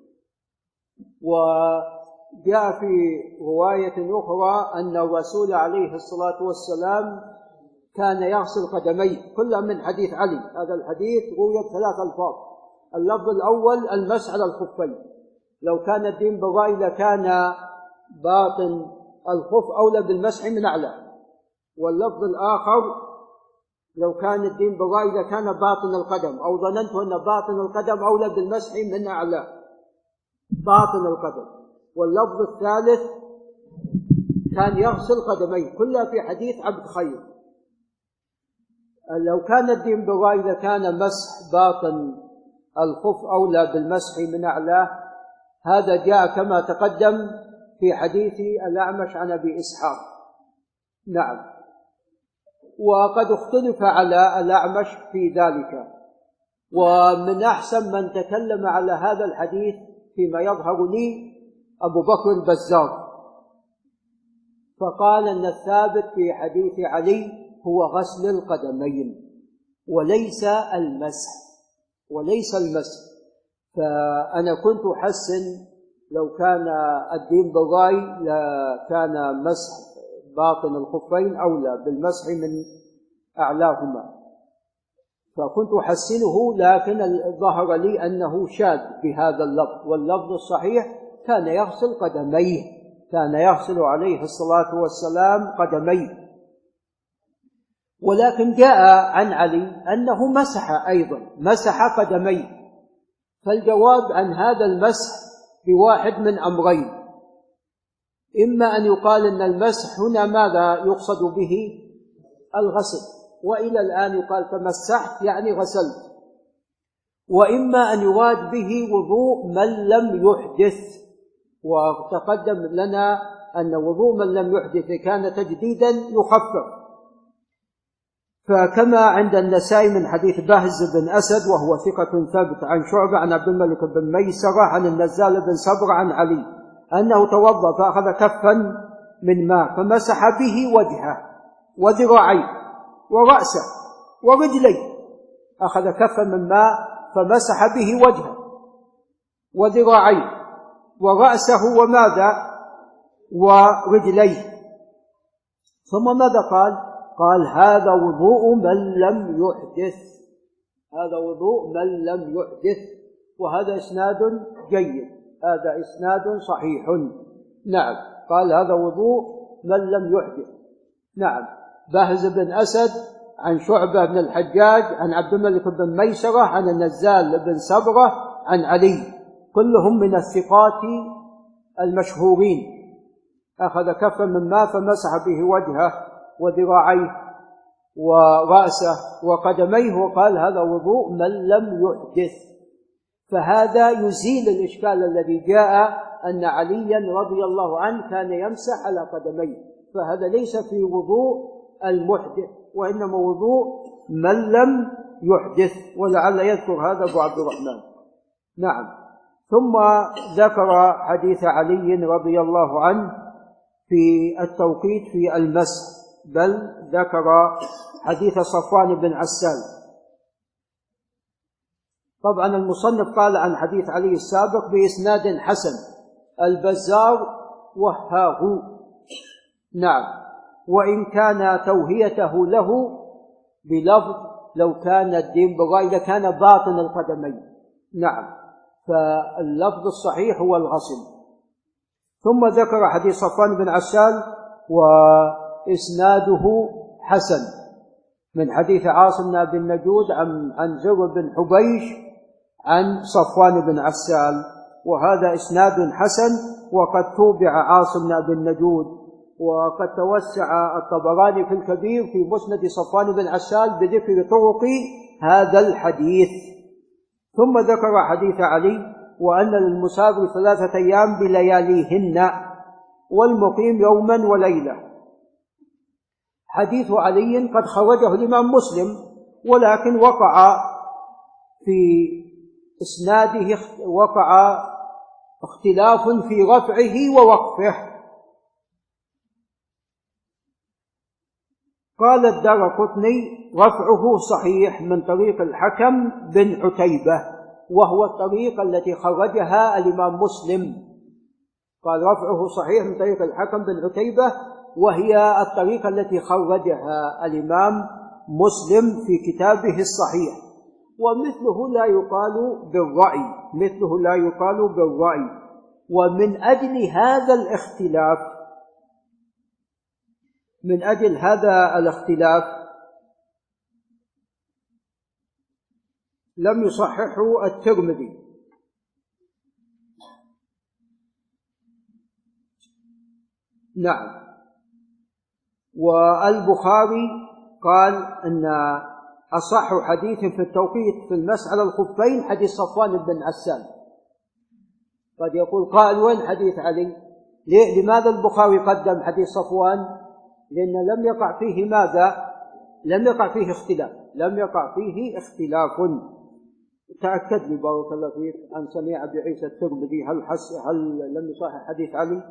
وجاء في رواية أخرى أن الرسول عليه الصلاة والسلام كان يغسل قدميه، كلها من حديث علي. هذا الحديث روي ثلاث ألفاظ: اللفظ الأول المسح على الخفين، لو كان الدين بالرأي لكان باطن الخف أولى بالمسح من أعلى. واللفظ الآخر: لو كان الدين بالرأي لكان باطن القدم، أو ظننت أن باطن القدم أولى بالمسح من أعلى باطن القدم. واللفظ الثالث: كان يغسل قدميه، كلها في حديث عبد خير. لو كان الدين بالرأي لكان مسح باطن الخف أولى بالمسح من أعلاه. هذا جاء كما تقدم في حديث الأعمش عن أبي إسحاق. نعم، وقد اختلف على الأعمش في ذلك، ومن أحسن من تكلم على هذا الحديث فيما يظهر لي أبو بكر البزار، فقال أن الثابت في حديث علي هو غسل القدمين وليس المسح وليس المسح. فأنا كنت أحسن لو كان الدين بالرأي لكان مسح باطن الخفين أولى بالمسح من أعلاهما، فكنت أحسنه، لكن ظهر لي أنه شاذ بهذا اللفظ. واللفظ الصحيح: كان يغسل قدميه، كان يغسل عليه الصلاة والسلام قدميه. ولكن جاء عن علي أنه مسح أيضا مسح قدميه. فالجواب عن هذا المسح بواحد من أمرين: إما أن يقال أن المسح هنا ماذا يقصد به؟ الغسل، وإلى الآن يقال تمسحت يعني غسلت. وإما أن يراد به وضوء من لم يحدث، وتقدم لنا أن وضوء من لم يحدث كان تجديدا يخفف. فكما عند النسائي من حديث باهز بن أسد وهو ثقة ثبت عن شعبة عن عبد الملك بن ميسرة عن النزال بن صبر عن علي أنه توضأ فأخذ كفا من ماء فمسح به وجهه وذراعيه ورأسه ورجليه، أخذ كفا من ماء فمسح به وجهه وذراعيه ورأسه وماذا ورجليه. ثم ماذا قال؟ قال هذا وضوء من لم يحدث، هذا وضوء من لم يحدث، وهذا إسناد جيد، هذا إسناد صحيح. نعم، قال هذا وضوء من لم يحدث. نعم. بهز بن أسد عن شعبة بن الحجاج عن عبد الملك بن ميسرة عن النزال بن سبرة عن علي، كلهم من الثقات المشهورين. أخذ كفا من ماء فمسح به وجهه وذراعيه ورأسه وقدميه وقال هذا وضوء من لم يحدث. فهذا يزيل الإشكال الذي جاء أن عليا رضي الله عنه كان يمسح على قدميه، فهذا ليس في وضوء المحدث، وإنما وضوء من لم يحدث، ولعل يذكر هذا أبو عبد الرحمن. نعم. ثم ذكر حديث علي رضي الله عنه في التوقيت في المسح، بل ذكر حديث صفوان بن عسال. طبعا المصنف قال عن حديث علي السابق بإسناد حسن، البزار وهاه. نعم. وإن كان توهيته له بلفظ لو كان الدين بغاء إذا كان باطن القدمين. نعم. فاللفظ الصحيح هو الغسل. ثم ذكر حديث صفوان بن عسال وإسناده حسن من حديث عاصم بن أبي النجود عن عن زر بن حبيش عن صفوان بن عسال، وهذا إسناد حسن، وقد توبع عاصم بن أبي النجود، وقد توسع الطبراني في الكبير في مسند صفوان بن عسال بذكر طرق هذا الحديث. ثم ذكر حديث علي وأن للمسافر ثلاثة أيام بلياليهن والمقيم يوما وليلة. حديث علي قد خرجه الإمام مسلم، ولكن وقع في إسناده وقع اختلاف في رفعه ووقفه. قال الدارقطني رفعه صحيح من طريق الحكم بن عتيبة، وهو الطريق التي خرجها الإمام مسلم. قال رفعه صحيح من طريق الحكم بن عتيبة، وهي الطريقة التي خرجها الإمام مسلم في كتابه الصحيح. ومثله لا يقال بالرأي، مثله لا يقال بالرأي. ومن أجل هذا الاختلاف من أجل هذا الاختلاف لم يصححه الترمذي. نعم. والبخاري قال أن أصح حديث في التوقيت في المسح على الخفين حديث صفوان بن عسال. قد يقول قائل وين حديث علي؟ لماذا البخاري قدم حديث صفوان؟ لأن لم يقع فيه ماذا؟ لم يقع فيه اختلاف، لم يقع فيه اختلاف. تأكد لي بارك الله فيك عن سميع أبي عيسى الترمذي هل حس هل لم يصحح حديث علي؟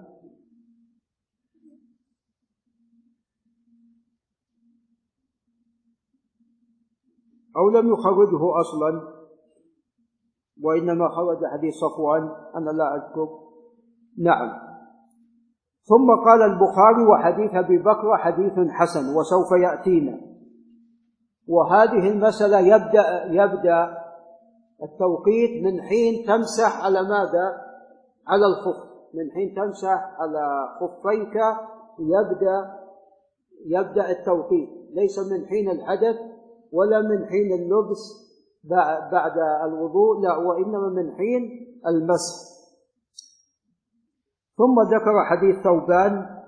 أو لم يخرجه أصلا وإنما خرج حديث صفوان؟ أنا لا أذكر. نعم. ثم قال البخاري وحديث أبي بكر حديث حسن وسوف يأتينا. وهذه المسألة يبدأ, يبدأ التوقيت من حين تمسح على ماذا؟ على الخف. من حين تمسح على خفيك يبدأ, يبدأ التوقيت، ليس من حين الحدث ولا من حين اللبس بعد الوضوء، لا، وإنما من حين المسح. ثم ذكر حديث ثوبان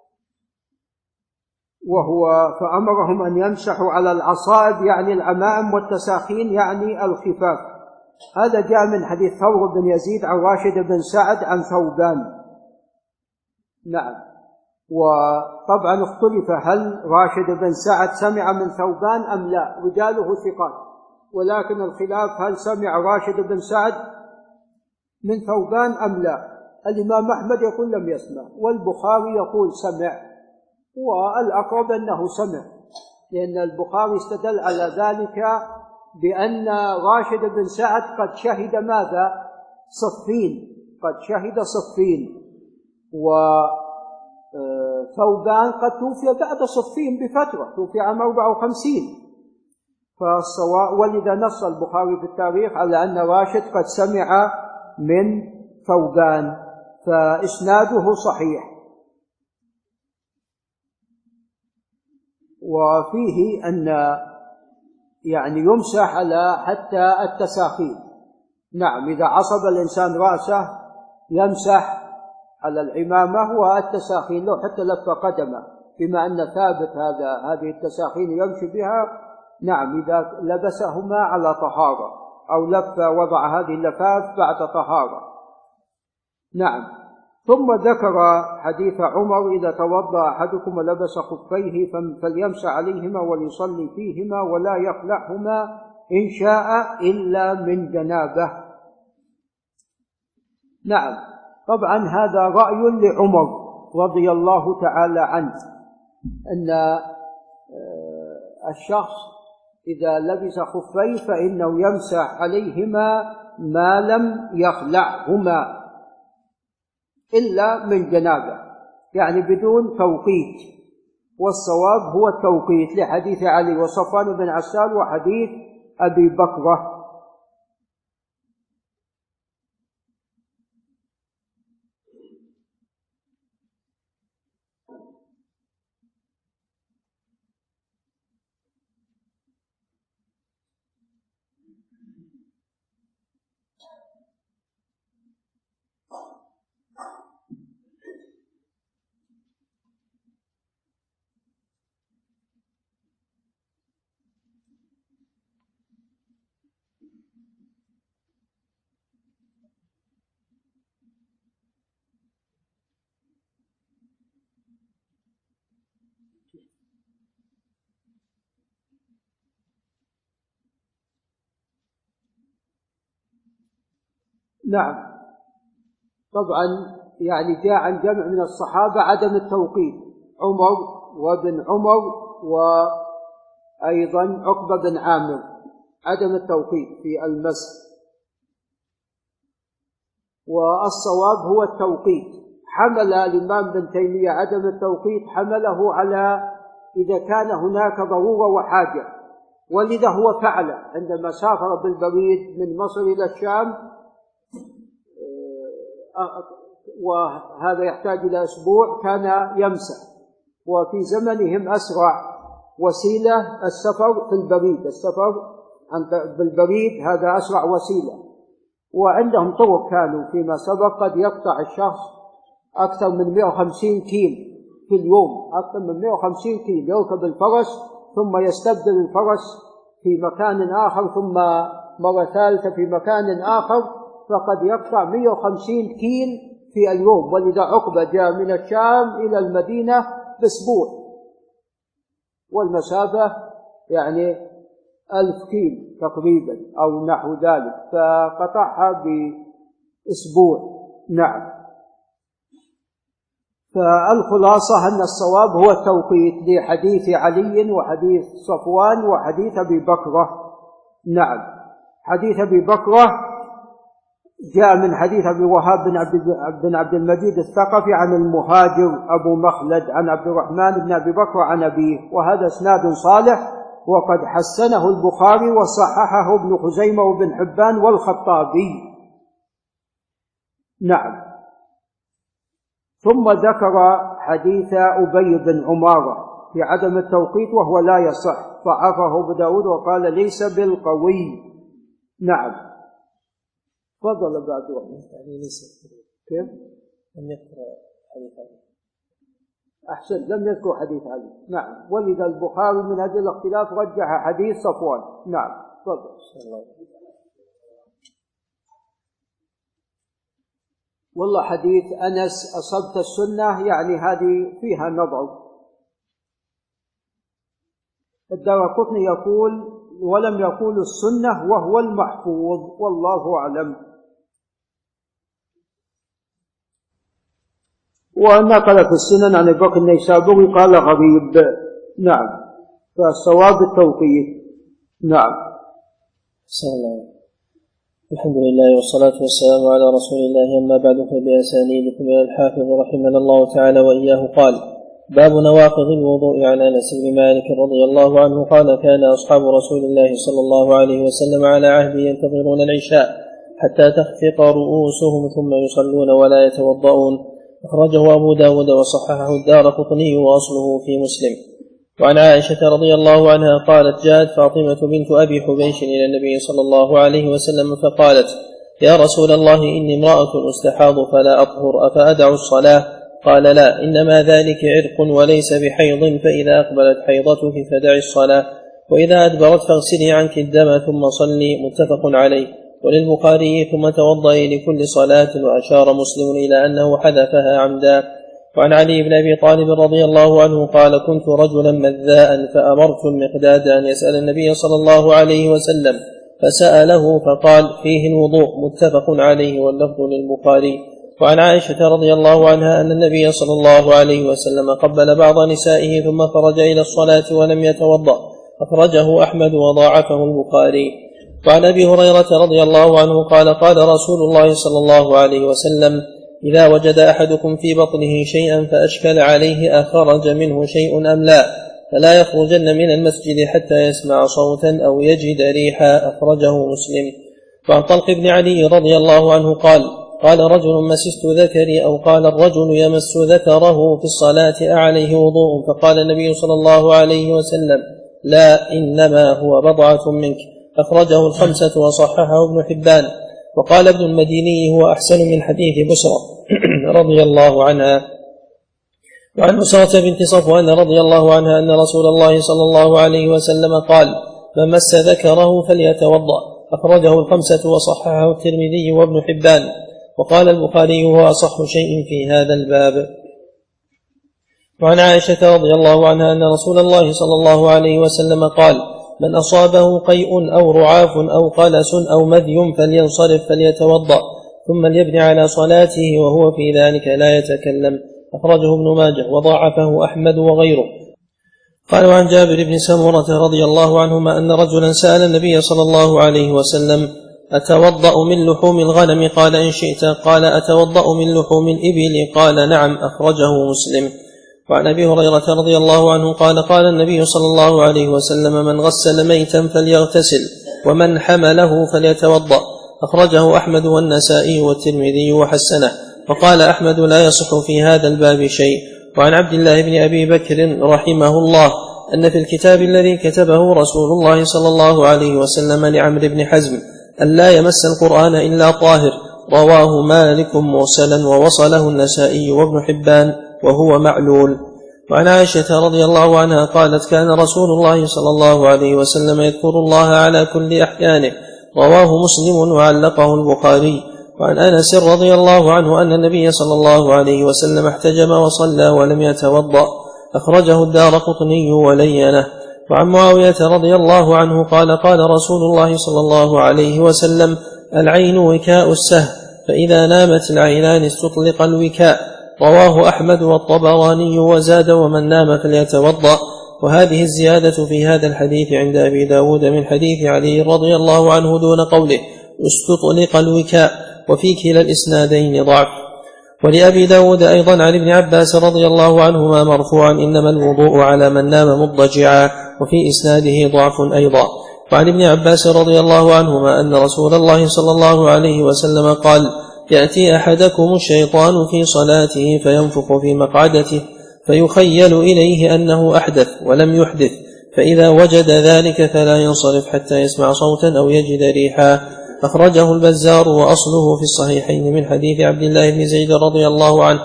وهو فأمرهم أن يمسحوا على العصائب يعني العمائم والتساخين يعني الخفاف. هذا جاء من حديث ثور بن يزيد عن راشد بن سعد عن ثوبان. نعم. وطبعا اختلف هل راشد بن سعد سمع من ثوبان أم لا، رجاله ثقات، ولكن الخلاف هل سمع راشد بن سعد من ثوبان أم لا. الإمام أحمد يقول لم يسمع، والبخاري يقول سمع، والأقرب أنه سمع، لأن البخاري استدل على ذلك بأن راشد بن سعد قد شهد ماذا؟ صفين، قد شهد صفين. و ثوبان قد توفي بعد صفين بفترة، توفي عام أربعة وخمسين، فالصواب ولذا نص البخاري في التاريخ على أن راشد قد سمع من ثوبان، فإسناده صحيح. وفيه أن يعني يمسح على حتى التساخين. نعم، إذا عصب الإنسان رأسه يمسح على العمامة والتساخين له حتى لف قدمه، بما أن ثابت هذا هذه التساخين يمشي بها. نعم، إذا لبسهما على طهارة أو لف وضع هذه اللفاف بعد طهارة. نعم. ثم ذكر حديث عمر: إذا توضأ أحدكم ولبس خفيه فليمسح عليهما وليصلي فيهما ولا يخلعهما إن شاء إلا من جنابه. نعم، طبعا هذا رأي لعمر رضي الله تعالى عنه، أن الشخص إذا لبس خفيه فإنه يمسح عليهما ما لم يخلعهما إلا من جنابه، يعني بدون توقيت. والصواب هو التوقيت لحديث علي وصفوان بن عسال وحديث أبي بكرة. نعم، طبعا يعني جاء عن جمع من الصحابة عدم التوقيت، عمر وابن عمر وأيضا عقبة بن عامر، عدم التوقيت في المسح. والصواب هو التوقيت. حمل الإمام ابن تيمية عدم التوقيت، حمله على إذا كان هناك ضرورة وحاجة، ولذا هو فعل عندما سافر بالبريد من مصر إلى الشام، وهذا يحتاج إلى أسبوع، كان يمسح. وفي زمنهم أسرع وسيلة السفر في البريد، السفر بالبريد هذا أسرع وسيلة. وعندهم طرق كانوا فيما سبق قد يقطع الشخص أكثر من مئة وخمسين كيلو في اليوم، أكثر من مئة وخمسين كيلو، يركب الفرس ثم يستبدل الفرس في مكان آخر، ثم مرة ثالثة في مكان آخر، فقد يقطع مئة وخمسين كيل في اليوم. ولذا عقبة جاء من الشام إلى المدينة بأسبوع، والمسافة يعني ألف كيل تقريبا أو نحو ذلك، فقطعها بأسبوع. نعم، فالخلاصة أن الصواب هو التوقيت لحديث علي وحديث صفوان وحديث أبي بكرة. نعم، حديث أبي بكرة جاء من حديث أبي وهاب بن عبد المجيد الثقفي عن المهاجر أبو مخلد عن عبد الرحمن بن أبي بكر عن أبيه، وهذا اسناد صالح، وقد حسنه البخاري وصححه ابن خزيمة وابن حبان والخطابي. نعم، ثم ذكر حديث أبي بن عمارة في عدم التوقيت وهو لا يصح، ضعفه أبو داود وقال ليس بالقوي. نعم، تفضل بعد وقت. يعني ليس كيف؟ لم يذكر حديث علي. أحسن، لم يذكر حديث علي. نعم، ولذا البخاري من هذا الاختلاف رجح حديث صفوان. نعم، تفضل. والله حديث أنس أصبت السنة، يعني هذه فيها نظر. الدارقطني يقول ولم يقول السنة وهو المحفوظ، والله أعلم. ونقل في السنن عن أبي بكر النيسابوري قال غريب. نعم، فالصواب التوقيت. نعم. سلام. الحمد لله والصلاة والسلام على رسول الله، أما بعد، فبأسانيدكم إلى الحافظ رحمه الله تعالى وإياه قال: باب نواقض الوضوء. عن انس بن مالك رضي الله عنه قال كان اصحاب رسول الله صلى الله عليه وسلم على عهده ينتظرون العشاء حتى تخفق رؤوسهم ثم يصلون ولا يتوضؤون. اخرجه ابو داود وصححه الدارقطني واصله في مسلم. وعن عائشه رضي الله عنها قالت جاءت فاطمه بنت ابي حبيش الى النبي صلى الله عليه وسلم فقالت يا رسول الله اني امراه استحاض فلا اطهر افادع الصلاه؟ قال لا، انما ذلك عرق وليس بحيض، فاذا اقبلت حيضتك فدعي الصلاه واذا ادبرت فاغسلي عنك الدم ثم صلي. متفق عليه. وللبخاري ثم توضئي لكل صلاه. واشار مسلم الى انه حذفها عمدا. وعن علي بن ابي طالب رضي الله عنه قال كنت رجلا مذاء فامرت المقداد ان يسال النبي صلى الله عليه وسلم فساله فقال فيه الوضوء. متفق عليه واللفظ للبخاري. وعن عائشه رضي الله عنها ان النبي صلى الله عليه وسلم قبل بعض نسائه ثم خرج الى الصلاه ولم يتوضا. اخرجه احمد وضاعفه البخاري. وعن ابي هريره رضي الله عنه قال قال رسول الله صلى الله عليه وسلم إذا وجد أحدكم في بطنه شيئا فأشكل عليه أخرج منه شيء أم لا فلا يخرجن من المسجد حتى يسمع صوتا أو يجد ريحا. أخرجه مسلم. وعن طلق بن علي رضي الله عنه قال قال رجل مسست ذكري أو قال الرجل يمس ذكره في الصلاة أعليه وضوء؟ فقال النبي صلى الله عليه وسلم لا، إنما هو بضعة منك. أخرجه الخمسة وصححه ابن حبان. وقال ابن المديني هو أحسن من حديث بصرى رضي الله عنها. وعن بصرة بنت صفوان رضي الله عنها أن رسول الله صلى الله عليه وسلم قال من مس ذكره فليتوضأ. أخرجه الخمسة وصححه الترمذي وابن حبان. وقال البخاري هو أصح شيء في هذا الباب. وعن عائشة رضي الله عنها أن رسول الله صلى الله عليه وسلم قال من أصابه قيء أو رعاف أو قلس أو مذي فلينصرف فليتوضأ ثم ليبني على صلاته وهو في ذلك لا يتكلم. أخرجه ابن ماجه وضاعفه أحمد وغيره. قال عن جابر بن سمرة رضي الله عنهما أن رجلا سأل النبي صلى الله عليه وسلم أتوضأ من لحوم الغنم؟ قال إن شئت. قال أتوضأ من لحوم الإبل؟ قال نعم. أخرجه مسلم. وعن أبي هريرة رضي الله عنه قال قال النبي صلى الله عليه وسلم من غسل ميتا فليغتسل ومن حمله فليتوضأ. أخرجه أحمد والنسائي والترمذي وحسنه. وقال أحمد لا يصح في هذا الباب شيء. وعن عبد الله بن أبي بكر رحمه الله أن في الكتاب الذي كتبه رسول الله صلى الله عليه وسلم لعمرو بن حزم أن لا يمس القرآن إلا طاهر. رواه مالك مرسلا ووصله النسائي وابن حبان وهو معلول. وعن عائشة رضي الله عنها قالت كان رسول الله صلى الله عليه وسلم يذكر الله على كل أحيانه. رواه مسلم وعلقه البخاري. وعن أنس رضي الله عنه أن النبي صلى الله عليه وسلم احتجم وصلى ولم يتوضأ. أخرجه الدارقطني ولينه. وعن معاوية رضي الله عنه قال قال رسول الله صلى الله عليه وسلم العين وكاء السهم، فإذا نامت العينان استطلق الوكاء. رواه أحمد والطبراني وزاد ومن نام فليتوضأ. وهذه الزيادة في هذا الحديث عند أبي داود من حديث علي رضي الله عنه دون قوله استطلق الوكاء، وفي كلا الإسنادين ضعف. ولأبي داود أيضا عن ابن عباس رضي الله عنهما مرفوعا إنما الوضوء على من نام مضجعا، وفي إسناده ضعف أيضا. وعن ابن عباس رضي الله عنهما أن رسول الله صلى الله عليه وسلم قال يأتي أحدكم الشيطان في صلاته فينفخ في مقعدته فيخيل إليه أنه أحدث ولم يحدث، فإذا وجد ذلك فلا ينصرف حتى يسمع صوتا أو يجد ريحا. أخرجه البزار وأصله في الصحيحين من حديث عبد الله بن زيد رضي الله عنه،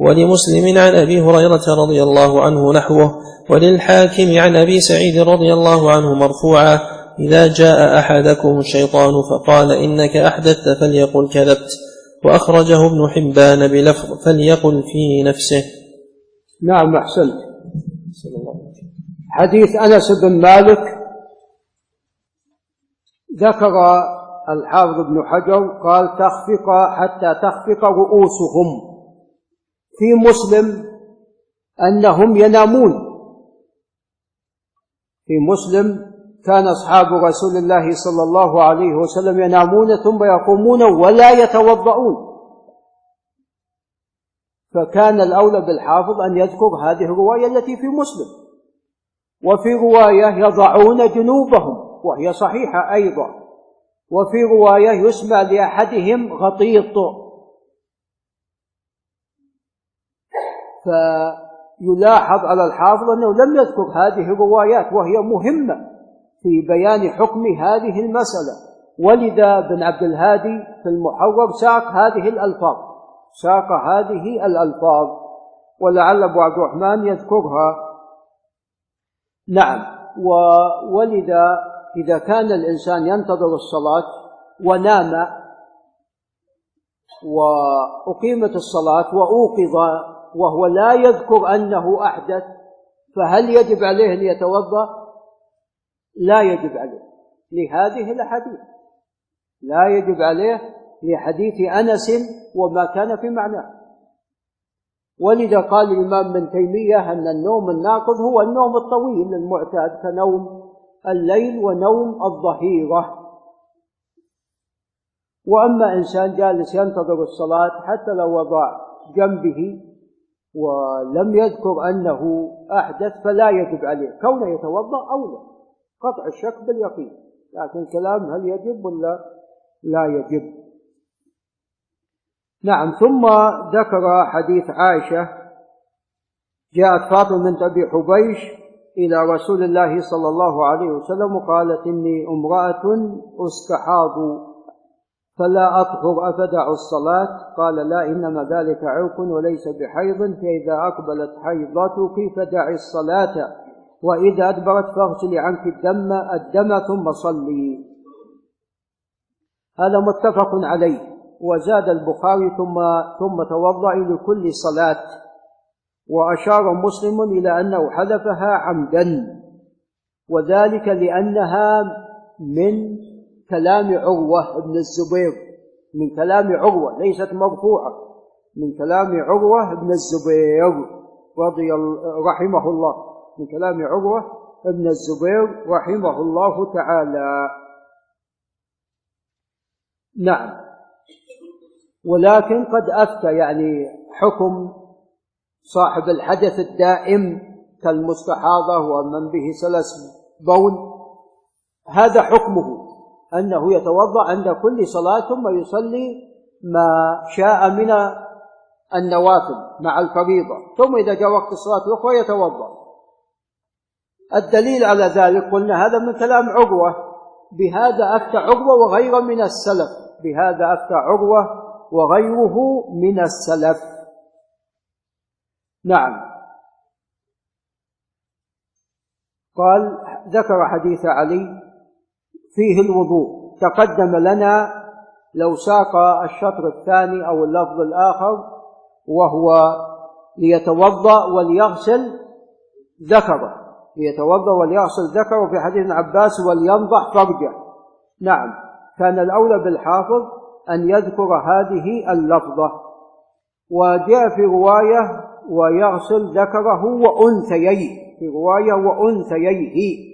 ولمسلم عن أبي هريرة رضي الله عنه نحوه، وللحاكم عن أبي سعيد رضي الله عنه مرفوعا إذا جاء أحدكم الشيطان فقال إنك أحدثت فليقل كذبت. وأخرجه ابن حبان بلفظ فليقل في نفسه. نعم أحسنت. حديث أنس بن مالك ذكر الحافظ ابن حجر قال تخفق حتى تخفق رؤوسهم. في مسلم أنهم ينامون. في مسلم كان أصحاب رسول الله صلى الله عليه وسلم ينامون ثم يقومون ولا يتوضؤون، فكان الأولى بالحافظ أن يذكر هذه الرواية التي في مسلم. وفي رواية يضعون جنوبهم وهي صحيحة أيضا، وفي رواية يسمع لأحدهم غطيط. فيلاحظ على الحافظ أنه لم يذكر هذه الروايات وهي مهمة في بيان حكم هذه المسألة. ولذا بن عبد الهادي في المحرر ساق هذه الألفاظ ساق هذه الألفاظ ولعل أبو عبد الرحمن يذكرها. نعم. ولذا إذا كان الإنسان ينتظر الصلاة ونام وأقيمت الصلاة وأوقظ وهو لا يذكر أنه أحدث، فهل يجب عليه أن يتوضأ؟ لا يجب عليه لهذه الأحاديث، لا يجب عليه لحديث أنس وما كان في معناه. ولذا قال الإمام ابن تيمية أن النوم الناقض هو النوم الطويل المعتاد كنوم الليل ونوم الظهيرة. وأما إنسان جالس ينتظر الصلاة حتى لو وضع جنبه ولم يذكر أنه أحدث فلا يجب عليه، كونه يتوضأ أولى، قطع الشك باليقين. لكن كلام هل يجب ولا لا يجب. نعم. ثم ذكر حديث عائشة: جاءت فاطمة بنت أبي حبيش إلى رسول الله صلى الله عليه وسلم وقالت: إني امرأة أستحاض فلا أطهر أفدع الصلاة؟ قال: لا، إنما ذلك عرق وليس بحيض، فإذا أقبلت حيضتك فدعي الصلاة، وإذا أدبرت فاغسلي عنك الدم الدم ثم صلي. هذا متفق عليه. وزاد البخاري: ثم ثم توضئي لكل صلاة. وأشار مسلم إلى أنه حذفها عمدا، وذلك لأنها من كلام عروة بن الزبير، من كلام عروة، ليست مرفوعة، من كلام عروة بن الزبير رضي رحمه الله، من كلام عروة بن الزبير رحمه الله تعالى. نعم. ولكن قد أفتى يعني حكم صاحب الحدث الدائم كالمستحاضة ومن به سلس بول، هذا حكمه أنه يتوضأ عند كل صلاة ثم يصلي ما شاء من النوافل مع الفريضة، ثم إذا جاء وقت الصلاة الأخرى يتوضأ. الدليل على ذلك قلنا هذا من كلام عروة، بهذا أفتى عروة وغيره من السلف، بهذا أفتى عروة وغيره من السلف. نعم. قال: ذكر حديث علي فيه الوضوء، تقدم لنا لو ساق الشطر الثاني أو اللفظ الآخر وهو ليتوضأ وليغسل ذكره، ليتوضأ وليغسل ذكره، في حديث عباس ولينضح فرجه. نعم. كان الأولى بالحافظ أن يذكر هذه اللفظة. وجاء في رواية ويغسل ذكره وأنثيه، في رواية وأنثيه،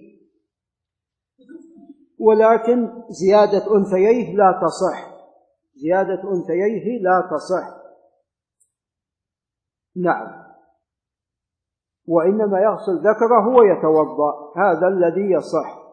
ولكن زيادة أنثيه لا تصح، زيادة أنثيه لا تصح. نعم. وإنما يغسل ذكره ويتوضأ، هذا الذي يصح.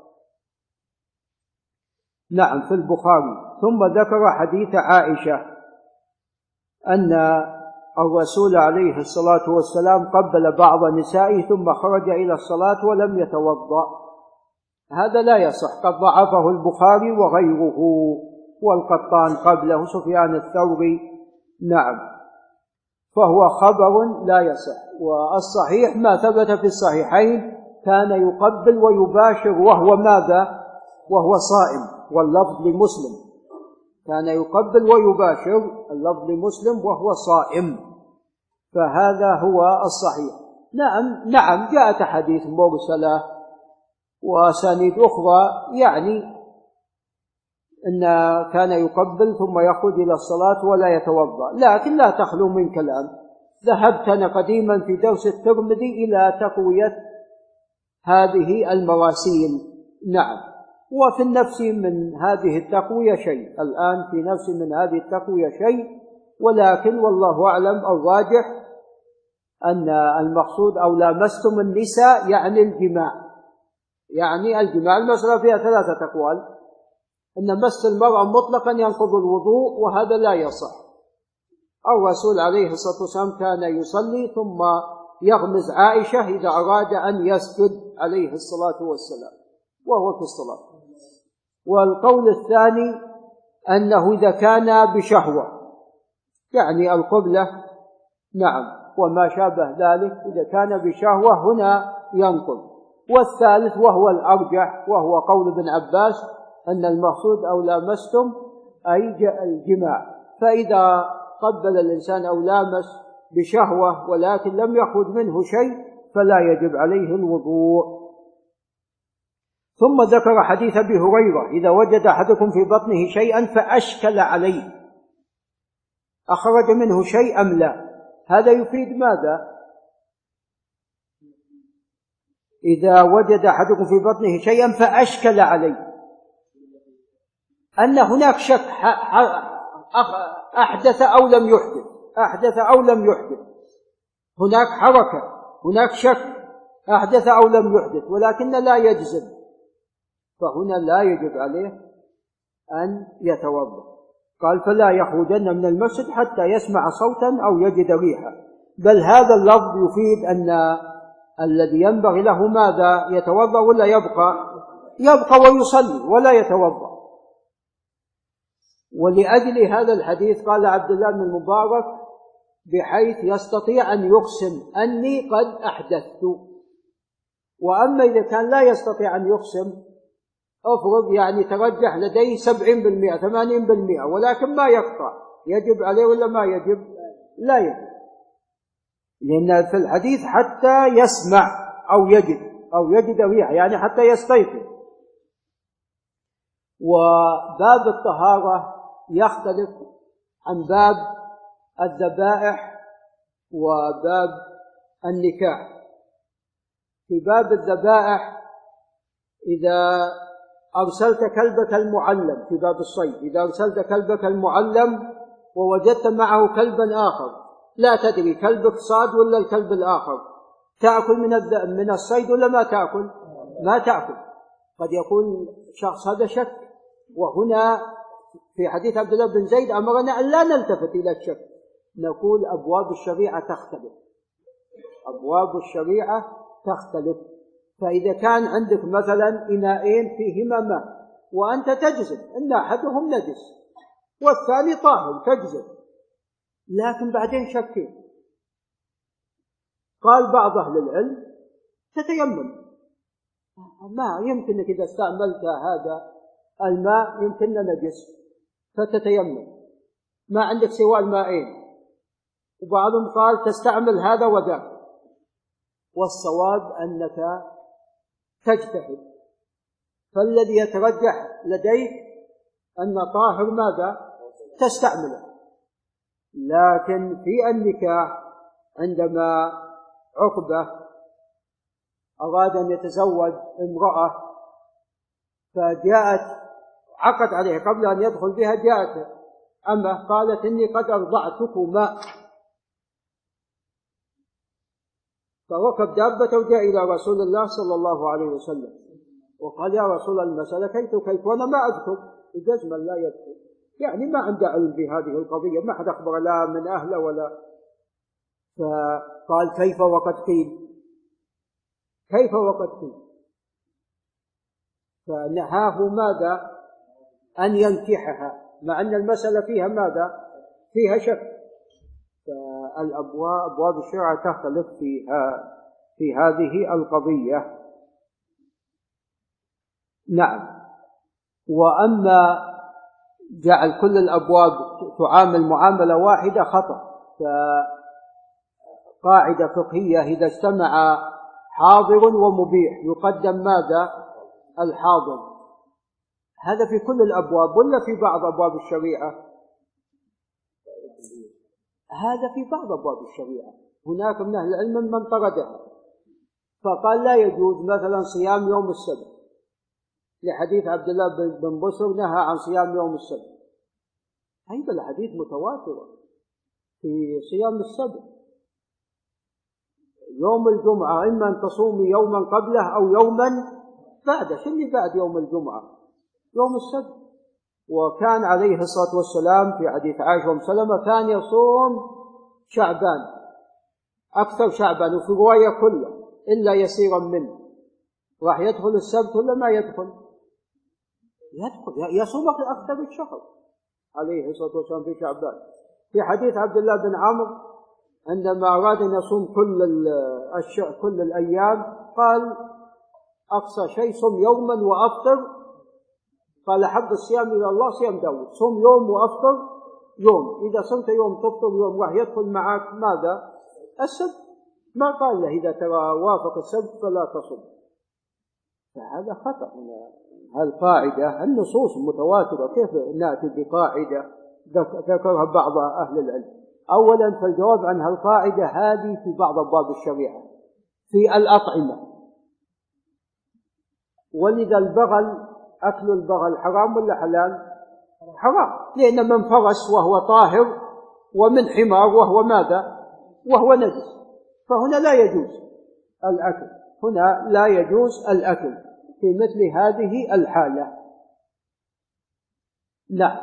نعم. في البخاري. ثم ذكر حديث عائشة أن الرسول عليه الصلاة والسلام قبل بعض نسائه ثم خرج إلى الصلاة ولم يتوضأ، هذا لا يصح، قد ضعفه البخاري وغيره، والقطان قبله سفيان الثوري. نعم. فهو خبر لا يصح. والصحيح ما ثبت في الصحيحين: كان يقبل ويباشر وهو ماذا؟ وهو صائم، واللفظ لمسلم، كان يقبل ويباشر، اللفظ لمسلم، وهو صائم، فهذا هو الصحيح. نعم. نعم. جاءت حديث مرسلة وأسانيد أخرى يعني أن كان يقبل ثم يخرج إلى الصلاة ولا يتوضأ، لكن لا تخلو من كلام. ذهبت أنا قديما في درس الترمذي إلى تقوية هذه المراسيل. نعم. وفي النفس من هذه التقوية شيء، الآن في نفس من هذه التقوية شيء، ولكن والله أعلم الراجح أن المقصود أو لامستم النساء يعني الجماع، يعني الجماع. المسألة فيها ثلاثة أقوال، أن مس المرأة مطلقا ينقض الوضوء وهذا لا يصح. الرسول عليه الصلاة والسلام كان يصلي ثم يغمز عائشة إذا أراد أن يسجد عليه الصلاة والسلام وهو في الصلاة. والقول الثاني أنه إذا كان بشهوة يعني القبلة نعم وما شابه ذلك، إذا كان بشهوة هنا ينقض. والثالث وهو الأرجح وهو قول ابن عباس أن المقصود أو لامستم أي الجماع، فإذا قبل الإنسان أو لامس بشهوة ولكن لم يخرج منه شيء فلا يجب عليه الوضوء. ثم ذكر حديث أبي هريرة إذا وجد أحدكم في بطنه شيئا فأشكل عليه أخرج منه شيء أم لا. هذا يفيد ماذا؟ إذا وجد أحدكم في بطنه شيئا فأشكل عليه أن هناك شك أحدث أو لم يحدث، أحدث أو لم يحدث، هناك حركة، هناك شك أحدث أو لم يحدث ولكن لا يجزم، فهنا لا يجب عليه أن يتوضأ. قال فلا يخرجن من المسجد حتى يسمع صوتا أو يجد ريحا. بل هذا اللفظ يفيد أن الذي ينبغي له ماذا؟ يتوضأ ولا يبقى؟ يبقى ويصلي ولا يتوضأ. ولأجل هذا الحديث قال عبد الله بن المبارك بحيث يستطيع أن يقسم أني قد أحدثت. وأما إذا كان لا يستطيع أن يقسم، أفرض يعني ترجح لديه سبعين بالمئة ثمانين بالمئة ولكن ما يقطع، يجب عليه ولا ما يجب؟ لا يجب، لأن في الحديث حتى يسمع أو يجد أو يجد ريح يعني حتى يستيقظ. وباب الطهارة يختلف عن باب الذبائح وباب النكاح. في باب الذبائح إذا أرسلت كلبك المعلم في باب الصيد، إذا أرسلت كلبك المعلم ووجدت معه كلبا آخر لا تدري كلبك صاد ولا الكلب الآخر، تأكل من من الصيد ولا ما تأكل؟ ما تأكل. قد يكون شخص هذا شك، وهنا في حديث عبد الله بن زيد أمرنا أن لا نلتفت إلى الشك، نقول أبواب الشريعة تختلف، أبواب الشريعة تختلف. فإذا كان عندك مثلا إناءين فيهما ماء وأنت تجزم أن أحدهم نجس والثاني طاهر تجزم، لكن بعدين شكيت، قال بعض أهل العلم تتيمم، ما يمكنك إذا استعملت هذا الماء يمكن نجس فتتيمم، ما عندك سوى الماءين. وبعضهم قال تستعمل هذا وذاك، والصواب أنك تجتهد. فالذي يترجح لديك أن طاهر ماذا؟ تستعمله. لكن في النكاح عندما عقبة أراد أن يتزوج امرأة فجاءت عقد عليه قبل أن يدخل بها، جاءت أما قالت إني قد أرضعتكما، فركب دابته وجاء إلى رسول الله صلى الله عليه وسلم وقال يا رسول المسألة كيف كيف وأنا ما أذكر، جزما لا يذكر، يعني ما عنده علم بهذه القضية، ما حد أخبر لا من أهله ولا. فقال كيف وقد قيل، كيف وقد قيل، فنهاه ماذا؟ أن ينكحها، مع أن المسألة فيها ماذا؟ فيها شك. فالأبواب أبواب الشرع تختلف فيها في هذه القضية. نعم. وأما جعل كل الأبواب تعامل معاملة واحدة خطأ. فقاعدة فقهية إذا اجتمع حاضر ومبيح يقدم ماذا؟ الحاضر. هذا في كل الأبواب ولا في بعض أبواب الشريعة؟ هذا في بعض أبواب الشريعة. هناك من أهل العلم من طردها فقال لا يجوز مثلا صيام يوم السبت لحديث عبد الله بن بصر نهى عن صيام يوم السبت. أيضا الحديث متواتر في صيام السبت. يوم الجمعة إما أن تصومي يوما قبله أو يوما بعده. شو اللي بعد يوم الجمعة؟ يوم السبت. وكان عليه الصلاة والسلام في حديث عائشة وأم سلمة كان يصوم شعبان أكثر شعبان، وفي رواية كله إلا يسيرا منه. راح يدخل السبت ولا ما يدخل؟ يدخل، يصوم أكثر الشهر عليه الصلاة والسلام في شعبان. في حديث عبد الله بن عمرو عندما أراد أن يصوم كل كل الأيام قال أقصى شيء صم يوما وأفطر. قال حب الصيام إلى الله صيام داود، صم يوم وأفطر يوم. إذا صمت يوم تفطر يوم راح يدخل معك ماذا؟ السبت. ما قال له إذا ترى وافق السبت فلا تصم. فهذا خطأ. هالقاعدة النصوص متواترة، كيف نأتي بقاعدة ذكرها بعض أهل العلم؟ أولا فالجواب عن هالقاعدة هذه في بعض أبواب الشريعة في الأطعمة. ولذا البغل، أكل البغل حرام ولا حلال؟ حرام، لأن من فرس وهو طاهر ومن حمار وهو ماذا؟ وهو نجس، فهنا لا يجوز الأكل، هنا لا يجوز الأكل في مثل هذه الحالة. نعم.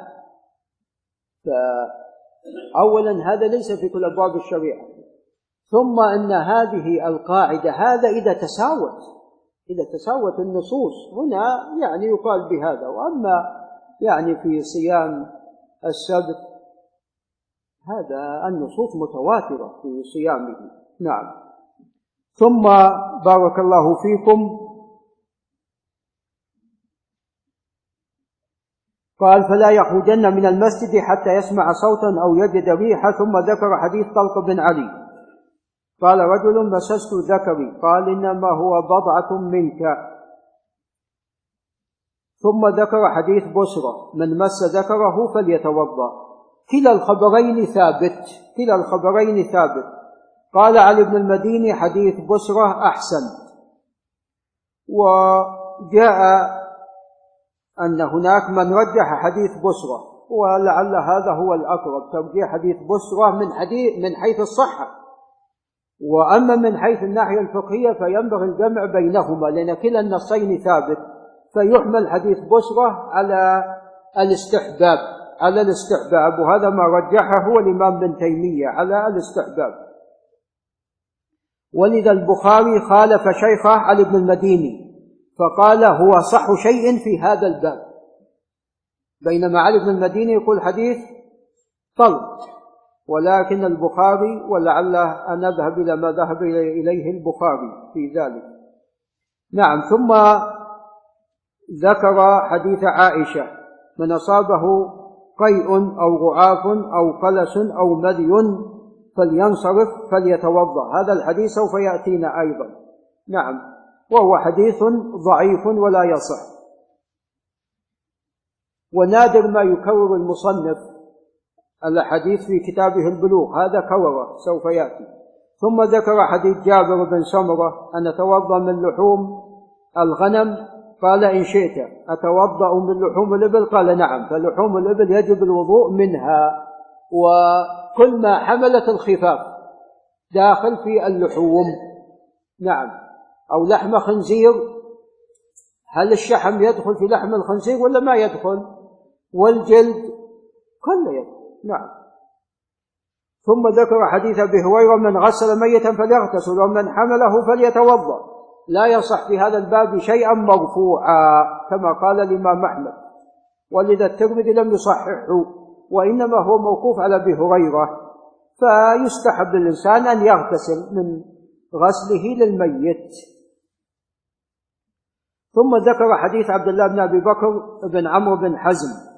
فأولا هذا ليس في كل أبواب الشريعة. ثم أن هذه القاعدة هذا إذا تساوت إذا تساوت النصوص هنا يعني يقال بهذا. وأما يعني في صيام السبت هذا النصوص متواترة في صيامه. نعم. ثم بارك الله فيكم قال فلا يخرجن من المسجد حتى يسمع صوتا أو يجد ريحا. ثم ذكر حديث طلق بن علي قال رجل مسست ذكري قال إنما هو بضعة منك. ثم ذكر حديث بسرة من مس ذكره فليتوضأ. كلا الخبرين ثابت كلا الخبرين ثابت. قال علي بن المديني حديث بسرة أحسن. وجاء أن هناك من رجح حديث بسرة، ولعل هذا هو الأقرب، ترجيح حديث بسرة من حديث من حيث الصحة. وأما من حيث الناحية الفقهية فينبغي الجمع بينهما، لأن كلا النصين ثابت، فيحمل حديث بسرة على الاستحباب على الاستحباب وهذا ما رجحه الإمام ابن تيمية على الاستحباب. ولذا البخاري خالف شيخه علي بن المديني فقال هو صح شيء في هذا الباب، بينما علي بن المديني يقول حديث طلق، ولكن البخاري ولعل أن نذهب إلى ما ذهب إليه البخاري في ذلك. نعم. ثم ذكر حديث عائشة من أصابه قيء أو رعاف أو قلس أو مذي فلينصرف فليتوضأ. هذا الحديث سوف يأتينا أيضا. نعم. وهو حديث ضعيف ولا يصح. ونادر ما يكرر المصنف الحديث في كتابه البلوغ، هذا كرره سوف يأتي. ثم ذكر حديث جابر بن سمرة أن أتوضأ من لحوم الغنم قال إن شئت. أتوضأ من لحوم الإبل قال نعم. فلحوم الإبل يجب الوضوء منها، وكل ما حملت الخفاف داخل في اللحوم. نعم. أو لحم خنزير، هل الشحم يدخل في لحم الخنزير ولا ما يدخل؟ والجلد كله يدخل. نعم. ثم ذكر حديث أبي هريرة من غسل ميتا فليغتسل ومن حمله فليتوضأ. لا يصح في هذا الباب شيئا مرفوعا كما قال الإمام أحمد، ولذا الترمذي لم يصححه وإنما هو موقوف على أبي هريرة. فيستحب للإنسان أن يغتسل من غسله للميت. ثم ذكر حديث عبد الله بن أبي بكر بن عمرو بن حزم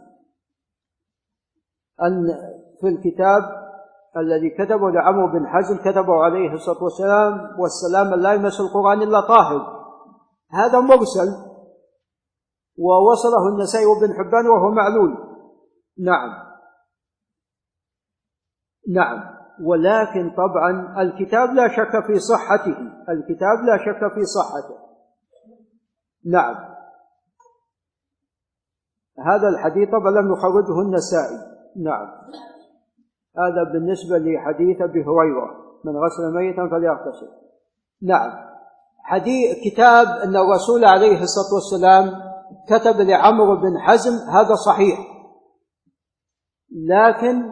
أن في الكتاب الذي كتبه لعمرو بن حزم كتبه عليه الصلاة والسلام والسلام لا يمس القرآن إلا طاهر. هذا مرسل ووصله النسائي وابن حبان وهو معلول. نعم. نعم. ولكن طبعا الكتاب لا شك في صحته الكتاب لا شك في صحته. نعم. هذا الحديث طبعا لم يخرجه النسائي. نعم. هذا بالنسبة لحديث أبي هريرة من غسل ميتا فليغتسل. نعم. حديث كتاب أن الرسول عليه الصلاة والسلام كتب لعمرو بن حزم هذا صحيح، لكن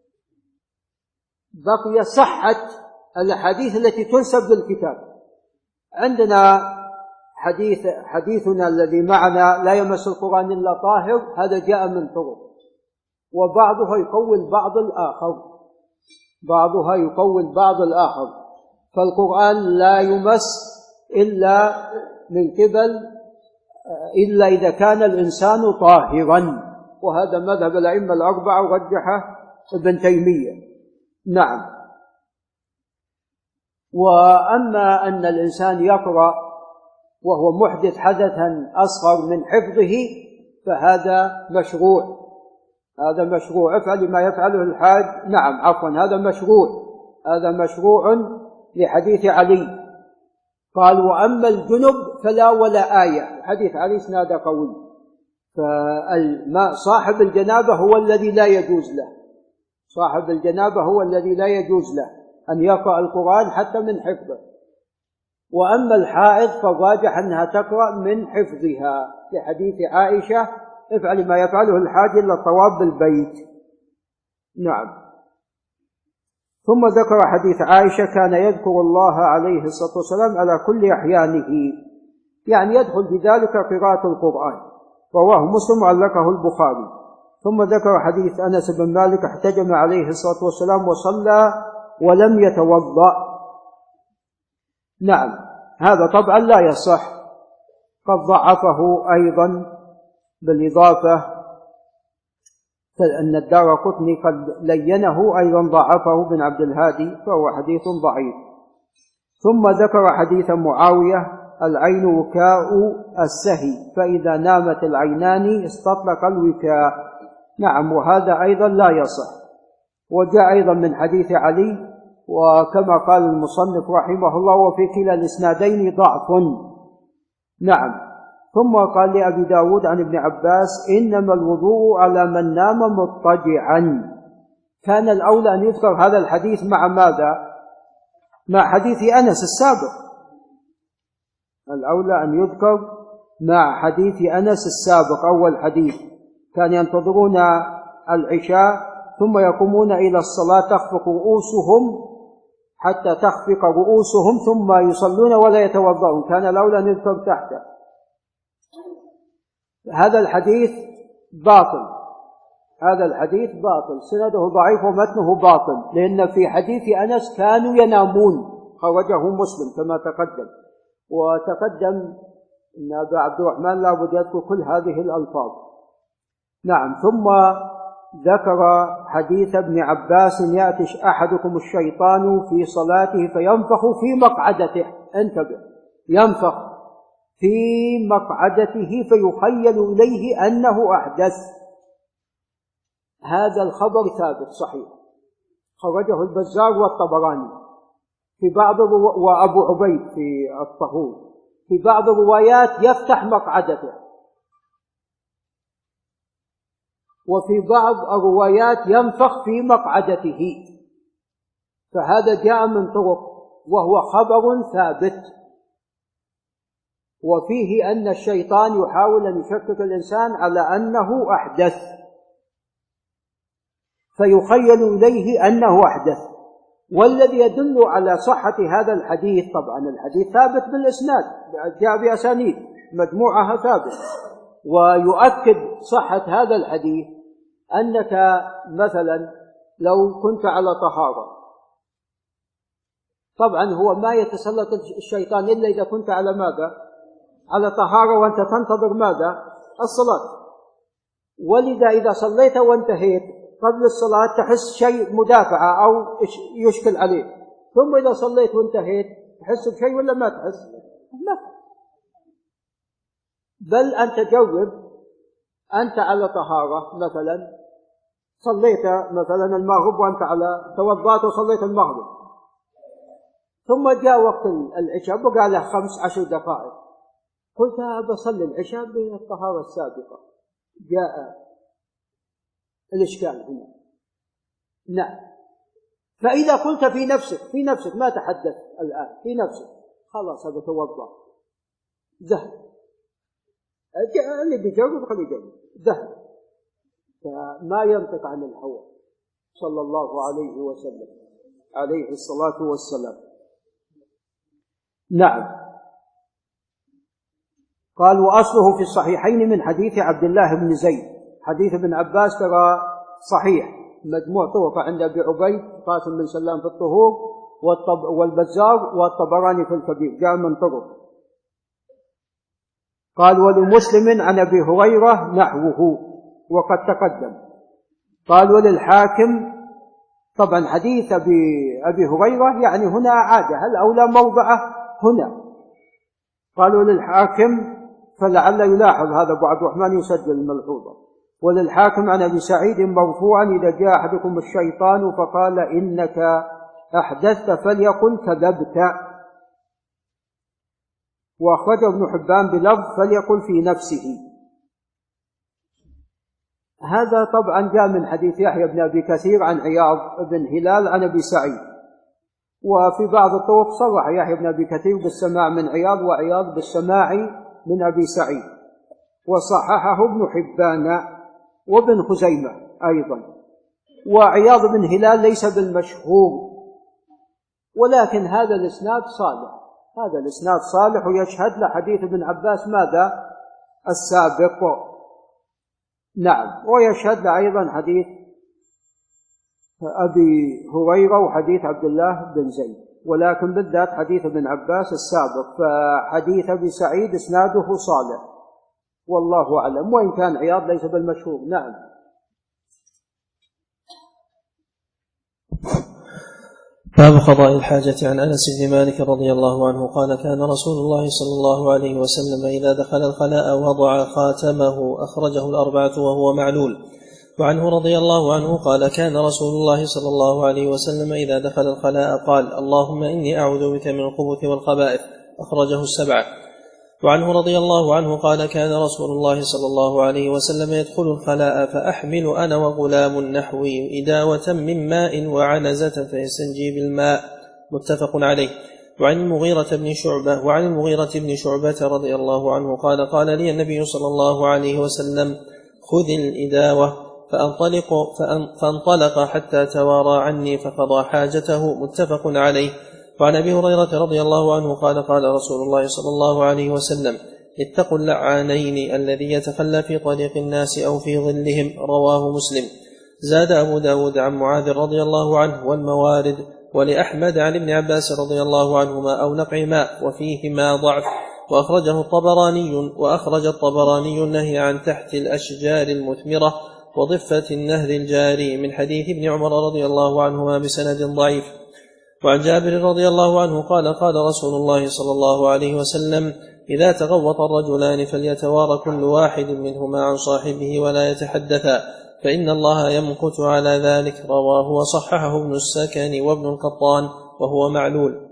بقي صحة الحديث التي تنسب للكتاب. عندنا حديث حديثنا الذي معنا لا يمس القرآن إلا طاهر، هذا جاء من طرق، وبعضها يقول بعض الآخر بعضها يقول بعض الآخر فالقرآن لا يمس إلا من قبل إلا إذا كان الإنسان طاهرا، وهذا مذهب الأئمة الأربعة ورجحه ابن تيمية. نعم. وأما أن الإنسان يقرأ وهو محدث حدثا أصغر من حفظه فهذا مشروع، هذا مشروع. افعل ما يفعله الحاج، نعم عفوا هذا مشروع، هذا مشروع لحديث علي. قال وأما الجنب فلا ولا آية، حديث علي اسناده قوي. فصاحب الجنابة هو الذي لا يجوز له، صاحب الجنابة هو الذي لا يجوز له أن يقرأ القرآن حتى من حفظه. وأما الحائض فالراجح أنها تقرأ من حفظها لحديث عائشة افعل ما يفعله الحاج إلا الطواف بالبيت. نعم. ثم ذكر حديث عائشة كان يذكر الله عليه الصلاة والسلام على كل أحيانه، يعني يدخل بذلك قراءة القرآن، رواه مسلم وعلقه البخاري. ثم ذكر حديث أنس بن مالك احتجم عليه الصلاة والسلام وصلى ولم يتوضأ. نعم، هذا طبعا لا يصح، قد ضعفه أيضا، بالإضافة أن الدارقطني قد لينه أيضا، ضعفه بن عبد الهادي، فهو حديث ضعيف. ثم ذكر حديث معاوية العين وكاء السهي، فإذا نامت العينان استطلق الوكاء. نعم، وهذا أيضا لا يصح. وجاء أيضا من حديث علي، وكما قال المصنف رحمه الله وفي كلا الإسنادين ضعف. نعم. ثم قال لأبي داود عن ابن عباس إنما الوضوء على من نام مضطجعا. كان الأولى أن يذكر هذا الحديث مع ماذا؟ مع حديث أنس السابق، الأولى أن يذكر مع حديث أنس السابق. أول حديث كان ينتظرون العشاء ثم يقومون إلى الصلاة تخفق رؤوسهم حتى تخفق رؤوسهم ثم يصلون ولا يتوضؤون، كان الأولى أن يذكر تحته. هذا الحديث باطل، هذا الحديث باطل، سنده ضعيف ومتنه باطل، لأن في حديث أنس كانوا ينامون، خرجه مسلم كما تقدم. وتقدم أن أبا عبد الرحمن لا بد يذكر كل هذه الألفاظ. نعم. ثم ذكر حديث ابن عباس يأتي أحدكم الشيطان في صلاته فينفخ في مقعدته، انتبه، ينفخ في مقعدته فيخيل إليه أنه أحدث. هذا الخبر ثابت صحيح، خرجه البزار والطبراني في بعض وأبو عبيد في الطهور، في بعض الروايات يفتح مقعدته، وفي بعض الروايات ينفخ في مقعدته، فهذا جاء من طرق وهو خبر ثابت. وفيه أن الشيطان يحاول أن يشكك الإنسان على أنه أحدث، فيخيل إليه أنه أحدث. والذي يدل على صحة هذا الحديث، طبعا الحديث ثابت بالإسناد، جاء بأسانيد مجموعها ثابت، ويؤكد صحة هذا الحديث أنك مثلا لو كنت على طهارة، طبعا هو ما يتسلط الشيطان إلا إذا كنت على ماذا؟ على طهارة وأنت تنتظر ماذا؟ الصلاة. ولذا إذا صليت وانتهيت قبل الصلاة تحس شيء مدافعة أو يشكل عليك، ثم إذا صليت وانتهيت تحس بشيء ولا ما تحس؟ لا. بل أنت جرب، أنت على طهارة مثلا، صليت مثلا المغرب وأنت على توضأت وصليت المغرب، ثم جاء وقت العشاء بقى له خمس عشر دقائق، قلت بصلي العشاء بالطهارة السابقة، جاء الإشكال هنا. نعم. فإذا قلت في نفسك في نفسك ما تحدث الآن، في نفسك خلاص هذا توضأ ذهب، اللي بيجرب خليه يجرب ذهب، فما ينطق عن الهوى صلى الله عليه وسلم عليه الصلاة والسلام. نعم. قال وأصله في الصحيحين من حديث عبد الله بن زيد. حديث ابن عباس ترى صحيح مجموع طرق عند أبي عبيد قاسم بن سلام في الطهور والبزار والطبراني في الكبير، جاء من طرق. قال ولمسلم عن أبي هريرة نحوه وقد تقدم. قال وللحاكم، طبعا حديث أبي هريرة يعني هنا عادة، هل أولى موضعه هنا؟ قالوا للحاكم، فلعل يلاحظ هذا أبو عبد الرحمن يسجل الملحوظة. وللحاكم عن أبي سعيد مرفوعا إذا جاء أحدكم الشيطان فقال إنك أحدثت فليقل كذبت. وأخرجه ابن حبان بلفظ فليقل في نفسه. هذا طبعا جاء من حديث يحيى بن أبي كثير عن عياض بن هلال عن أبي سعيد، وفي بعض الطرق صرح يحيى بن أبي كثير بالسماع من عياض وعياض بالسماع من أبي سعيد، وصححه ابن حبان وابن خزيمة أيضا. وعياض بن هلال ليس بالمشهور، ولكن هذا الإسناد صالح، هذا الإسناد صالح ويشهد لحديث ابن عباس ماذا؟ السابق. نعم. ويشهد أيضا حديث أبي هريرة وحديث عبد الله بن زيد، ولكن بالذات حديث ابن عباس السابق، فحديث أبي سعيد إسناده صالح والله أعلم، وإن كان عياض ليس بالمشهور. نعم. باب قضاء الحاجة. عن أنس بن مالك رضي الله عنه قال كان رسول الله صلى الله عليه وسلم إذا دخل الخلاء وضع خاتمه أخرجه الأربعة وهو معلول. وعنه رضي الله عنه قال كان رسول الله صلى الله عليه وسلم إذا دخل الخلاء قال اللهم إني أعوذ بك من الخبث والخبائث، أخرجه السبعة. وعنه رضي الله عنه قال كان رسول الله صلى الله عليه وسلم يدخل الخلاء فأحمل أنا وغلام نحوي إداوة من ماء وعنزة فيستنجي بالماء، متفق عليه. وعن المغيرة بن شعبة وعن المغيرة بن شعبة رضي الله عنه قال قال لي النبي صلى الله عليه وسلم خذ الإداوة فأنطلق, فأنطلق حتى توارى عني فقضى حاجته، متفق عليه. وعن أبي هريرة رضي الله عنه قال قال رسول الله صلى الله عليه وسلم اتقوا اللعانين الذي يتخلى في طريق الناس أو في ظلهم، رواه مسلم. زاد أبو داود عن معاذ رضي الله عنه والموارد، ولأحمد عن ابن عباس رضي الله عنهما أو نقعما وفيهما ضعف. وأخرجه الطبراني وأخرج الطبراني النهي عن تحت الأشجار المثمرة وضفة النهر الجاري من حديث ابن عمر رضي الله عنهما بسند ضعيف. وعن جابر رضي الله عنه قال قال رسول الله صلى الله عليه وسلم إذا تغوط الرجلان فليتوارى كل واحد منهما عن صاحبه ولا يتحدثا فإن الله يمقت على ذلك، رواه وصححه ابن السكن وابن القطان وهو معلول.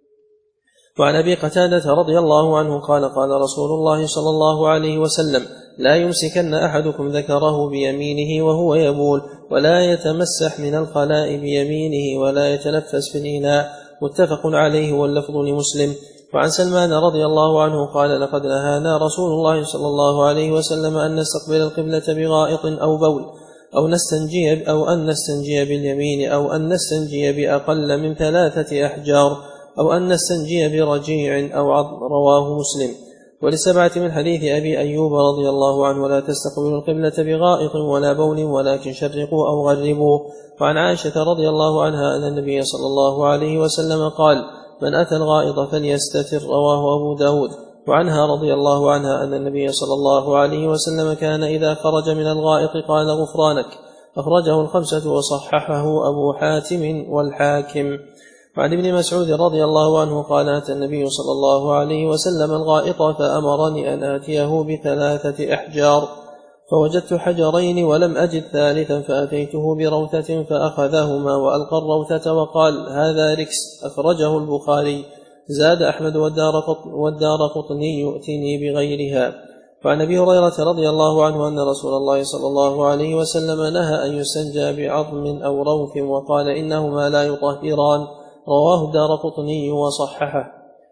وعن أبي قتادة رضي الله عنه قال قال رسول الله صلى الله عليه وسلم لا يمسكن أحدكم ذكره بيمينه وهو يبول، ولا يتمسح من الخلاء بيمينه، ولا يتنفس في الإناء، متفق عليه واللفظ لمسلم. وعن سلمان رضي الله عنه قال لقد نهانا رسول الله صلى الله عليه وسلم أن نستقبل القبلة بغائط أو بول أو نستنجي أو أن نستنجي باليمين أو أن نستنجي بأقل من ثلاثة أحجار أو أن نستنجي برجيع أو عظم، رواه مسلم. ولسبعة من حديث أبي أيوب رضي الله عنه لا تستقبلوا القبلة بغائط ولا بول ولكن شرقوا أو غربوا. وعن عائشة رضي الله عنها أن النبي صلى الله عليه وسلم قال من أتى الغائط فليستتر، رواه أبو داود. وعنها رضي الله عنها أن النبي صلى الله عليه وسلم كان إذا خرج من الغائط قال غفرانك، أخرجه الخمسة وصححه أبو حاتم والحاكم. وعن ابن مسعود رضي الله عنه قال أتى النبي صلى الله عليه وسلم الغائط فأمرني أن آتيه بثلاثة أحجار فوجدت حجرين ولم أجد ثالثا فأتيته بروثة فأخذهما وألقى الروثة وقال هذا ركس، أخرجه البخاري. زاد أحمد والدار قطني يؤتني بغيرها. وعن أبي هريرة رضي الله عنه أن رسول الله صلى الله عليه وسلم نهى أن يستنجى بعظم أو روث وقال إنهما لا يطهران، رواه الدار قطني وصححه.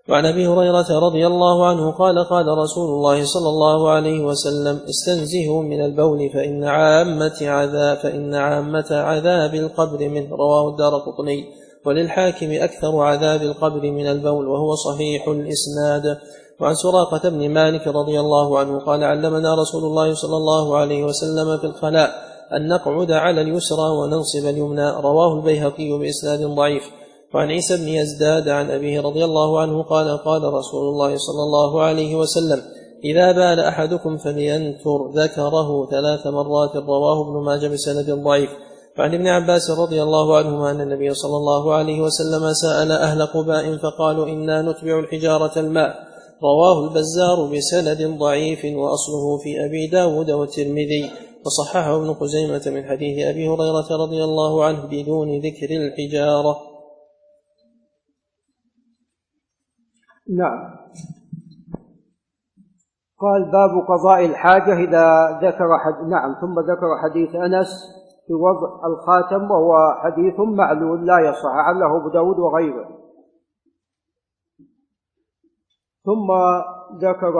وعن أبي هريرة رضي الله عنه قال قال رسول الله صلى الله عليه وسلم استنزهوا من البول فإن عامة عذاب, فإن عامة عذاب القبر منه. رواه الدارقطني. وللحاكم أكثر عذاب القبر من البول وهو صحيح الإسناد. وعن سراقة بن مالك رضي الله عنه قال علمنا رسول الله صلى الله عليه وسلم في الخلاء أن نقعد على اليسرى وننصب اليمنى. رواه البيهقي بإسناد ضعيف. وعن عيسى بن يزداد عن أبيه رضي الله عنه قال قال رسول الله صلى الله عليه وسلم إذا بال أحدكم فلينثر ذكره ثلاث مرات. رواه ابن ماجه بسند ضعيف. وعن ابن عباس رضي الله عنهما أن النبي صلى الله عليه وسلم سأل أهل قباء فقالوا إنا نتبع الحجارة الماء. رواه البزار بسند ضعيف وأصله في أبي داود والترمذي، وصححه ابن خزيمة من حديث أبي هريرة رضي الله عنه بدون ذكر الحجارة. نعم. قال باب قضاء الحاجة إذا ذكر حد... نعم. ثم ذكر حديث أنس في وضع الخاتم وهو حديث معلول لا يصح، عله أبو داود وغيره. ثم ذكر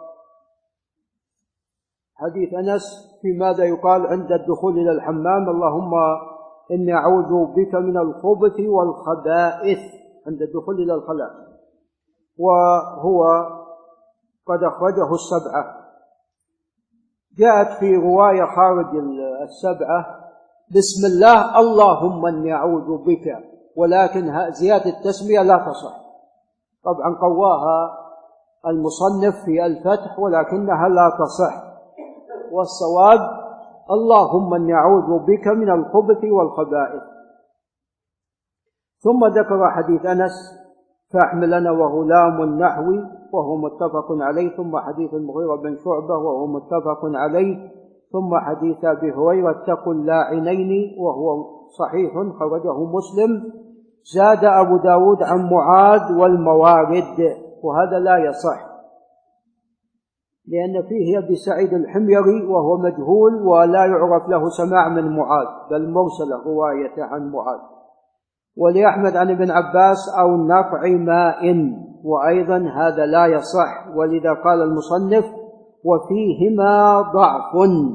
حديث أنس في ماذا يقال عند الدخول إلى الحمام: اللهم إني أعوذ بك من الخبث والخبائث عند الدخول إلى الخلاء، وهو قد أخرجه السبعة. جاءت في رواية خارج السبعة بسم الله اللهم إني أعوذ بك، ولكن زيادة التسمية لا تصح. طبعا قواها المصنف في الفتح ولكنها لا تصح، والصواب اللهم إني أعوذ بك من الخبث والخبائث. ثم ذكر حديث أنس فاحملنا وغلام نحوي وهو متفق عليه، ثم حديث المغيرة بن شعبة وهو متفق عليه، ثم حديث أبي هريرة اتقوا اللاعنين وهو صحيح خرجه مسلم. زاد أبو داود عن معاذ والموارد، وهذا لا يصح لأن فيه أبي سعيد الحميري وهو مجهول ولا يعرف له سماع من معاذ، بل مرسل رواية عن معاذ. ولأحمد عن ابن عباس أو نقع ماء، وأيضا هذا لا يصح، ولذا قال المصنف وفيهما ضعف.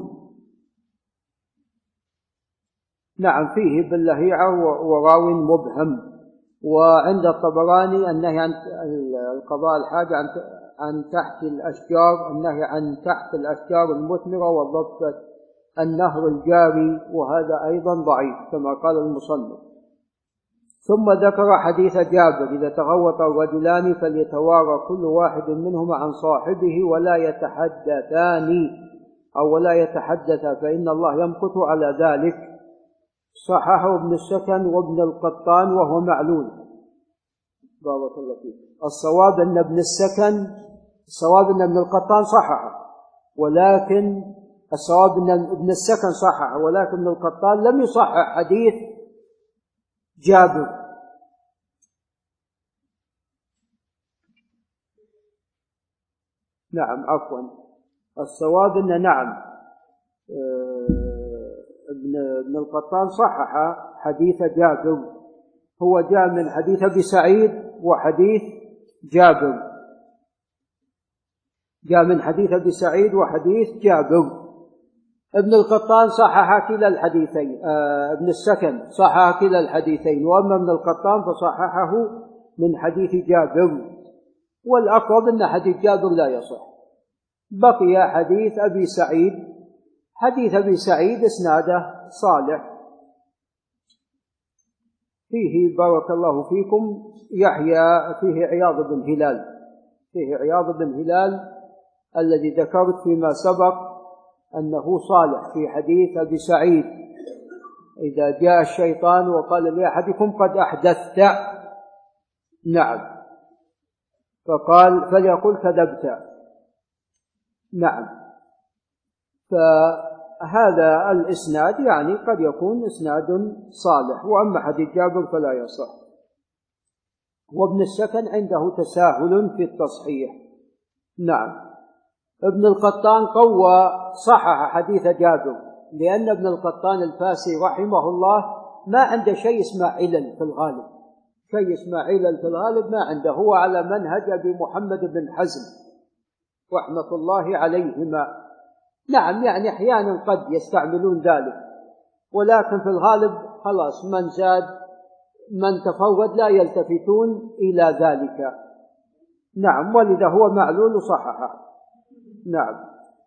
نعم فيه باللهيعة وراو مبهم. وعند الطبراني النهي عن القضاء الحاجة عن تحت الأشجار، النهي عن تحت الأشجار المثمرة وضبط النهر الجاري، وهذا أيضا ضعيف كما قال المصنف. ثم ذكر حديث جابر إذا تغوط الرجلان فليتوارى كل واحد منهما عن صاحبه ولا يتحدثان أو ولا يتحدثا فإن الله يمقت على ذلك. صححه ابن السكن وابن القطان وهو معلول. بارك الله فيك. الصواب أن ابن السكن الصواب أن ابن القطان صححه، ولكن الصواب أن ابن السكن صححه، ولكن ابن القطان لم يصحح حديث جابر. نعم عفوا الصواب أن نعم ابن القطان صحح حديث جابر، هو جاء من حديث أبي سعيد وحديث جابر، جاء من حديث أبي سعيد وحديث جابر. ابن القطان صحح كلا الحديثين، آه ابن السكن صحح كلا الحديثين، وأما ابن القطان فصححه من حديث جابر، والأقرب أن حديث جابر لا يصح. بقي حديث أبي سعيد. حديث أبي سعيد إسناده صالح، فيه بارك الله فيكم يحيى، فيه عياض بن هلال، فيه عياض بن هلال الذي ذكرت فيما سبق أنه صالح في حديث أبي سعيد إذا جاء الشيطان وقال لأحدكم قد أحدثت، نعم، فقال فليقل كذبت، نعم. فهذا الإسناد يعني قد يكون إسناد صالح. وأما حديث جابر فلا يصح. وابن السكن عنده تساهل في التصحيح، نعم. ابن القطان قوى صحح حديث جابر، لأن ابن القطان الفاسي رحمه الله ما عنده شيء اسمه علل في الغالب، شيء اسمه علل في الغالب ما عنده، هو على منهج أبي محمد بن حزم رحمة الله عليهما. نعم يعني أحيانا قد يستعملون ذلك، ولكن في الغالب خلاص من زاد من تفرد لا يلتفتون إلى ذلك. نعم، ولذا هو معلول صححه. نعم.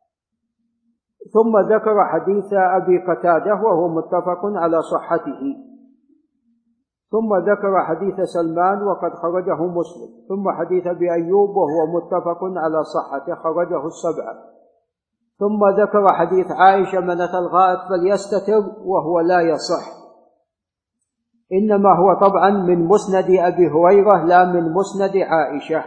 ثم ذكر حديث أبي قتادة وهو متفق على صحته، ثم ذكر حديث سلمان وقد خرجه مسلم، ثم حديث أبي أيوب وهو متفق على صحته خرجه السبعة، ثم ذكر حديث عائشة من أتى الغائط فليستتر وهو لا يصح، إنما هو طبعا من مسند أبي هريرة لا من مسند عائشة.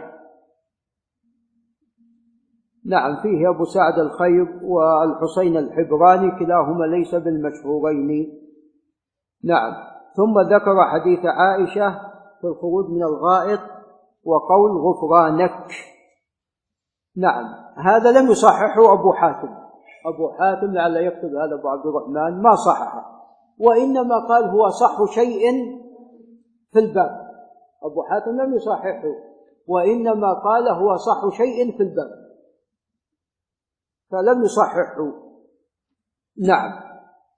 نعم، فيه أبو سعد الخير والحسين الحبراني كلاهما ليس بالمشهورين. نعم. ثم ذكر حديث عائشة في الخروج من الغائط وقول غفرانك. نعم، هذا لم يصححه أبو حاتم، أبو حاتم لعل يكتب هذا أبو عبد الرحمن ما صححه، وإنما قال هو صح شيء في الباب. أبو حاتم لم يصححه، وإنما قال هو صح شيء في الباب، فلم يصححه. نعم،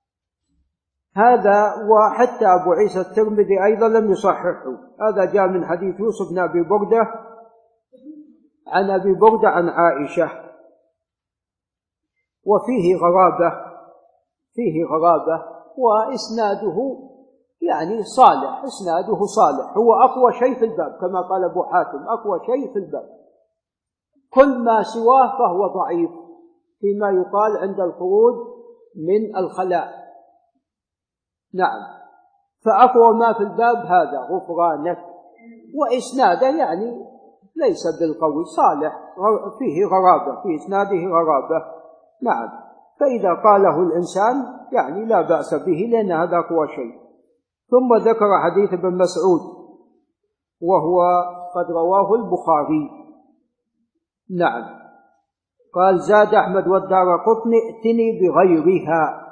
هذا. وحتى أبو عيسى الترمذي أيضا لم يصححه، هذا جاء من حديث يوسف بن أبي بردة عن أبي بردة عن عائشة، وفيه غرابة، فيه غرابة وإسناده يعني صالح، إسناده صالح، هو أقوى شيء في الباب كما قال أبو حاتم، أقوى شيء في الباب، كل ما سواه فهو ضعيف فيما يقال عند الخروج من الخلاء. نعم، فأقوى ما في الباب هذا غفرانك، وإسناده يعني ليس بالقوي، صالح، فيه غرابة، في إسناده غرابة. نعم، فإذا قاله الإنسان يعني لا بأس به لأن هذا أقوى شيء. ثم ذكر حديث ابن مسعود وهو قد رواه البخاري. نعم، قال زاد أحمد والدارقطني ائتني بغيرها.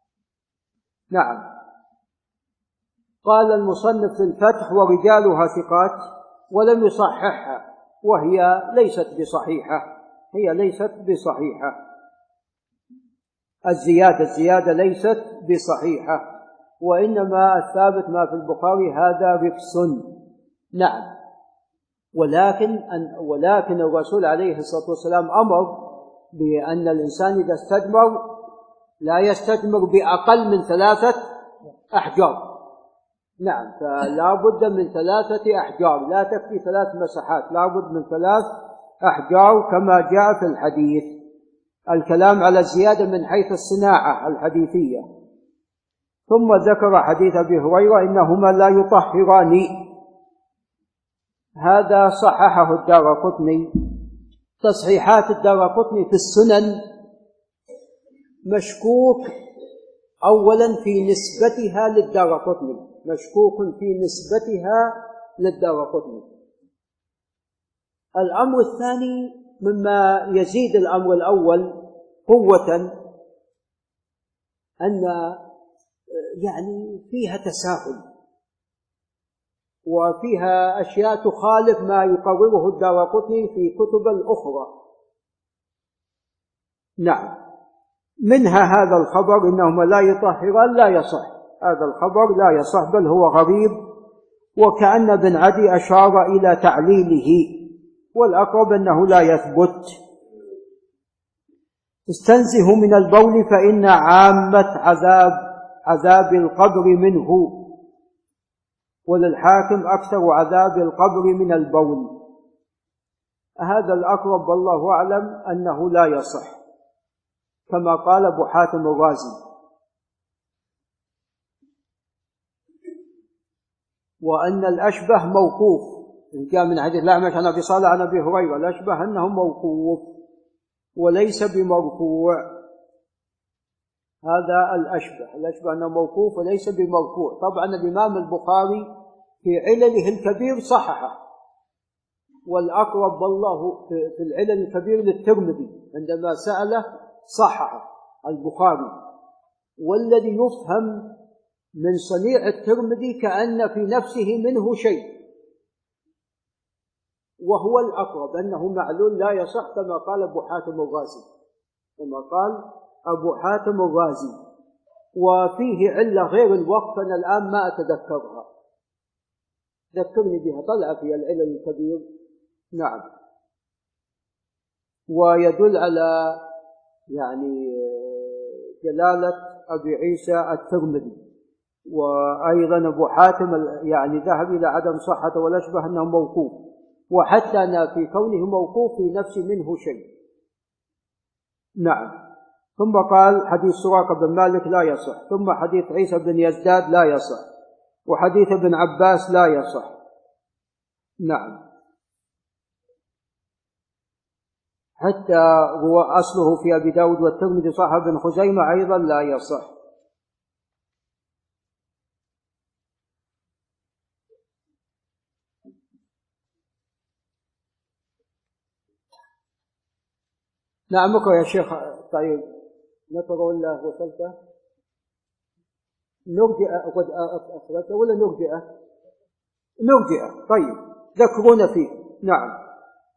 نعم، قال المصنف في الفتح ورجالها ثقات ولم يصححها، وهي ليست بصحيحة، هي ليست بصحيحة، الزيادة الزيادة ليست بصحيحة، وإنما الثابت ما في البخاري هذا رفس. نعم، ولكن ولكن الرسول عليه الصلاة والسلام أمر بأن الإنسان إذا استجمر لا يستجمر بأقل من ثلاثة أحجار. نعم، فلا بد من ثلاثة أحجار، لا تكفي ثلاث مساحات، لا بد من ثلاث أحجار كما جاء في الحديث. الكلام على الزيادة من حيث الصناعة الحديثية. ثم ذكر حديث أبي هريرة إنهما لا يطهران، هذا صححه الدارقطني. تصحيحات الدارقطني في السنن مشكوك أولا في نسبتها للدارقطني، مشكوك في نسبتها للدارقطني. الأمر الثاني مما يزيد الأمر الأول قوة أن يعني فيها تساهل وفيها أشياء تخالف ما يقرره الدارقطني في كتب الأخرى. نعم، منها هذا الخبر إنهما لا يطهران لا يصح، هذا الخبر لا يصح بل هو غريب، وكأن ابن عدي أشار إلى تعليله، والأقرب أنه لا يثبت. استنزه من البول فإن عامة عذاب عذاب القبر منه، وللحاكم أكثر عذاب القبر من البول. هذا الأقرب والله أعلم أنه لا يصح كما قال أبو حاتم الرازي، وأن الأشبه موقوف، إن جاء من حديث الأعمش عن أبي صالح عن أبي هريرة الأشبه أنه موقوف وليس بمرفوع، هذا الأشبه، الأشبه أنه موقوف وليس بمرفوع. طبعا الإمام البخاري في علله الكبير صححه، والأقرب والله في العلل الكبير للترمذي عندما سأله صححه البخاري، والذي يفهم من صنيع الترمذي كأن في نفسه منه شيء، وهو الأقرب أنه معلول لا يصح كما قال أبو حاتم الرازي، كما قال أبو حاتم الرازي. وفيه علة غير الوقف أنا الآن ما أتذكرها، ذكرني بها، طلع في العلل الكبير. نعم. ويدل على يعني جلالة أبي عيسى الترمذي. وأيضا أبو حاتم يعني ذهب إلى عدم صحة ولا أشبه أنه موقوف، وحتى أنا في كونه موقوف في نفسي منه شيء. نعم. ثم قال حديث سراقة بن مالك لا يصح، ثم حديث عيسى بن يزداد لا يصح، وحديث ابن عباس لا يصح. نعم. حتى هو أصله في أبي داود والترمذي صحيح بن خزيمة أيضا لا يصح. نعم. اقرأ يا شيخ. طيب نقرأ ولا وصلت؟ نرجئة قد أخرجت ولا نرجئة؟ نرجئة. طيب ذكرونا فيه. نعم.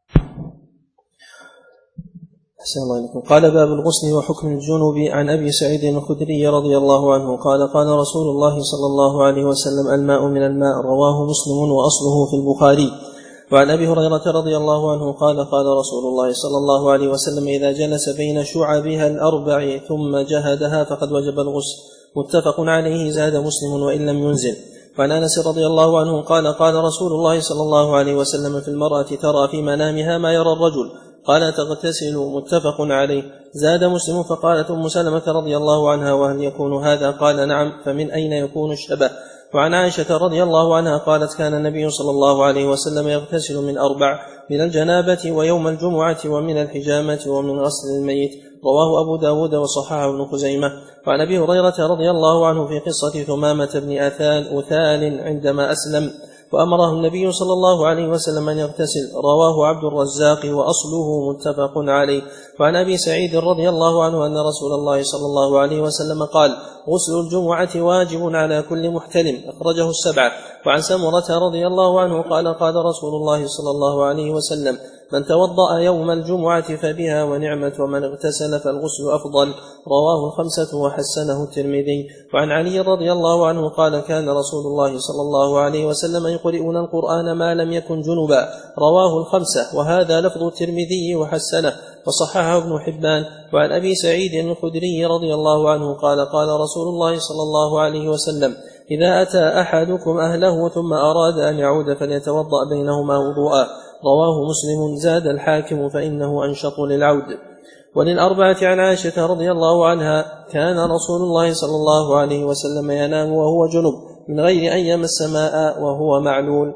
أحسن الله إليكم. قال باب الغسل وحكم الجنوب. عن أبي سعيد الخدري رضي الله عنه قال قال رسول الله صلى الله عليه وسلم الماء من الماء، رواه مسلم وأصله في البخاري. وعن أبي هريرة رضي الله عنه قال قال رسول الله صلى الله عليه وسلم إذا جلس بين شعبها الأربع ثم جهدها فقد وجب الغسل، متفق عليه، زاد مسلم وإن لم ينزل. وعن أنس رضي الله عنه قال قال رسول الله صلى الله عليه وسلم في المرأة ترى في منامها ما يرى الرجل، قال تغتسل، متفق عليه، زاد مسلم. فقالت أم سلمة رضي الله عنها وهل يكون هذا؟ قال نعم، فمن أين يكون الشبه؟ وعن عائشة رضي الله عنها قالت كان النبي صلى الله عليه وسلم يغتسل من أربع: من الجنابة ويوم الجمعة ومن الحجامة ومن غسل الميت، رواه أبو داود وصححه ابن خزيمة. وعن أبي هريرة رضي الله عنه في قصة ثمامة بن أثال أثال عندما أسلم وأمره النبي صلى الله عليه وسلم أن يغتسل، رواه عبد الرزاق وأصله متفق عليه. وعن أبي سعيد رضي الله عنه أن رسول الله صلى الله عليه وسلم قال غسل الجمعة واجب على كل محتلم، أخرجه السبعة. وعن سمرة رضي الله عنه قال قال رسول الله صلى الله عليه وسلم من توضأ يوم الجمعة فبها ونعمت، ومن اغتسل فالغسل أفضل، رواه الخمسة وحسنه الترمذي. وعن علي رضي الله عنه قال كان رسول الله صلى الله عليه وسلم يقرئنا القرآن ما لم يكن جنبا، رواه الخمسة، وهذا لفظ الترمذي وحسنه وصححه ابن حبان. وعن أبي سعيد الخدري رضي الله عنه قال قال رسول الله صلى الله عليه وسلم إذا أتى أحدكم أهله ثم أراد أن يعود فليتوضأ بينهما وضوءا، رواه مسلم، زاد الحاكم فإنه أنشط للعود. وللأربعة عن عائشة رضي الله عنها كان رسول الله صلى الله عليه وسلم ينام وهو جنب من غير أن يمس ماء وهو معلول.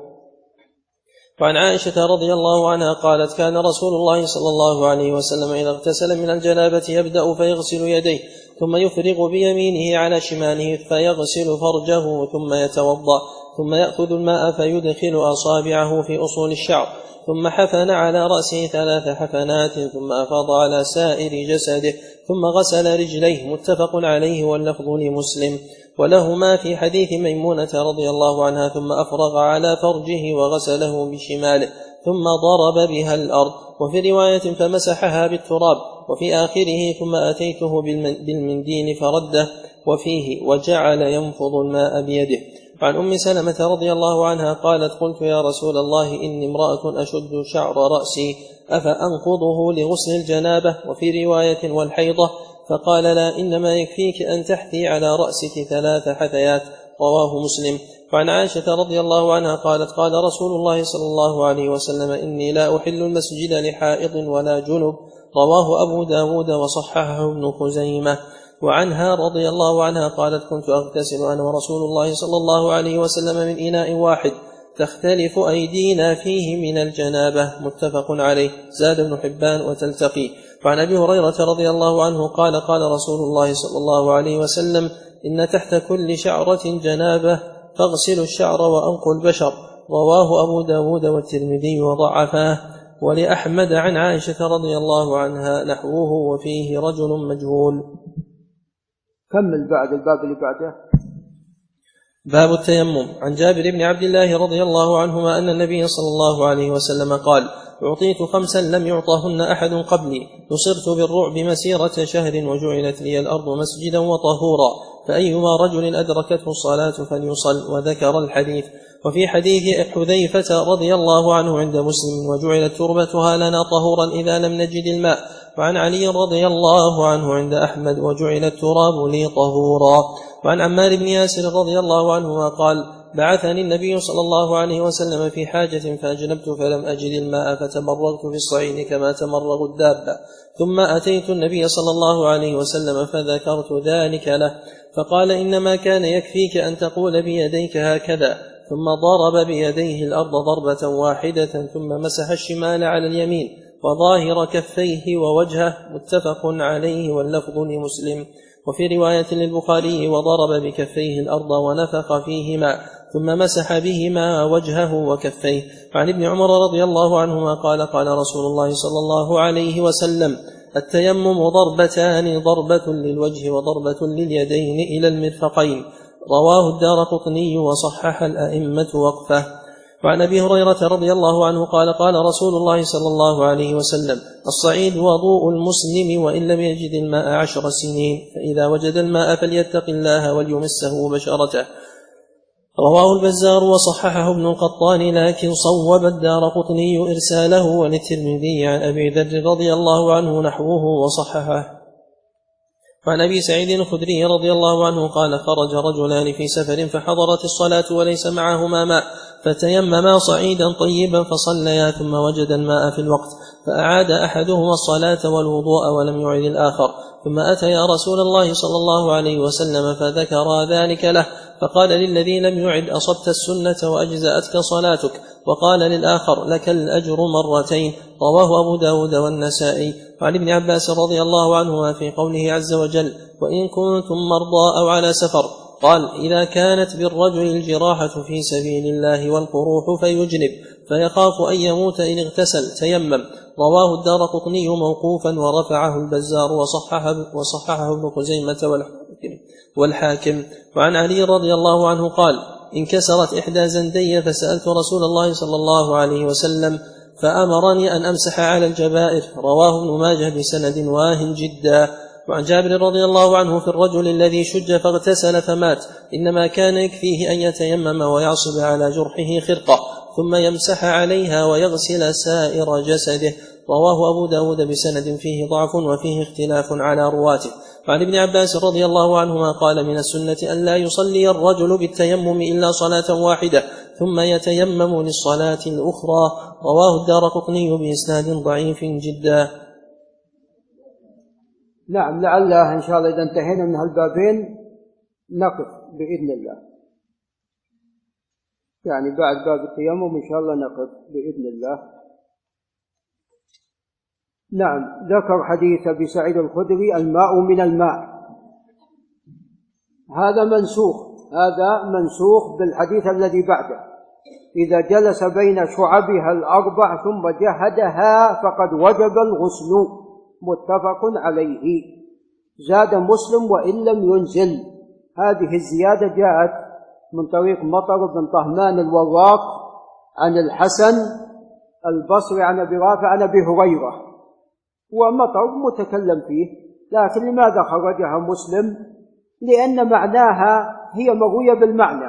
وعن عائشة رضي الله عنها قالت كان رسول الله صلى الله عليه وسلم إذا اغتسل من الجنابة يبدأ فيغسل يديه ثم يفرغ بيمينه على شماله فيغسل فرجه ثم يتوضأ، ثم يأخذ الماء فيدخل أصابعه في أصول الشعر، ثم حفن على رأسه ثلاث حفنات، ثم أفاض على سائر جسده، ثم غسل رجليه، متفق عليه واللفظ لمسلم. ولهما في حديث ميمونة رضي الله عنها ثم أفرغ على فرجه وغسله بشماله ثم ضرب بها الأرض، وفي رواية فمسحها بالتراب، وفي آخره ثم أتيته بالمنديل فرده، وفيه وجعل ينفض الماء بيده. عن أم سلمة رضي الله عنها قالت قلت يا رسول الله إني امرأة أشد شعر رأسي أفأنقضه لغسل الجنابة؟ وفي رواية والحيضة، فقال لا، إنما يكفيك أن تحثي على رأسك ثلاث حثيات، رواه مسلم. وعن عائشة رضي الله عنها قالت قال رسول الله صلى الله عليه وسلم إني لا أحل المسجد لحائض ولا جنب، رواه أبو داود وصححه ابن خزيمة. وعنها رضي الله عنها قالت كنت أغتسل أنا ورسول الله صلى الله عليه وسلم من إناء واحد تختلف أيدينا فيه من الجنابة، متفق عليه، زاد ابن حبان وتلتقي. وعن أبي هريرة رضي الله عنه قال قال رسول الله صلى الله عليه وسلم إن تحت كل شعرة جنابة فاغسلوا الشعر وأنقوا البشر، رواه أبو داود والترمذي وضعفاه. ولأحمد عن عائشة رضي الله عنها نحوه وفيه رجل مجهول. كمل بعد الباب اللي بعده. باب التيمم. عن جابر بن عبد الله رضي الله عنهما أن النبي صلى الله عليه وسلم قال: أعطيت خمسا لم يعطهن أحد قبلي، نصرت بالرعب مسيرة شهر، وجعلت لي الأرض مسجدا وطهورا، فأيما رجل أدركته الصلاة فليصل. وذكر الحديث. وفي حديث حذيفة رضي الله عنه عند مسلم: وجعلت تربتها لنا طهورا إذا لم نجد الماء. وعن علي رضي الله عنه عند أحمد: وجعل التراب لي طهورا. وعن عمار بن ياسر رضي الله عنه قال: بعثني النبي صلى الله عليه وسلم في حاجة فأجنبت فلم أجد الماء فتمرغت في الصعيد كما تمرغ الدابة، ثم أتيت النبي صلى الله عليه وسلم فذكرت ذلك له، فقال: إنما كان يكفيك أن تقول بيديك هكذا، ثم ضرب بيديه الأرض ضربة واحدة، ثم مسح الشمال على اليمين وظاهر كفيه ووجهه. متفق عليه واللفظ لمسلم. وفي رواية للبخاري: وضرب بكفيه الأرض ونفخ فيهما ثم مسح بهما وجهه وكفيه. وعن ابن عمر رضي الله عنهما قال: قال رسول الله صلى الله عليه وسلم: التيمم ضربتان، ضربة للوجه وضربة لليدين إلى المرفقين. رواه الدارقطني وصحح الأئمة وقفه. وعن أبي هريرة رضي الله عنه قال: قال رسول الله صلى الله عليه وسلم: الصعيد وضوء المسلم وإن لم يجد الماء عشر سنين، فإذا وجد الماء فليتق الله وليمسه بشرته. رواه البزار وصححه ابن القطان، لكن صوب الدارقطني إرساله. وللترمذي عن أبي ذر رضي الله عنه نحوه وصححه. وعن أبي سعيد الخدري رضي الله عنه قال: خرج رجلان في سفر فحضرت الصلاة وليس معهما ماء، فتيمما صعيدا طيبا فصليا، ثم وجد الماء في الوقت، فأعاد أحدهما الصلاة والوضوء ولم يعد الآخر، ثم أتيا رسول الله صلى الله عليه وسلم فذكر ذلك له، فقال للذي لم يعد: أصبت السنة وأجزأتك صلاتك. وقال للآخر: لك الأجر مرتين. رواه أبو داود والنسائي. وعن ابن عباس رضي الله عنهما في قوله عز وجل: وإن كنتم مرضى أو على سفر، قال: إذا كانت بالرجل الجراحة في سبيل الله والقروح فيجنب، فيخاف أن يموت إن اغتسل تيمم. رواه الدارقطني موقوفا ورفعه البزار وصححه, وصححه ابن خزيمة والحاكم. وعن علي رضي الله عنه قال: انكسرت إحدى زندي فسألت رسول الله صلى الله عليه وسلم فأمرني أن أمسح على الجبائر. رواه ابن ماجه بسند واه جدا. وعن جابر رضي الله عنه في الرجل الذي شج فاغتسل فمات: إنما كان يكفيه أن يتيمم ويعصب على جرحه خرقة ثم يمسح عليها ويغسل سائر جسده. رواه أبو داود بسند فيه ضعف وفيه اختلاف على رواته. وعن ابن عباس رضي الله عنهما قال: من السنة أن لا يصلي الرجل بالتيمم إلا صلاة واحدة ثم يتيمم للصلاة الأخرى. رواه الدارقطني بإسناد ضعيف جدا. نعم، لعله إن شاء الله إذا انتهينا من هالبابين نقف بإذن الله، يعني بعد باب التيمم إن شاء الله نقف بإذن الله. نعم، ذكر حديث أبي سعيد الخدري: الماء من الماء. هذا منسوخ، هذا منسوخ بالحديث الذي بعده: إذا جلس بين شعبها الأربع ثم جهدها فقد وجب الغسل. متفق عليه. زاد مسلم: وإن لم ينزل. هذه الزيادة جاءت من طريق مطر بن طهمان الوراق عن الحسن البصري عن أبي رافع عن أبي هريرة، ومطر متكلم فيه، لكن لماذا خرجها مسلم؟ لأن معناها هي مروية بالمعنى،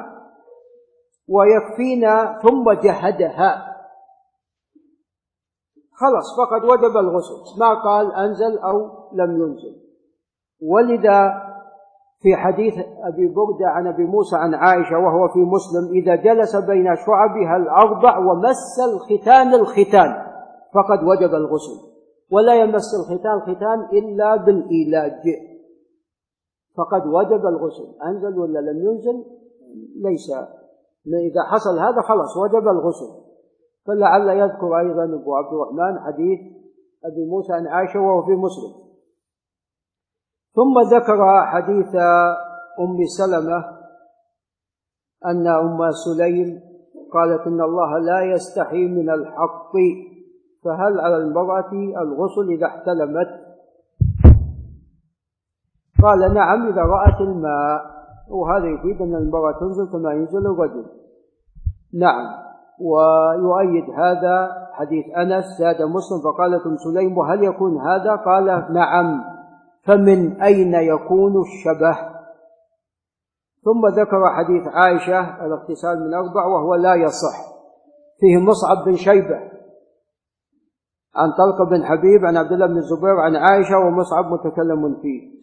ويكفينا ثم جهدها خلص فقد وجب الغسل، ما قال أنزل أو لم ينزل. ولذا في حديث أبي بردة عن أبي موسى عن عائشة وهو في مسلم: إذا جلس بين شعبها الأربع ومس الختان الختان فقد وجب الغسل، ولا يمس الختان الختان إلا بالإيلاج، فقد وجب الغسل. أنزل ولا لم ينزل ليس، إذا حصل هذا خلص وجب الغسل. فلعل يذكر أيضا أبو عبد الرحمن حديث أبي موسى عن عائشة وهو في مسلم. ثم ذكر حديث أم سلمة أن أم سليم قالت: إن الله لا يستحي من الحق، فهل على المرأة الغسل إذا احتلمت؟ قال: نعم، إذا رأت الماء. وهذا يفيد أن المرأة تنزل كما ينزل الرجل. نعم. ويؤيد هذا حديث أنس زاد مسلم فقالت أم سليم وهل يكون هذا؟ قال نعم. فمن أين يكون الشبه؟ ثم ذكر حديث عائشة الاغتسال من أربع وهو لا يصح، فيه مصعب بن شيبة عن طلق بن حبيب عن عبد الله بن الزبير عن عائشة ومصعب متكلم فيه.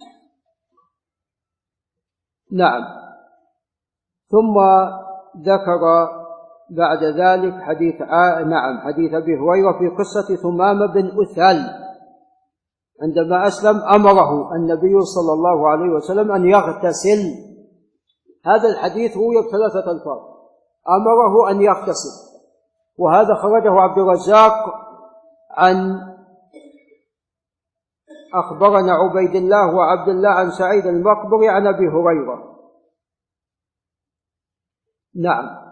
نعم. ثم ذكر بعد ذلك حديث ع... نعم حديث أبي هريرة في قصة ثمامة بن أثال عندما أسلم أمره النبي صلى الله عليه وسلم أن يغتسل. هذا الحديث روي بثلاثة ألفاظ، أمره أن يغتسل، وهذا خرجه عبد الرزاق عن أخبرنا عبيد الله وعبد الله عن سعيد المقبري عن أبي هريرة. نعم.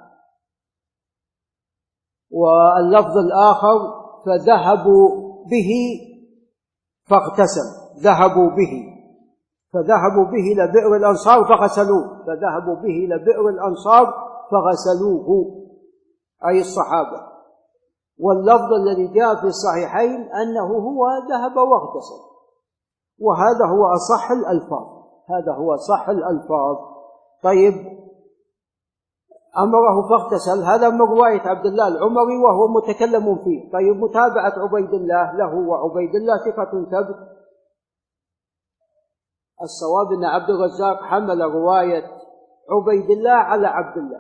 واللفظ الآخر فذهبوا به فاغتسل، ذهبوا به فذهبوا به إلى بئر الأنصار فغسلوه، فذهبوا به إلى بئر الأنصار فغسلوه أي الصحابة. واللفظ الذي جاء في الصحيحين أنه هو ذهب واغتسل، وهذا هو أصح الألفاظ، هذا هو أصح الألفاظ. طيب أمره فاغتسل، هذا من رواية عبد الله العمري وهو متكلم فيه. طيب متابعة عبيد الله له، وعبيد الله ثقة ثبت. الصواب أن عبد الرزاق حمل رواية عبيد الله على عبد الله،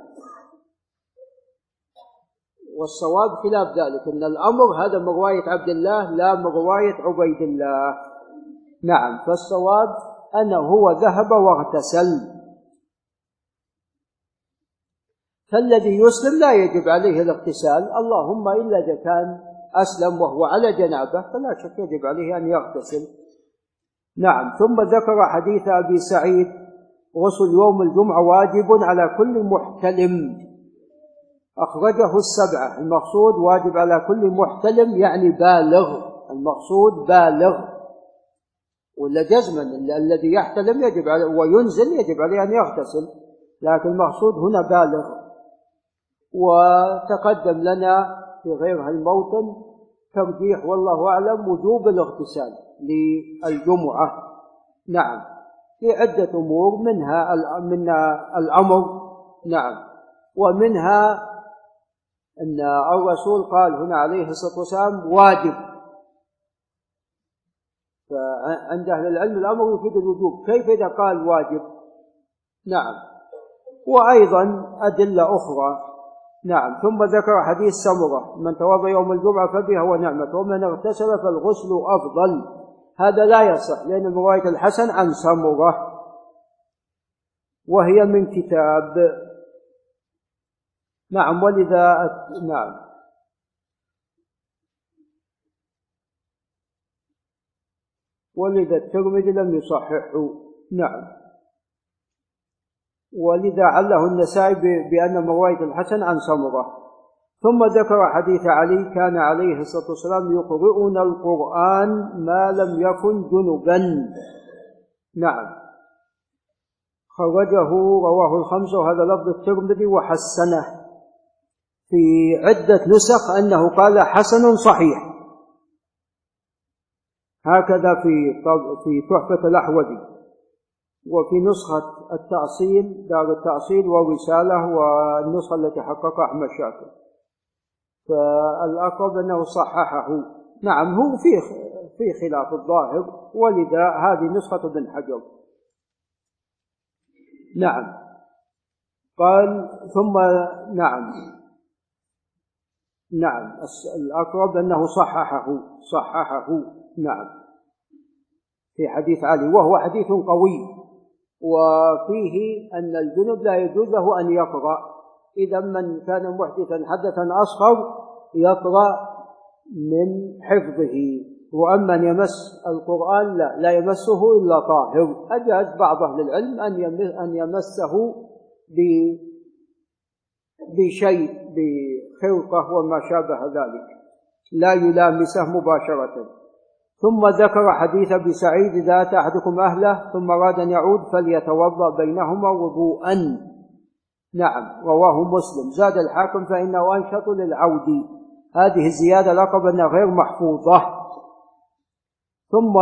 والصواب خلاف ذلك، أن الأمر هذا من رواية عبد الله لا من رواية عبيد الله. نعم. فالصواب أنه هو ذهب واغتسل. فالذي يسلم لا يجب عليه الاغتسال، اللهم إلا إذا كان أسلم وهو على جنابه فلا شك يجب عليه أن يغتسل. نعم. ثم ذكر حديث أبي سعيد غسل يوم الجمعة واجب على كل محتلم، أخرجه السبعة. المقصود واجب على كل محتلم يعني بالغ، المقصود بالغ، ولا جزما الذي يحتلم يجب عليه وينزل يجب عليه أن يغتسل، لكن المقصود هنا بالغ. وتقدم لنا في غير هالموطن ترجيح والله أعلم وجوب الاغتسال للجمعة. نعم. في عدة أمور، منها منها الأمر. نعم. ومنها أن الرسول قال هنا عليه الصلاة والسلام واجب، فعند أهل العلم الأمر يفيد الوجوب، كيف إذا قال واجب؟ نعم. وأيضا أدلة أخرى. نعم. ثم ذكر حديث سمرة من توضأ يوم الجمعة فبها ونعمة ومن اغتسل فالغسل أفضل. هذا لا يصح لأن رواية الحسن عن سمرة وهي من كتاب. نعم. ولذا نعم ولذا الترمذي لم يصححه. نعم. ولذا عله النسائي بأن رواية الحسن عن سمرة. ثم ذكر حديث علي كان عليه الصلاة والسلام يقرؤنا القرآن ما لم يكن جنبا. نعم. خرجه رواه الخمسة وهذا لفظ الترمذي وحسنه في عدة نسخ أنه قال حسن صحيح، هكذا في في تحفة الأحوذي، وفي نسخة التأصيل دار التأصيل والرسالة والنسخة التي حققها أحمد شاكر، فالأقرب أنه صححه. نعم. هو في في خلاف الظاهر، ولذا هذه نسخة ابن حجر. نعم. قال ثم نعم نعم الأقرب أنه صححه صححه نعم في حديث علي، وهو حديث قوي، وفيه أن الجنب لا يجوز له أن يقرأ. إذا من كان محدثا حدثا أصغر يقرأ من حفظه، وأما أن يمس القرآن لا لا يمسه إلا طاهر. أجاز بعض أهل العلم أن يمسه بشيء بخرقة وما شابه ذلك، لا يلامسه مباشرة. ثم ذكر حديث أبي سعيد: إذا أتى أحدكم أهله ثم أراد أن يعود فليتوضأ بينهما وضوءا. نعم، رواه مسلم. زاد الحاكم: فإنه أنشط للعود. هذه الزيادة لقب أنها غير محفوظة. ثم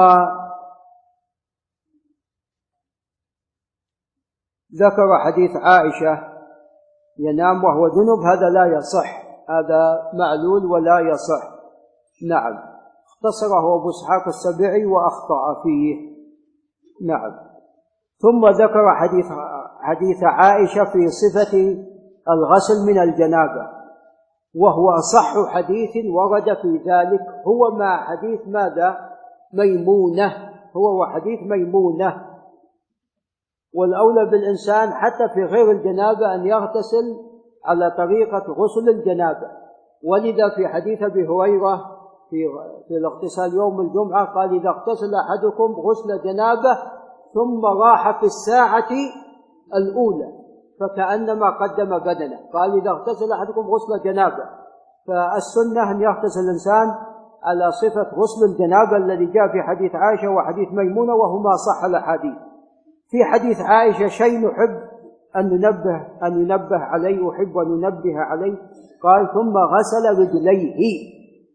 ذكر حديث عائشة: ينام وهو جنب. هذا لا يصح، هذا معلول ولا يصح. نعم، اختصره أبو إسحاق السبيعي وأخطأ فيه. نعم. ثم ذكر حديث حديث عائشة في صفة الغسل من الجنابة، وهو أصح حديث ورد في ذلك، هو مع حديث ماذا؟ ميمونة، هو وحديث ميمونة. والأولى بالإنسان حتى في غير الجنابة أن يغتسل على طريقة غسل الجنابة. ولذا في حديث أبي هريرة في في الاغتسال يوم الجمعة قال: إذا اغتسل أحدكم غسل جنابة ثم راح في الساعة الأولى فكأنما قدم بدنه. قال: إذا اغتسل أحدكم غسل جنابة. فالسنة أن يغتسل الإنسان على صفة غسل الجنابة الذي جاء في حديث عائشة وحديث ميمونة، وهما صح الأحاديث. في حديث عائشة شيء نحب أن ننبه أن ينبه عليه، أحب أن ننبه عليه. قال: ثم غسل رجليه.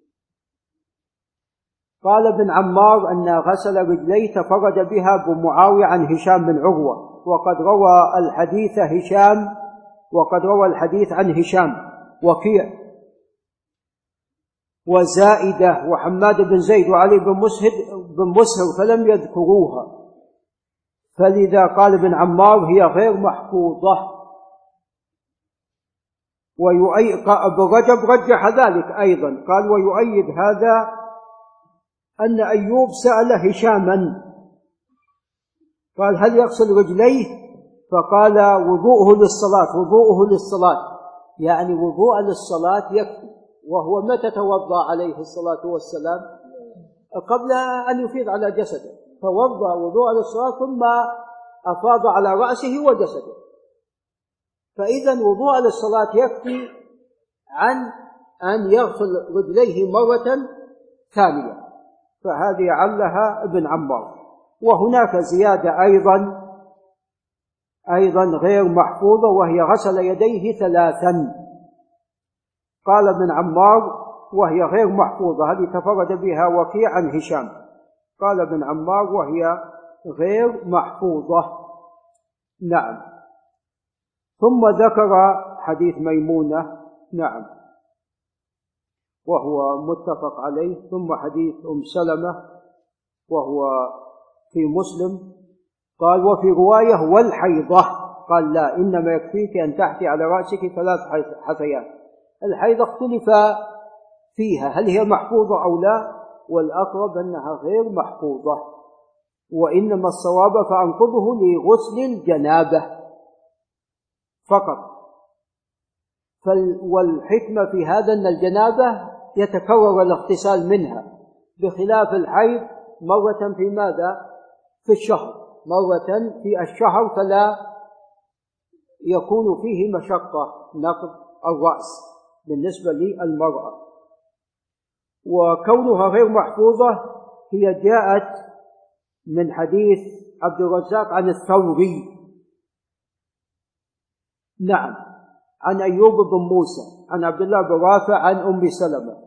قال ابن عمار أن غسل رجليه تفرد بها أبو معاوية عن هشام بن عروة، وقد روى الحديث هشام وقد روى الحديث عن هشام وكيع وزائدة وحماد بن زيد وعلي بن مسهر فلم يذكروها، فلذا قال ابن عمار: هي غير محفوظة. ابن رجب رجح ذلك أيضا، قال: ويؤيد هذا أن أيوب سأل هشاما قال: هل يغسل رجليه؟ فقال: وضوءه للصلاة، وضوءه للصلاة، يعني وضوء للصلاة يكفي. وهو متى توضأ عليه الصلاة والسلام؟ قبل أن يفيض على جسده، توضأ وضوء للصلاة ثم أفاض على رأسه وجسده. فإذا وضوء للصلاة يكفي عن أن يغسل رجليه مرة ثانية. فهذه علها ابن عمار. وهناك زيادة أيضا أيضا غير محفوظة، وهي غسل يديه ثلاثا. قال ابن عمار: وهي غير محفوظة، هذه تفرد بها وكيع عن هشام. قال ابن عمار: وهي غير محفوظة. نعم. ثم ذكر حديث ميمونة، نعم، وهو متفق عليه. ثم حديث أم سلمة وهو في مسلم، قال: وفي رواية: والحيضة. قال: لا، إنما يكفيك أن تحتي على رأسك ثلاث حثيات. الحيضة اختلف فيها هل هي محفوظة أو لا، والأقرب أنها غير محفوظة، وإنما الصواب فأنقضه لغسل الجنابة فقط. والحكمة في هذا أن الجنابة يتكرر الاغتسال منها، بخلاف الحيض مرة في ماذا؟ في الشهر، مرة في الشهر، فلا يكون فيه مشقة نقض الرأس بالنسبة للمرأة. وكونها غير محفوظة هي جاءت من حديث عبد الرزاق عن الثوري، نعم، عن أيوب بن موسى عن عبد الله بن رافع عن أم سلمة،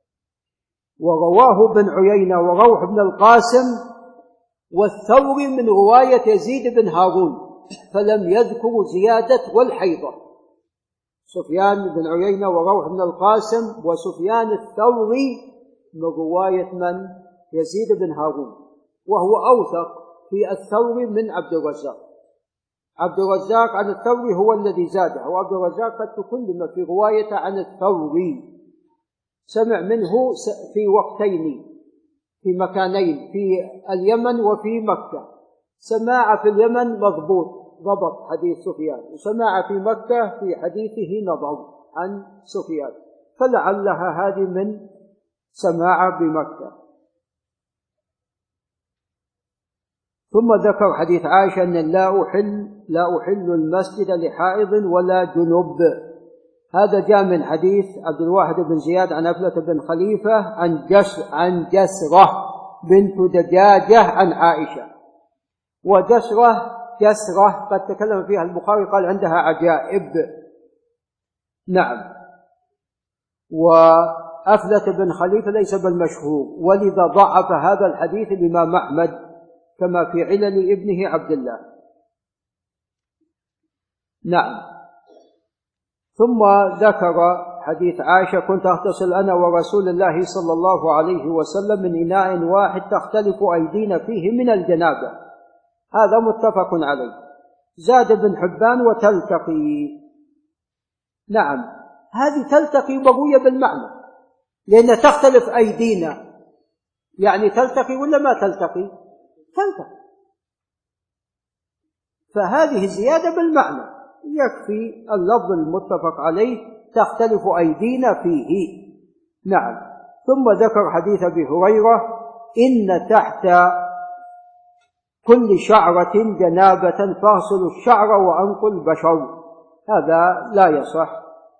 ورواه بن عيينة وروح بن القاسم والثوري من رواية يزيد بن هارون، فلم يذكروا زيادة والحيضة. سفيان بن عيينة وروح بن القاسم وسفيان الثوري من رواية من؟ يزيد بن هارون، وهو أوثق في الثوري من عبد الرزاق. عبد الرزاق عن الثوري هو الذي زاده، وعبد الرزاق قد تكلم في رواية عن الثوري، سمع منه في وقتين، في مكانين، في اليمن وفي مكة. سماع في اليمن مضبوط، ضبط حديث سفيان، وسماع في مكة في حديثه نظر عن سفيان، فلعلها هذه من سماع بمكة. ثم ذكر حديث عائشة أن لا أحل لا أحل المسجد لحائض ولا جنب. هذا جاء من حديث عبد الواحد بن زياد عن أفلة بن خليفة عن جس عن جسرة بنت دجاجة عن عائشة. وجسرة جسرة قد تكلم فيها البخاري قال عندها عجائب. نعم. وأفلة بن خليفة ليس بالمشهور، ولذا ضعف هذا الحديث الإمام أحمد كما في علل ابنه عبد الله. نعم. ثم ذكر حديث عائشة: كنت أغتسل أنا ورسول الله صلى الله عليه وسلم من إناء واحد تختلف أيدينا فيه من الجنابة. هذا متفق عليه. زاد بن حبان: وتلتقي. نعم، هذه تلتقي بقوية بالمعنى، لأن تختلف أيدينا، يعني تلتقي ولا ما تلتقي؟ تلتقي. فهذه زيادة بالمعنى، يكفي اللفظ المتفق عليه تختلف أيدينا فيه. نعم. ثم ذكر حديث أبي هريرة: إن تحت كل شعرة جنابة فاغسلوا الشعر وأنقوا البشر. هذا لا يصح،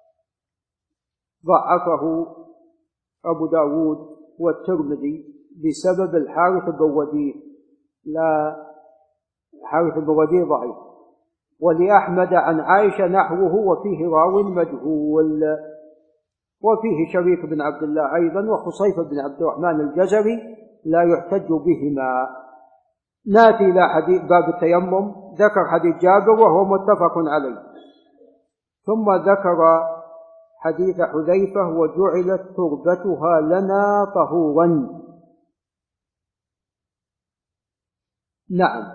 ضعفه أبو داود والترمذي بسبب الحارث بن وديه، لا، الحارث بن وديه ضعيف. ولأحمد عن عائشة نحوه وفيه راو مجهول، وفيه شريك بن عبد الله أيضا وخصيفة بن عبد الرحمن الجزري لا يحتج بهما. ناتي إلى حديث باب التيمم. ذكر حديث جابر وهو متفق عليه. ثم ذكر حديث حذيفة: وجعلت تربتها لنا طهورا. نعم.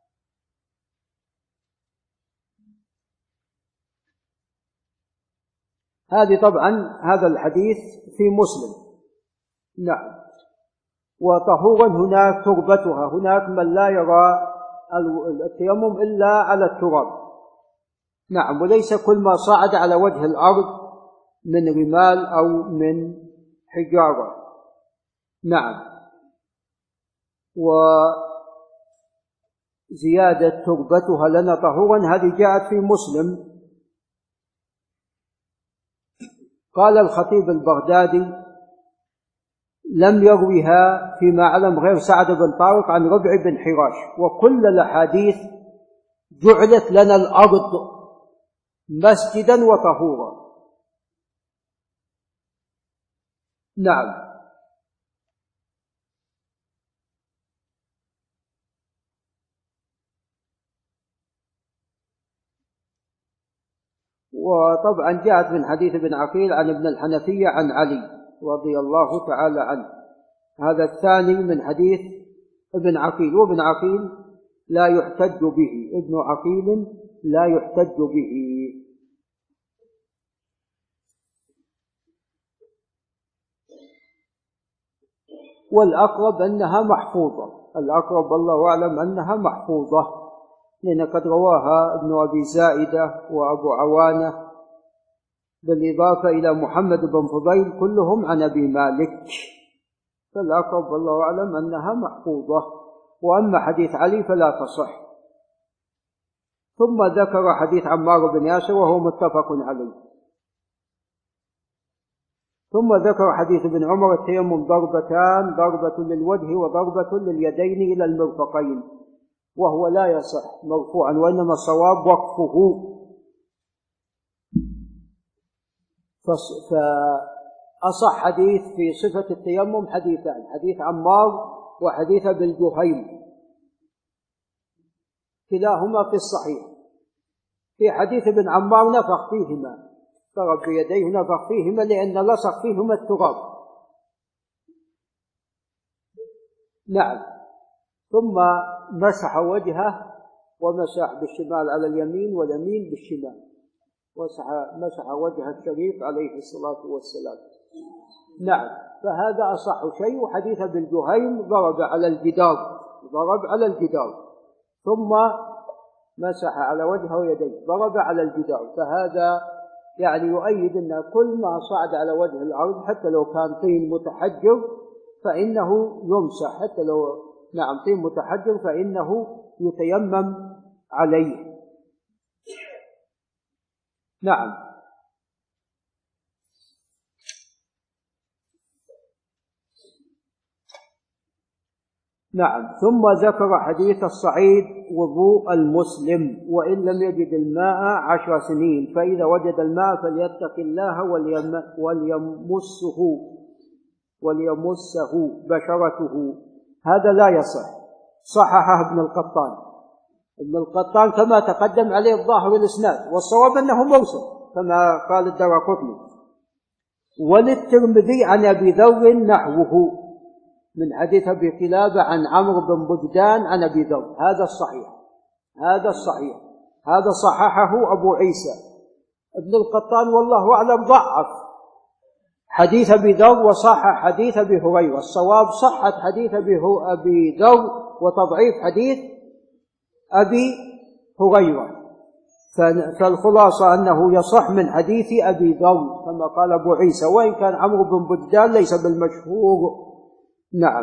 هذه طبعا هذا الحديث في مسلم. نعم. وطهورا هناك تربتها، هناك من لا يرى التيمم إلا على التراب. نعم. وليس كل ما صعد على وجه الأرض من رمال أو من حجارة. نعم. وزيادة تربتها لنا طهورا هذه جاءت في مسلم. قال الخطيب البغدادي: لم يرويها فيما علم غير سعد بن طارق عن ربع بن حراش. وكل الأحاديث جعلت لنا الأرض مسجدا وطهورا. نعم. وطبعا جاءت من حديث ابن عقيل عن ابن الحنفية عن علي رضي الله تعالى عنه. هذا الثاني من حديث ابن عقيل، وابن عقيل لا يحتج به، ابن عقيل لا يحتج به. والأقرب أنها محفوظة، الأقرب والله أعلم أنها محفوظة، لأن قد رواها ابن أبي زائدة وأبو عوانة بالإضافة إلى محمد بن فضيل كلهم عن أبي مالك، فالأقرب والله أعلم أنها محفوظة. وأما حديث علي فلا تصح. ثم ذكر حديث عمار بن ياسر وهو متفق عليه. ثم ذكر حديث ابن عمر: التيمم ضربتان، ضربة للوجه وضربة لليدين إلى المرفقين، وهو لا يصح مرفوعا، وإنما الصواب وقفه. فأصح حديث في صفة التيمم حديثان: حديث عمار وحديث ابن جهيم، كلاهما في الصحيح. في حديث ابن عمار نفخ فيهما، ضرب بيديه نفخ فيهما لأن لصق فيهما التراب. نعم. ثم مسح وجهه ومسح بالشمال على اليمين واليمين بالشمال، ومسح وجه الشريف عليه الصلاة والسلام. نعم. فهذا أصح شيء. وحديث ابن جهيم ضرب على الجدار، ضرب على الجدار ثم مسح على وجهه ويديه، ضرب على الجدار. فهذا يعني يؤيد أن كل ما صعد على وجه الأرض حتى لو كان طين متحجر فإنه يمسح، حتى لو نعم طين متحجر فإنه يتيمم عليه. نعم. نعم. ثم ذكر حديث الصعيد وضوء المسلم وإن لم يجد الماء عشر سنين، فإذا وجد الماء فليتق الله وليمسه وليمسه بشرته. هذا لا يصح، صححه ابن القطان. ابن القطان كما تقدم عليه الظاهر الإسناد، والصواب أنه مرسل كما قال الدارقطني. وللترمذي عن أبي ذر نحوه من حديث أبي قلابة عن عمرو بن بجدان عن أبي ذر. هذا الصحيح، هذا الصحيح، هذا صححه أبو عيسى. ابن القطان والله أعلم ضعف حديث أبي ذر وصحح حديث أبي هريرة. الصواب صحة حديث أبي ذر وتضعيف حديث أبي هريرة. فالخلاصة أنه يصح من حديث أبي ذر كما قال أبو عيسى، وإن كان عمرو بن بجدان ليس بالمشهور. نعم.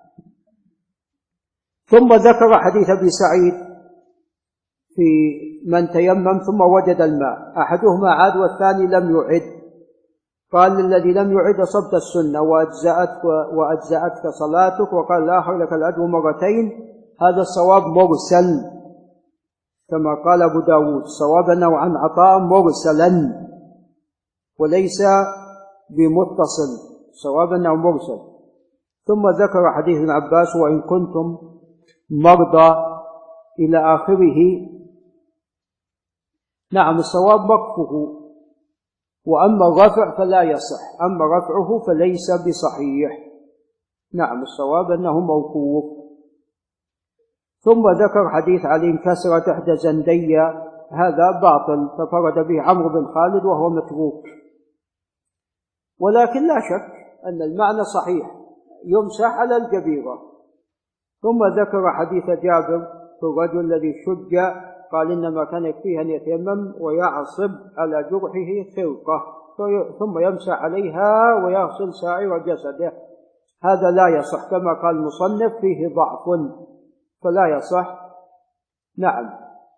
ثم ذكر حديث أبي سعيد في من تيمم ثم وجد الماء، أحدهما عاد والثاني لم يعد. قال للذي لم يعد أصبت السنة وأجزأتك, وأجزأتك صلاتك، وقال لا حول لك العدو مرتين. هذا الصواب مرسل كما قال أبو داود، صواب أنه عن عطاء مرسلا وليس بمتصل، صواب أنه مرسل. ثم ذكر حديث ابن عباس وإن كنتم مرضى إلى آخره. نعم، الصواب وقفه، وأما الرفع فلا يصح، أما رفعه فليس بصحيح. نعم، الصواب أنه موقوف. ثم ذكر حديث علي انكسرت إحدى زندي، هذا باطل تفرد به عمرو بن خالد وهو متروك، ولكن لا شك أن المعنى صحيح، يمسح على الجبيرة. ثم ذكر حديث جابر في الرجل الذي شج، قال إنما كان يكفيه أن يتيمم ويعصب على جرحه خرقة ثم يمسح عليها ويغسل سائر جسده. هذا لا يصح كما قال المصنف فيه ضعف فلا يصح. نعم،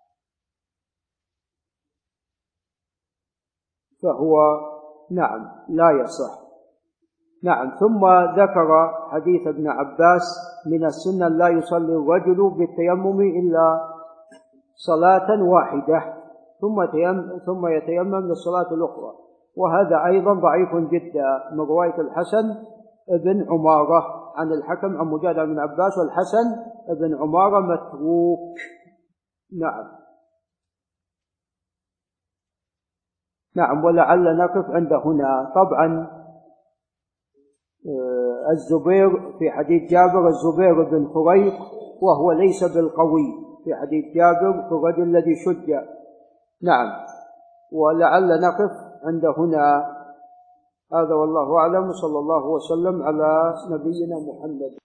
فهو نعم لا يصح. نعم. ثم ذكر حديث ابن عباس من السنة لا يصلي الرجل بالتيمم إلا صلاة واحدة ثم ثم يتيمم للصلاة الأخرى، وهذا أيضا ضعيف جدا من رواية الحسن بن عمارة عن الحكم عن مجاهد بن عباس، والحسن بن عمارة متروك. نعم. نعم، ولعل نقف عند هنا. طبعا الزبير في حديث جابر الزبير بن خريق وهو ليس بالقوي في حديث جابر في الرجل الذي شج. نعم، ولعل نقف عند هنا. هذا والله أعلم، صلى الله وسلم على نبينا محمد.